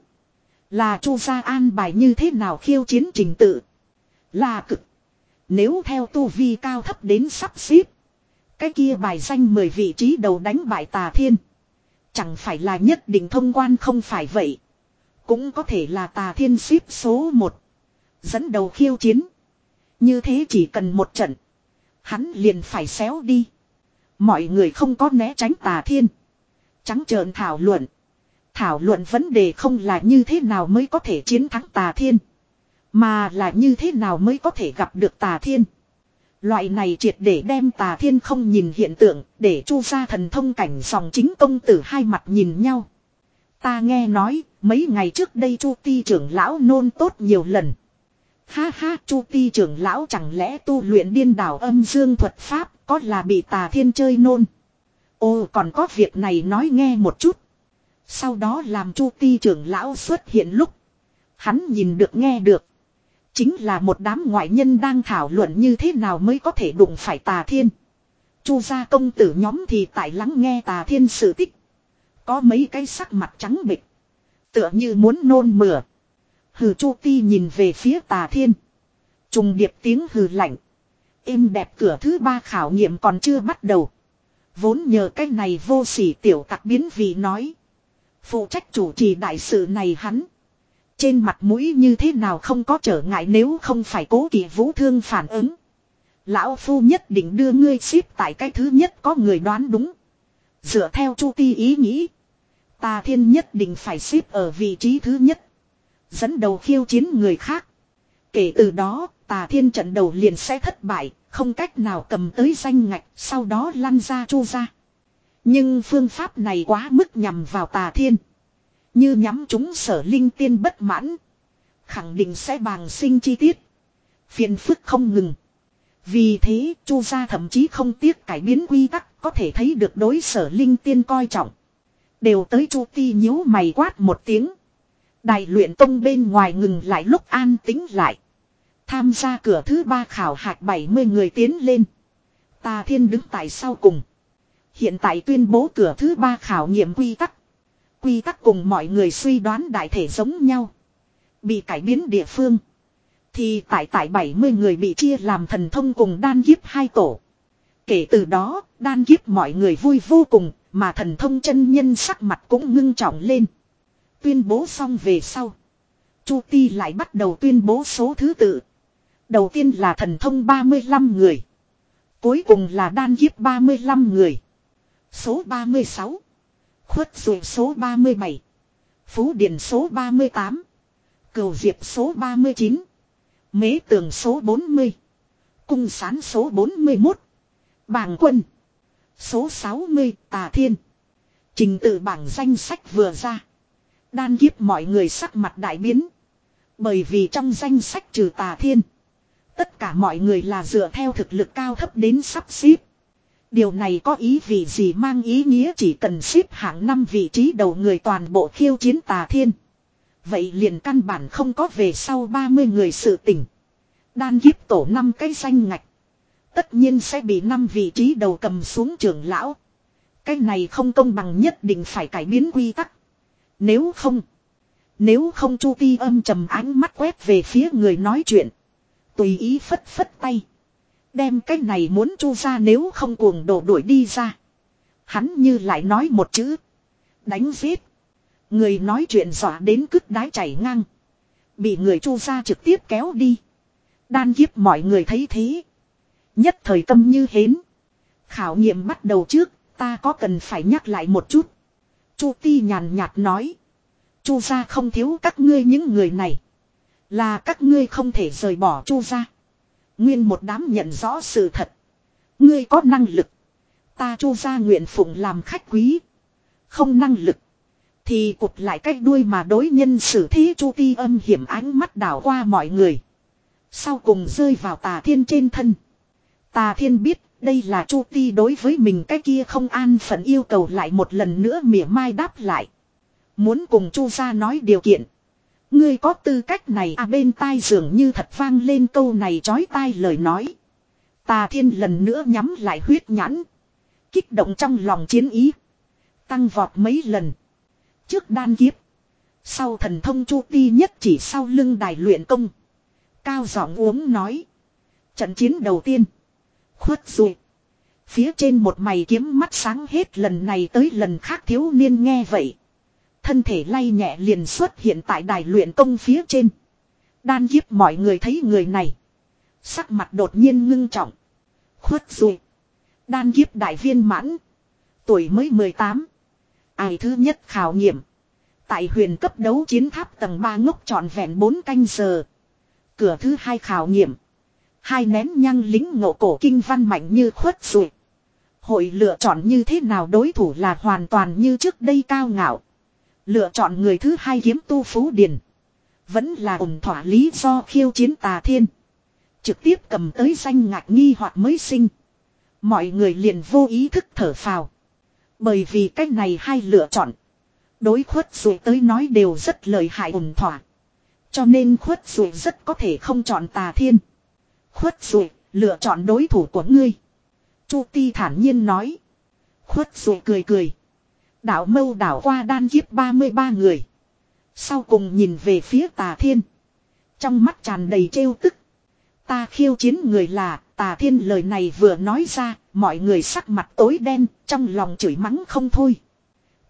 Là Chu gia an bài như thế nào khiêu chiến trình tự. Là cực. Nếu theo tu vi cao thấp đến sắp xếp. Cái kia bài danh mười vị trí đầu đánh bại Tà Thiên. Chẳng phải là nhất định thông quan không phải vậy. Cũng có thể là Tà Thiên xếp số một. Dẫn đầu khiêu chiến. Như thế chỉ cần một trận. Hắn liền phải xéo đi. Mọi người không có né tránh Tà Thiên. Trắng trợn thảo luận. Thảo luận vấn đề không là như thế nào mới có thể chiến thắng Tà Thiên. Mà là như thế nào mới có thể gặp được Tà Thiên. Loại này triệt để đem Tà Thiên không nhìn hiện tượng. Để Chu gia thần thông cảnh dòng chính công tử hai mặt nhìn nhau. Ta nghe nói mấy ngày trước đây Chu Ti trưởng lão nôn tốt nhiều lần. Ha ha, Chu Ti trưởng lão chẳng lẽ tu luyện điên đảo âm dương thuật pháp. Có là bị Tà Thiên chơi nôn. Ồ, còn có việc này nói nghe một chút. Sau đó làm Chu Ti trưởng lão xuất hiện lúc. Hắn nhìn được nghe được. Chính là một đám ngoại nhân đang thảo luận như thế nào mới có thể đụng phải Tà Thiên. Chu gia công tử nhóm thì tại lắng nghe Tà Thiên sự tích. Có mấy cái sắc mặt trắng bệch. Tựa như muốn nôn mửa. Hừ, Chu Ti nhìn về phía Tà Thiên. Trùng điệp tiếng hừ lạnh. Êm đẹp cửa thứ ba khảo nghiệm còn chưa bắt đầu. Vốn nhờ cái này vô sỉ tiểu tặc biến vì nói. Phụ trách chủ trì đại sự này hắn. trên mặt mũi như thế nào không có trở ngại, nếu không phải Cố Kỵ Vũ Thương phản ứng. Lão phu nhất định đưa ngươi xếp tại cái thứ nhất, có người đoán đúng. Dựa theo Chu Ti ý nghĩ, Tà Thiên nhất định phải xếp ở vị trí thứ nhất, dẫn đầu khiêu chiến người khác. Kể từ đó, Tà Thiên trận đầu liền sẽ thất bại, không cách nào cầm tới danh ngạch, sau đó lăn ra Chu gia. Nhưng phương pháp này quá mức nhằm vào Tà Thiên. Như nhắm chúng Sở Linh Tiên bất mãn, khẳng định sẽ bàng sinh chi tiết, phiền phức không ngừng. Vì thế Chu gia thậm chí không tiếc cải biến quy tắc, có thể thấy được đối Sở Linh Tiên coi trọng. Đều tới Chu Ti nhíu mày quát một tiếng. Đài luyện tông bên ngoài ngừng lại lúc an tĩnh lại. Tham gia cửa thứ ba khảo hạch bảy mươi người tiến lên. Tà Thiên đứng tại sau cùng. Hiện tại tuyên bố cửa thứ ba khảo nghiệm quy tắc. Quy tắc cùng mọi người suy đoán đại thể giống nhau. Bị cải biến địa phương thì tại tại bảy mươi người bị chia làm thần thông cùng đan kiếp hai tổ. Kể từ đó, đan kiếp mọi người vui vô cùng, mà thần thông chân nhân sắc mặt cũng ngưng trọng lên. Tuyên bố xong về sau, Chu Ti lại bắt đầu tuyên bố số thứ tự. Đầu tiên là thần thông ba mươi lăm người. Cuối cùng là đan kiếp ba mươi lăm người. Số ba mươi sáu. Khuất Dụ số ba mươi bảy. Phú Điền số ba mươi tám. Cửu Diệp số ba mươi chín. Mế Tường số bốn mươi. Cung Sán số bốn mươi mốt. Bàng Quân số sáu mươi. Tà Thiên. Trình tự bảng danh sách vừa ra, đan kiếp mọi người sắc mặt đại biến. Bởi vì trong danh sách trừ Tà Thiên, tất cả mọi người là dựa theo thực lực cao thấp đến sắp xếp. Điều này có ý vị gì? Mang ý nghĩa chỉ cần xếp hạng năm vị trí đầu người toàn bộ khiêu chiến Tà Thiên. Vậy liền căn bản không có về sau ba mươi người sự tỉnh. Đan kiếp tổ năm cái danh ngạch, tất nhiên sẽ bị năm vị trí đầu cầm xuống trưởng lão. Cái này không công bằng, nhất định phải cải biến quy tắc. Nếu không, nếu không Chu Ti âm trầm ánh mắt quét về phía người nói chuyện, tùy ý phất phất tay, đem cái này muốn Chu ra nếu không cuồng đổ đuổi đi ra. Hắn như lại nói một chữ: đánh giết. Người nói chuyện dọa đến cứt đái chảy ngang, bị người Chu ra trực tiếp kéo đi. Đan kiếp mọi người thấy thế, nhất thời tâm như hến. Khảo nghiệm bắt đầu trước, ta có cần phải nhắc lại một chút. Chu Ti nhàn nhạt nói. Chu gia không thiếu các ngươi những người này, là các ngươi không thể rời bỏ Chu gia. Nguyên một đám nhận rõ sự thật. Ngươi có năng lực, ta Chu gia nguyện phụng làm khách quý. Không năng lực thì cụt lại cách đuôi mà đối nhân xử thế. Chu Ti âm hiểm ánh mắt đảo qua mọi người, sau cùng rơi vào Tà Thiên trên thân. Tà Thiên biết đây là Chu Ti đối với mình cái kia không an phận yêu cầu, lại một lần nữa mỉa mai đáp lại. Muốn cùng Chu gia nói điều kiện. Ngươi có tư cách này à? Bên tai dường như thật vang lên câu này chói tai lời nói. Tà Thiên lần nữa nhắm lại huyết nhãn, kích động trong lòng chiến ý tăng vọt mấy lần. Trước đan kiếp, sau thần thông, Chu Ti nhất chỉ sau lưng đài luyện công, cao giọng uống nói. Trận chiến đầu tiên, Khuất Dụ. Phía trên một mày kiếm mắt sáng hết lần này tới lần khác thiếu niên nghe vậy, thân thể lay nhẹ liền xuất hiện tại đài luyện công phía trên. Đan kiếp mọi người thấy người này, sắc mặt đột nhiên ngưng trọng. Khuất Dụ, đan kiếp đại viên mãn, tuổi mới mười tám. Ai thứ nhất khảo nghiệm, tại huyền cấp đấu chiến tháp tầng ba ngốc trọn vẹn bốn canh giờ. Cửa thứ hai khảo nghiệm, hai nén nhang lính ngộ cổ kinh văn mạnh như Khuất Dụ. Hội lựa chọn như thế nào? Đối thủ là hoàn toàn như trước đây cao ngạo. Lựa chọn người thứ hai kiếm tu Phú Điền, vẫn là ổn thỏa lý do khiêu chiến Tà Thiên. Trực tiếp cầm tới danh ngạch nghi hoặc mới sinh. Mọi người liền vô ý thức thở phào. Bởi vì cách này hai lựa chọn, đối Khuất Dụ tới nói đều rất lợi hại ổn thỏa. Cho nên Khuất Dụ rất có thể không chọn Tà Thiên. Khuất Dụ, lựa chọn đối thủ của ngươi. Chu Ti thản nhiên nói. Khuất Dụ cười cười, đạo mâu đảo qua đan kiếp ba mươi ba người, sau cùng nhìn về phía Tà Thiên, trong mắt tràn đầy trêu tức. Ta khiêu chiến người là Tà Thiên. Lời này vừa nói ra, mọi người sắc mặt tối đen, trong lòng chửi mắng không thôi.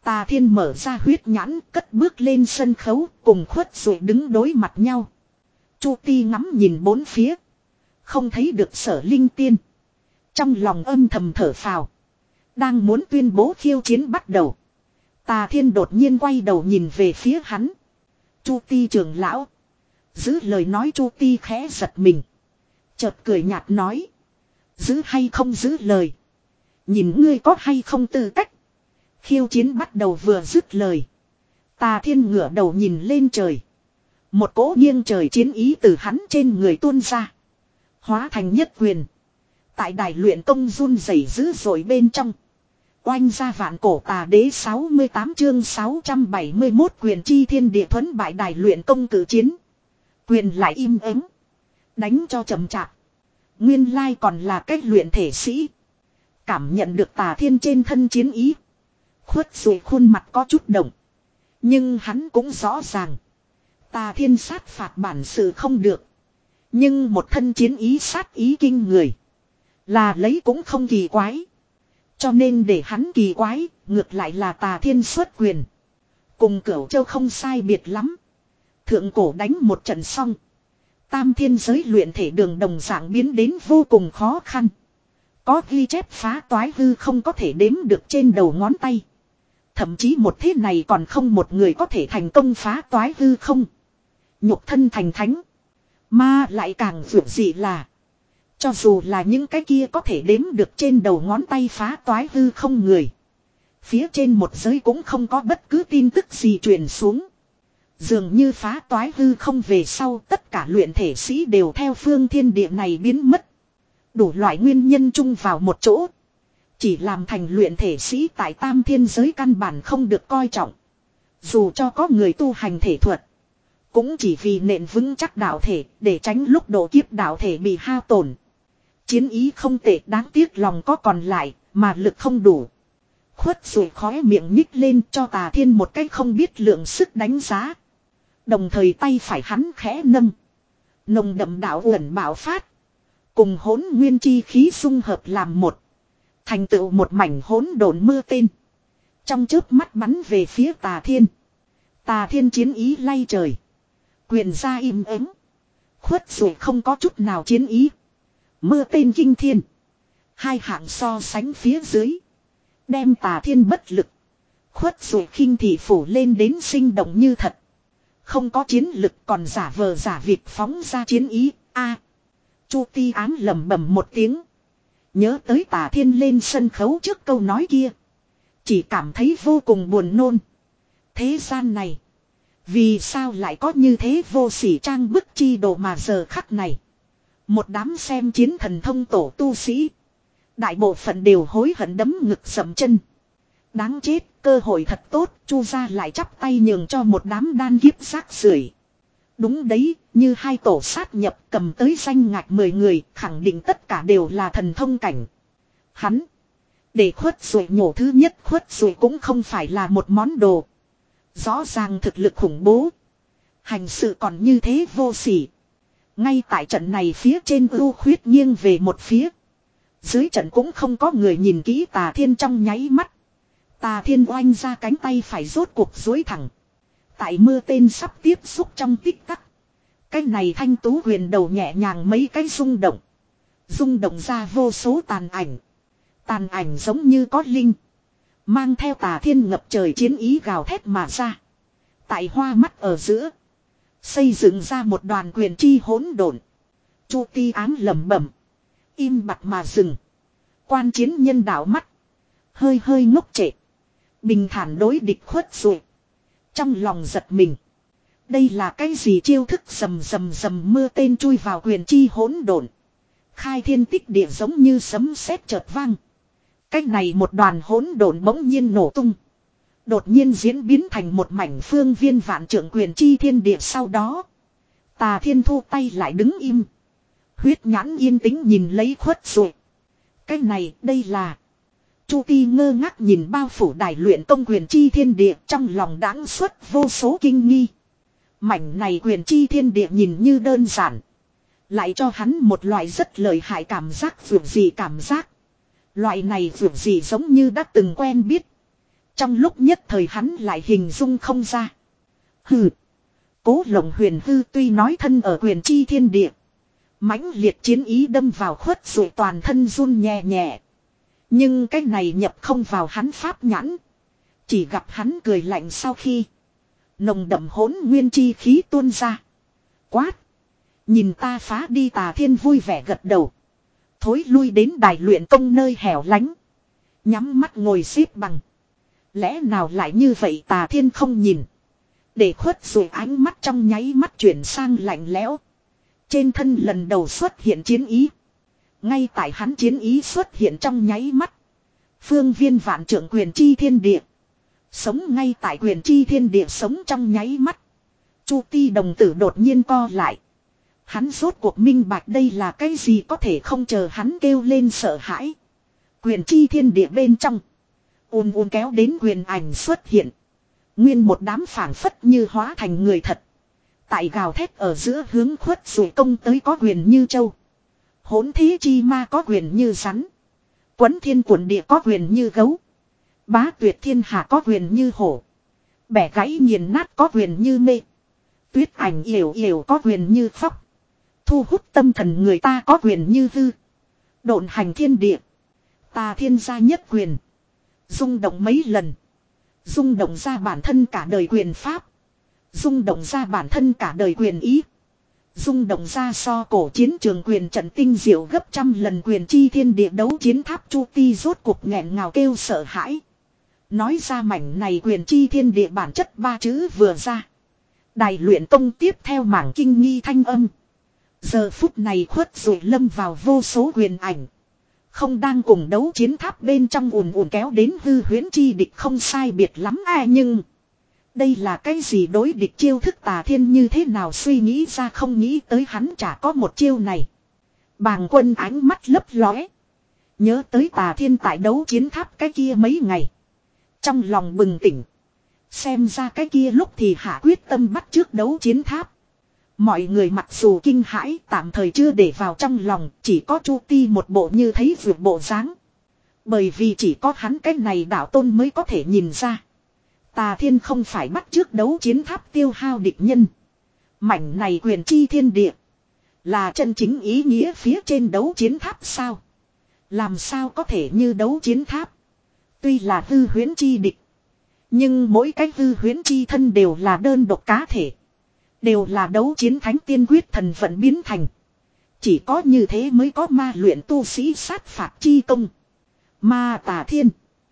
Tà Thiên mở ra huyết nhãn, cất bước lên sân khấu, cùng Khuất Duệ đứng đối mặt nhau. Chu Ti ngắm nhìn bốn phía, không thấy được Sở Linh Tiên. Trong lòng âm thầm thở phào, đang muốn tuyên bố khiêu chiến bắt đầu. Tà Thiên đột nhiên quay đầu nhìn về phía hắn. Chu Ti trưởng lão. Giữ lời nói, Chu Ti khẽ giật mình. Chợt cười nhạt nói. Giữ hay không giữ lời. Nhìn ngươi có hay không tư cách. Khiêu chiến bắt đầu vừa dứt lời. Tà Thiên ngửa đầu nhìn lên trời. Một cỗ nghiêng trời chiến ý từ hắn trên người tuôn ra. Hóa thành nhất quyền. Tại đài luyện công run rẩy dữ dội bên trong. Oanh ra vạn cổ tà đế sáu mươi tám chương sáu trăm bảy mươi mốt quyền chi thiên địa thuẫn bại đài luyện công cử chiến. Quyền lại im ắng. Đánh cho chậm chạp. Nguyên lai còn là cách luyện thể sĩ. Cảm nhận được Tà Thiên trên thân chiến ý. Khuất Duệ khuôn mặt có chút động. Nhưng hắn cũng rõ ràng. Tà Thiên sát phạt bản sự không được. Nhưng một thân chiến ý sát ý kinh người. Là lấy cũng không kỳ quái. Cho nên để hắn kỳ quái, ngược lại là Tà Thiên xuất quyền. Cùng Cửu Châu không sai biệt lắm. Thượng cổ đánh một trận xong. Tam thiên giới luyện thể đường đồng dạng biến đến vô cùng khó khăn. Có ghi chép phá toái hư không có thể đếm được trên đầu ngón tay. Thậm chí một thế này còn không một người có thể thành công phá toái hư không. Nhục thân thành thánh. Mà lại càng vượt gì là. Cho dù là những cái kia có thể đếm được trên đầu ngón tay phá toái hư không người. Phía trên một giới cũng không có bất cứ tin tức gì truyền xuống. Dường như phá toái hư không về sau tất cả luyện thể sĩ đều theo phương thiên địa này biến mất. Đủ loại nguyên nhân chung vào một chỗ. Chỉ làm thành luyện thể sĩ tại tam thiên giới căn bản không được coi trọng. Dù cho có người tu hành thể thuật. Cũng chỉ vì nền vững chắc đạo thể để tránh lúc độ kiếp đạo thể bị hao tổn. Chiến ý không tệ, đáng tiếc lòng có còn lại mà lực không đủ. Khuất Duệ khóe miệng nhích lên cho Tà Thiên một cách không biết lượng sức đánh giá. Đồng thời tay phải hắn khẽ nâng. Nồng đậm đạo ẩn bạo phát. Cùng hỗn nguyên chi khí xung hợp làm một. Thành tựu một mảnh hỗn độn mưa tên. Trong chớp mắt bắn về phía Tà Thiên. Tà Thiên chiến ý lay trời. Quyền ra im ắng. Khuất Duệ không có chút nào chiến ý. Mưa tên kinh thiên. Hai hạng so sánh phía dưới. Đem Tà Thiên bất lực. Khuất Duệ khinh thị phủ lên đến sinh động như thật. Không có chiến lực còn giả vờ giả vịt phóng ra chiến ý. A. Chu Ti ám lẩm bẩm một tiếng. Nhớ tới Tà Thiên lên sân khấu trước câu nói kia. Chỉ cảm thấy vô cùng buồn nôn. Thế gian này. Vì sao lại có như thế vô sỉ trang bức chi đồ mà giờ khắc này. Một đám xem chiến thần thông tổ tu sĩ. Đại bộ phận đều hối hận đấm ngực sầm chân. Đáng chết, cơ hội thật tốt, Chu gia lại chắp tay nhường cho một đám đan kiếp rác rưởi. Đúng đấy, như hai tổ sát nhập cầm tới danh ngạch mười người, khẳng định tất cả đều là thần thông cảnh. Hắn, để Khuất Duệ nhổ thứ nhất, Khuất Duệ cũng không phải là một món đồ. Rõ ràng thực lực khủng bố. Hành sự còn như thế vô sỉ. Ngay tại trận này phía trên ưu khuyết nghiêng về một phía. Dưới trận cũng không có người nhìn kỹ Tà Thiên trong nháy mắt. Tà Thiên oanh ra cánh tay phải rốt cuộc duỗi thẳng. Tại mưa tên sắp tiếp xúc trong tích tắc. Cái này thanh tú huyền đầu nhẹ nhàng mấy cái rung động. Rung động ra vô số tàn ảnh. Tàn ảnh giống như có linh. Mang theo Tà Thiên ngập trời chiến ý gào thét mà ra. Tại hoa mắt ở giữa. Xây dựng ra một đoàn quyền chi hỗn độn. Chu Ti ám lẩm bẩm. Im bặt mà dừng. Quan chiến nhân đảo mắt. Hơi hơi ngốc trệ. Bình thản đối địch Khuất Duệ. Trong lòng giật mình. Đây là cái gì chiêu thức rầm rầm rầm mưa tên chui vào quyền chi hỗn độn. Khai thiên tích địa giống như sấm sét chợt vang. Cái này một đoàn hỗn độn bỗng nhiên nổ tung. Đột nhiên diễn biến thành một mảnh phương viên vạn trượng quyền chi thiên địa sau đó. Tà Thiên thu tay lại đứng im. Huyết nhãn yên tĩnh nhìn lấy Khuất Duệ. Cái này đây là. Chu Ti ngơ ngác nhìn bao phủ đài luyện công quyền chi thiên địa trong lòng đáng xuất vô số kinh nghi. Mảnh này quyền chi thiên địa nhìn như đơn giản. Lại cho hắn một loại rất lợi hại cảm giác vượt gì cảm giác. Loại này vượt gì giống như đã từng quen biết. Trong lúc nhất thời hắn lại hình dung không ra. Hừ. Cố Lộng Huyền hư tuy nói thân ở quyền chi thiên địa. Mãnh liệt chiến ý đâm vào khuất rồi toàn thân run nhẹ nhẹ. Nhưng cái này nhập không vào hắn pháp nhãn. Chỉ gặp hắn cười lạnh sau khi. Nồng đậm hỗn nguyên chi khí tuôn ra. Quát. Nhìn ta phá đi. Tà Thiên vui vẻ gật đầu. Thối lui đến đài luyện công nơi hẻo lánh. Nhắm mắt ngồi xếp bằng. Lẽ nào lại như vậy? Tà Thiên không nhìn. Để khuất rồi ánh mắt trong nháy mắt chuyển sang lạnh lẽo. Trên thân lần đầu xuất hiện chiến ý. Ngay tại hắn chiến ý xuất hiện trong nháy mắt. Phương viên vạn trượng quyền chi thiên địa. Sống ngay tại quyền chi thiên địa sống trong nháy mắt. Chu ti đồng tử đột nhiên co lại. Hắn rốt cuộc minh bạch đây là cái gì, có thể không chờ hắn kêu lên sợ hãi. Quyền chi thiên địa bên trong. Ùn ùn kéo đến quyền ảnh xuất hiện. Nguyên một đám phảng phất như hóa thành người thật. Tại gào thét ở giữa hướng khuất rồi công tới có quyền như châu. Hỗn thế chi ma có quyền như rắn. Quấn thiên cuộn địa có quyền như gấu. Bá tuyệt thiên hạ có quyền như hổ. Bẻ gãy nghiền nát có quyền như mê. Tuyết ảnh yểu yểu có quyền như phóc. Thu hút tâm thần người ta có quyền như hư. Độn hành thiên địa. Tà Thiên gia nhất quyền. Rung động mấy lần. Rung động ra bản thân cả đời quyền pháp. Rung động ra bản thân cả đời quyền ý. Rung động ra so cổ chiến trường quyền trận tinh diệu gấp trăm lần quyền chi thiên địa đấu chiến tháp. Chu ti rốt cục nghẹn ngào kêu sợ hãi. Nói ra mảnh này quyền chi thiên địa bản chất ba chữ vừa ra. Đài luyện công tiếp theo mảng kinh nghi thanh âm. Giờ phút này khuất rồi lâm vào vô số quyền ảnh. Không đang cùng đấu chiến tháp bên trong ùn ùn kéo đến hư huyễn chi địch không sai biệt lắm à, nhưng đây là cái gì đối địch chiêu thức? Tà Thiên như thế nào suy nghĩ ra không nghĩ tới hắn chả có một chiêu này. Bàng Quân ánh mắt lấp lóe. Nhớ tới Tà Thiên tại đấu chiến tháp cái kia mấy ngày. Trong lòng bừng tỉnh. Xem ra cái kia lúc thì hạ quyết tâm bắt trước đấu chiến tháp. Mọi người mặc dù kinh hãi tạm thời chưa để vào trong lòng. Chỉ có Chu Ti một bộ như thấy vượt bộ dáng. Bởi vì chỉ có hắn cái này đạo tôn mới có thể nhìn ra. Tà Thiên không phải bắt trước đấu chiến tháp tiêu hao địch nhân. Mảnh này quyền chi thiên địa. Là chân chính ý nghĩa phía trên đấu chiến tháp sao? Làm sao có thể như đấu chiến tháp? Tuy là hư huyễn chi địch. Nhưng mỗi cái hư huyễn chi thân đều là đơn độc cá thể. Đều là đấu chiến thánh tiên quyết thần vận biến thành. Chỉ có như thế mới có ma luyện tu sĩ sát phạt chi công. Ma Tà Thiên.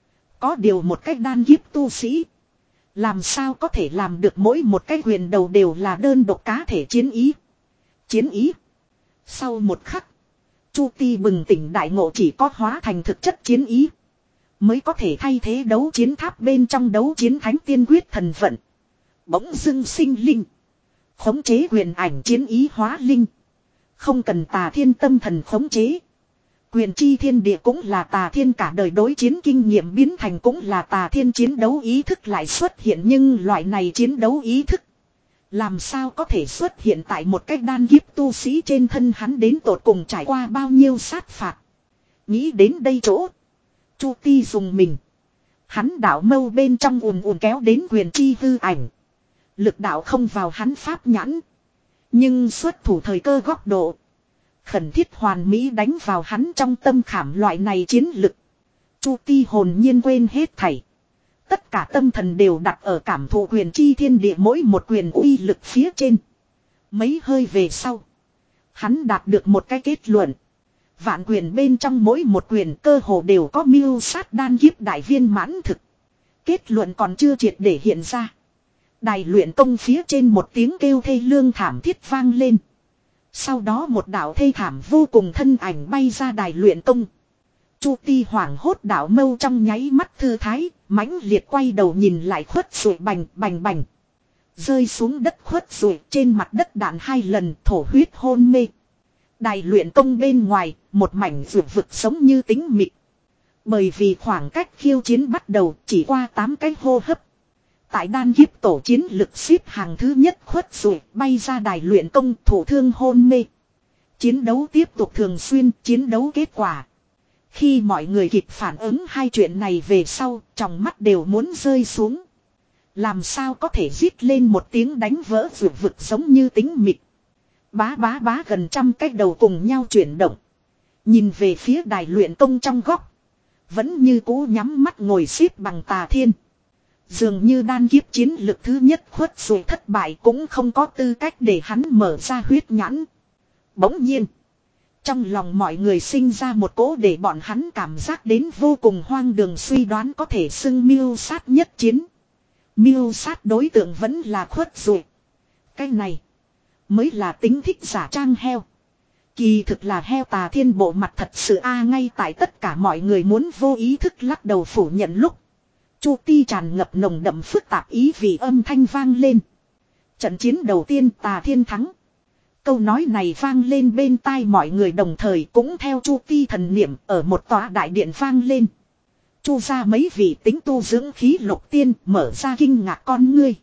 Có điều một cách đan kiếp tu sĩ. Làm sao có thể làm được mỗi một cái quyền đầu đều là đơn độc cá thể chiến ý. Chiến ý. Sau một khắc. Chu Ti bừng tỉnh đại ngộ, chỉ có hóa thành thực chất chiến ý. Mới có thể thay thế đấu chiến tháp bên trong đấu chiến thánh tiên quyết thần vận. Bỗng dưng sinh linh. Khống chế quyền ảnh chiến ý hóa linh. Không cần Tà Thiên tâm thần khống chế. Quyền chi thiên địa cũng là Tà Thiên cả đời đối chiến kinh nghiệm biến thành, cũng là Tà Thiên chiến đấu ý thức lại xuất hiện. Nhưng loại này chiến đấu ý thức làm sao có thể xuất hiện tại một cách đan kiếp tu sĩ trên thân, hắn đến tột cùng trải qua bao nhiêu sát phạt. Nghĩ đến đây chỗ. Chu Ti dùng mình. Hắn đạo mâu bên trong ùn ùn kéo đến quyền chi hư ảnh. Lực đạo không vào hắn pháp nhãn. Nhưng xuất thủ thời cơ góc độ. Khẩn thiết hoàn mỹ đánh vào hắn trong tâm khảm loại này chiến lực. Chu Ti hồn nhiên quên hết thảy. Tất cả tâm thần đều đặt ở cảm thụ quyền chi thiên địa mỗi một quyền uy lực phía trên. Mấy hơi về sau. Hắn đạt được một cái kết luận. Vạn quyền bên trong mỗi một quyền cơ hồ đều có mưu sát đan kiếp đại viên mãn thực. Kết luận còn chưa triệt để hiện ra. Đài luyện công phía trên một tiếng kêu thê lương thảm thiết vang lên. Sau đó một đạo thê thảm vô cùng thân ảnh bay ra đài luyện công. Chu Ti hoảng hốt, đạo mâu trong nháy mắt thư thái, mãnh liệt quay đầu nhìn lại khuất rồi bành bành bành. Rơi xuống đất khuất rồi, trên mặt đất đạn hai lần, thổ huyết hôn mê. Đài luyện công bên ngoài, một mảnh rực vực sống như tính mịt. Bởi vì khoảng cách khiêu chiến bắt đầu chỉ qua tám cái hô hấp. Tại đan kiếp tổ chiến lực xếp hàng thứ nhất khuất rồi, bay ra đài luyện công, thổ thương hôn mê. Chiến đấu tiếp tục thường xuyên, chiến đấu kết quả. Khi mọi người kịp phản ứng hai chuyện này về sau, trong mắt đều muốn rơi xuống. Làm sao có thể rít lên một tiếng đánh vỡ vực vực giống như tính mịt. Bá bá bá gần trăm cái đầu cùng nhau chuyển động. Nhìn về phía đài luyện công trong góc. Vẫn như cũ nhắm mắt ngồi xếp bằng Tà Thiên. Dường như đan kiếp chiến lực thứ nhất khuất rồi thất bại cũng không có tư cách để hắn mở ra huyết nhãn. Bỗng nhiên. Trong lòng mọi người sinh ra một cỗ để bọn hắn cảm giác đến vô cùng hoang đường suy đoán có thể xưng mưu sát nhất chiến. Mưu sát đối tượng vẫn là khuất rồi. Cái này mới là tính thích giả trang heo. Kỳ thực là heo Tà Thiên bộ mặt thật sự a ngay tại tất cả mọi người muốn vô ý thức lắc đầu phủ nhận lúc. Chu ti tràn ngập nồng đậm phức tạp ý vì âm thanh vang lên. Trận chiến đầu tiên Tà Thiên thắng. Câu nói này vang lên bên tai mọi người đồng thời cũng theo Chu ti thần niệm ở một tòa đại điện vang lên. Chu ra mấy vị tính tu dưỡng khí lục tiên mở ra kinh ngạc con ngươi.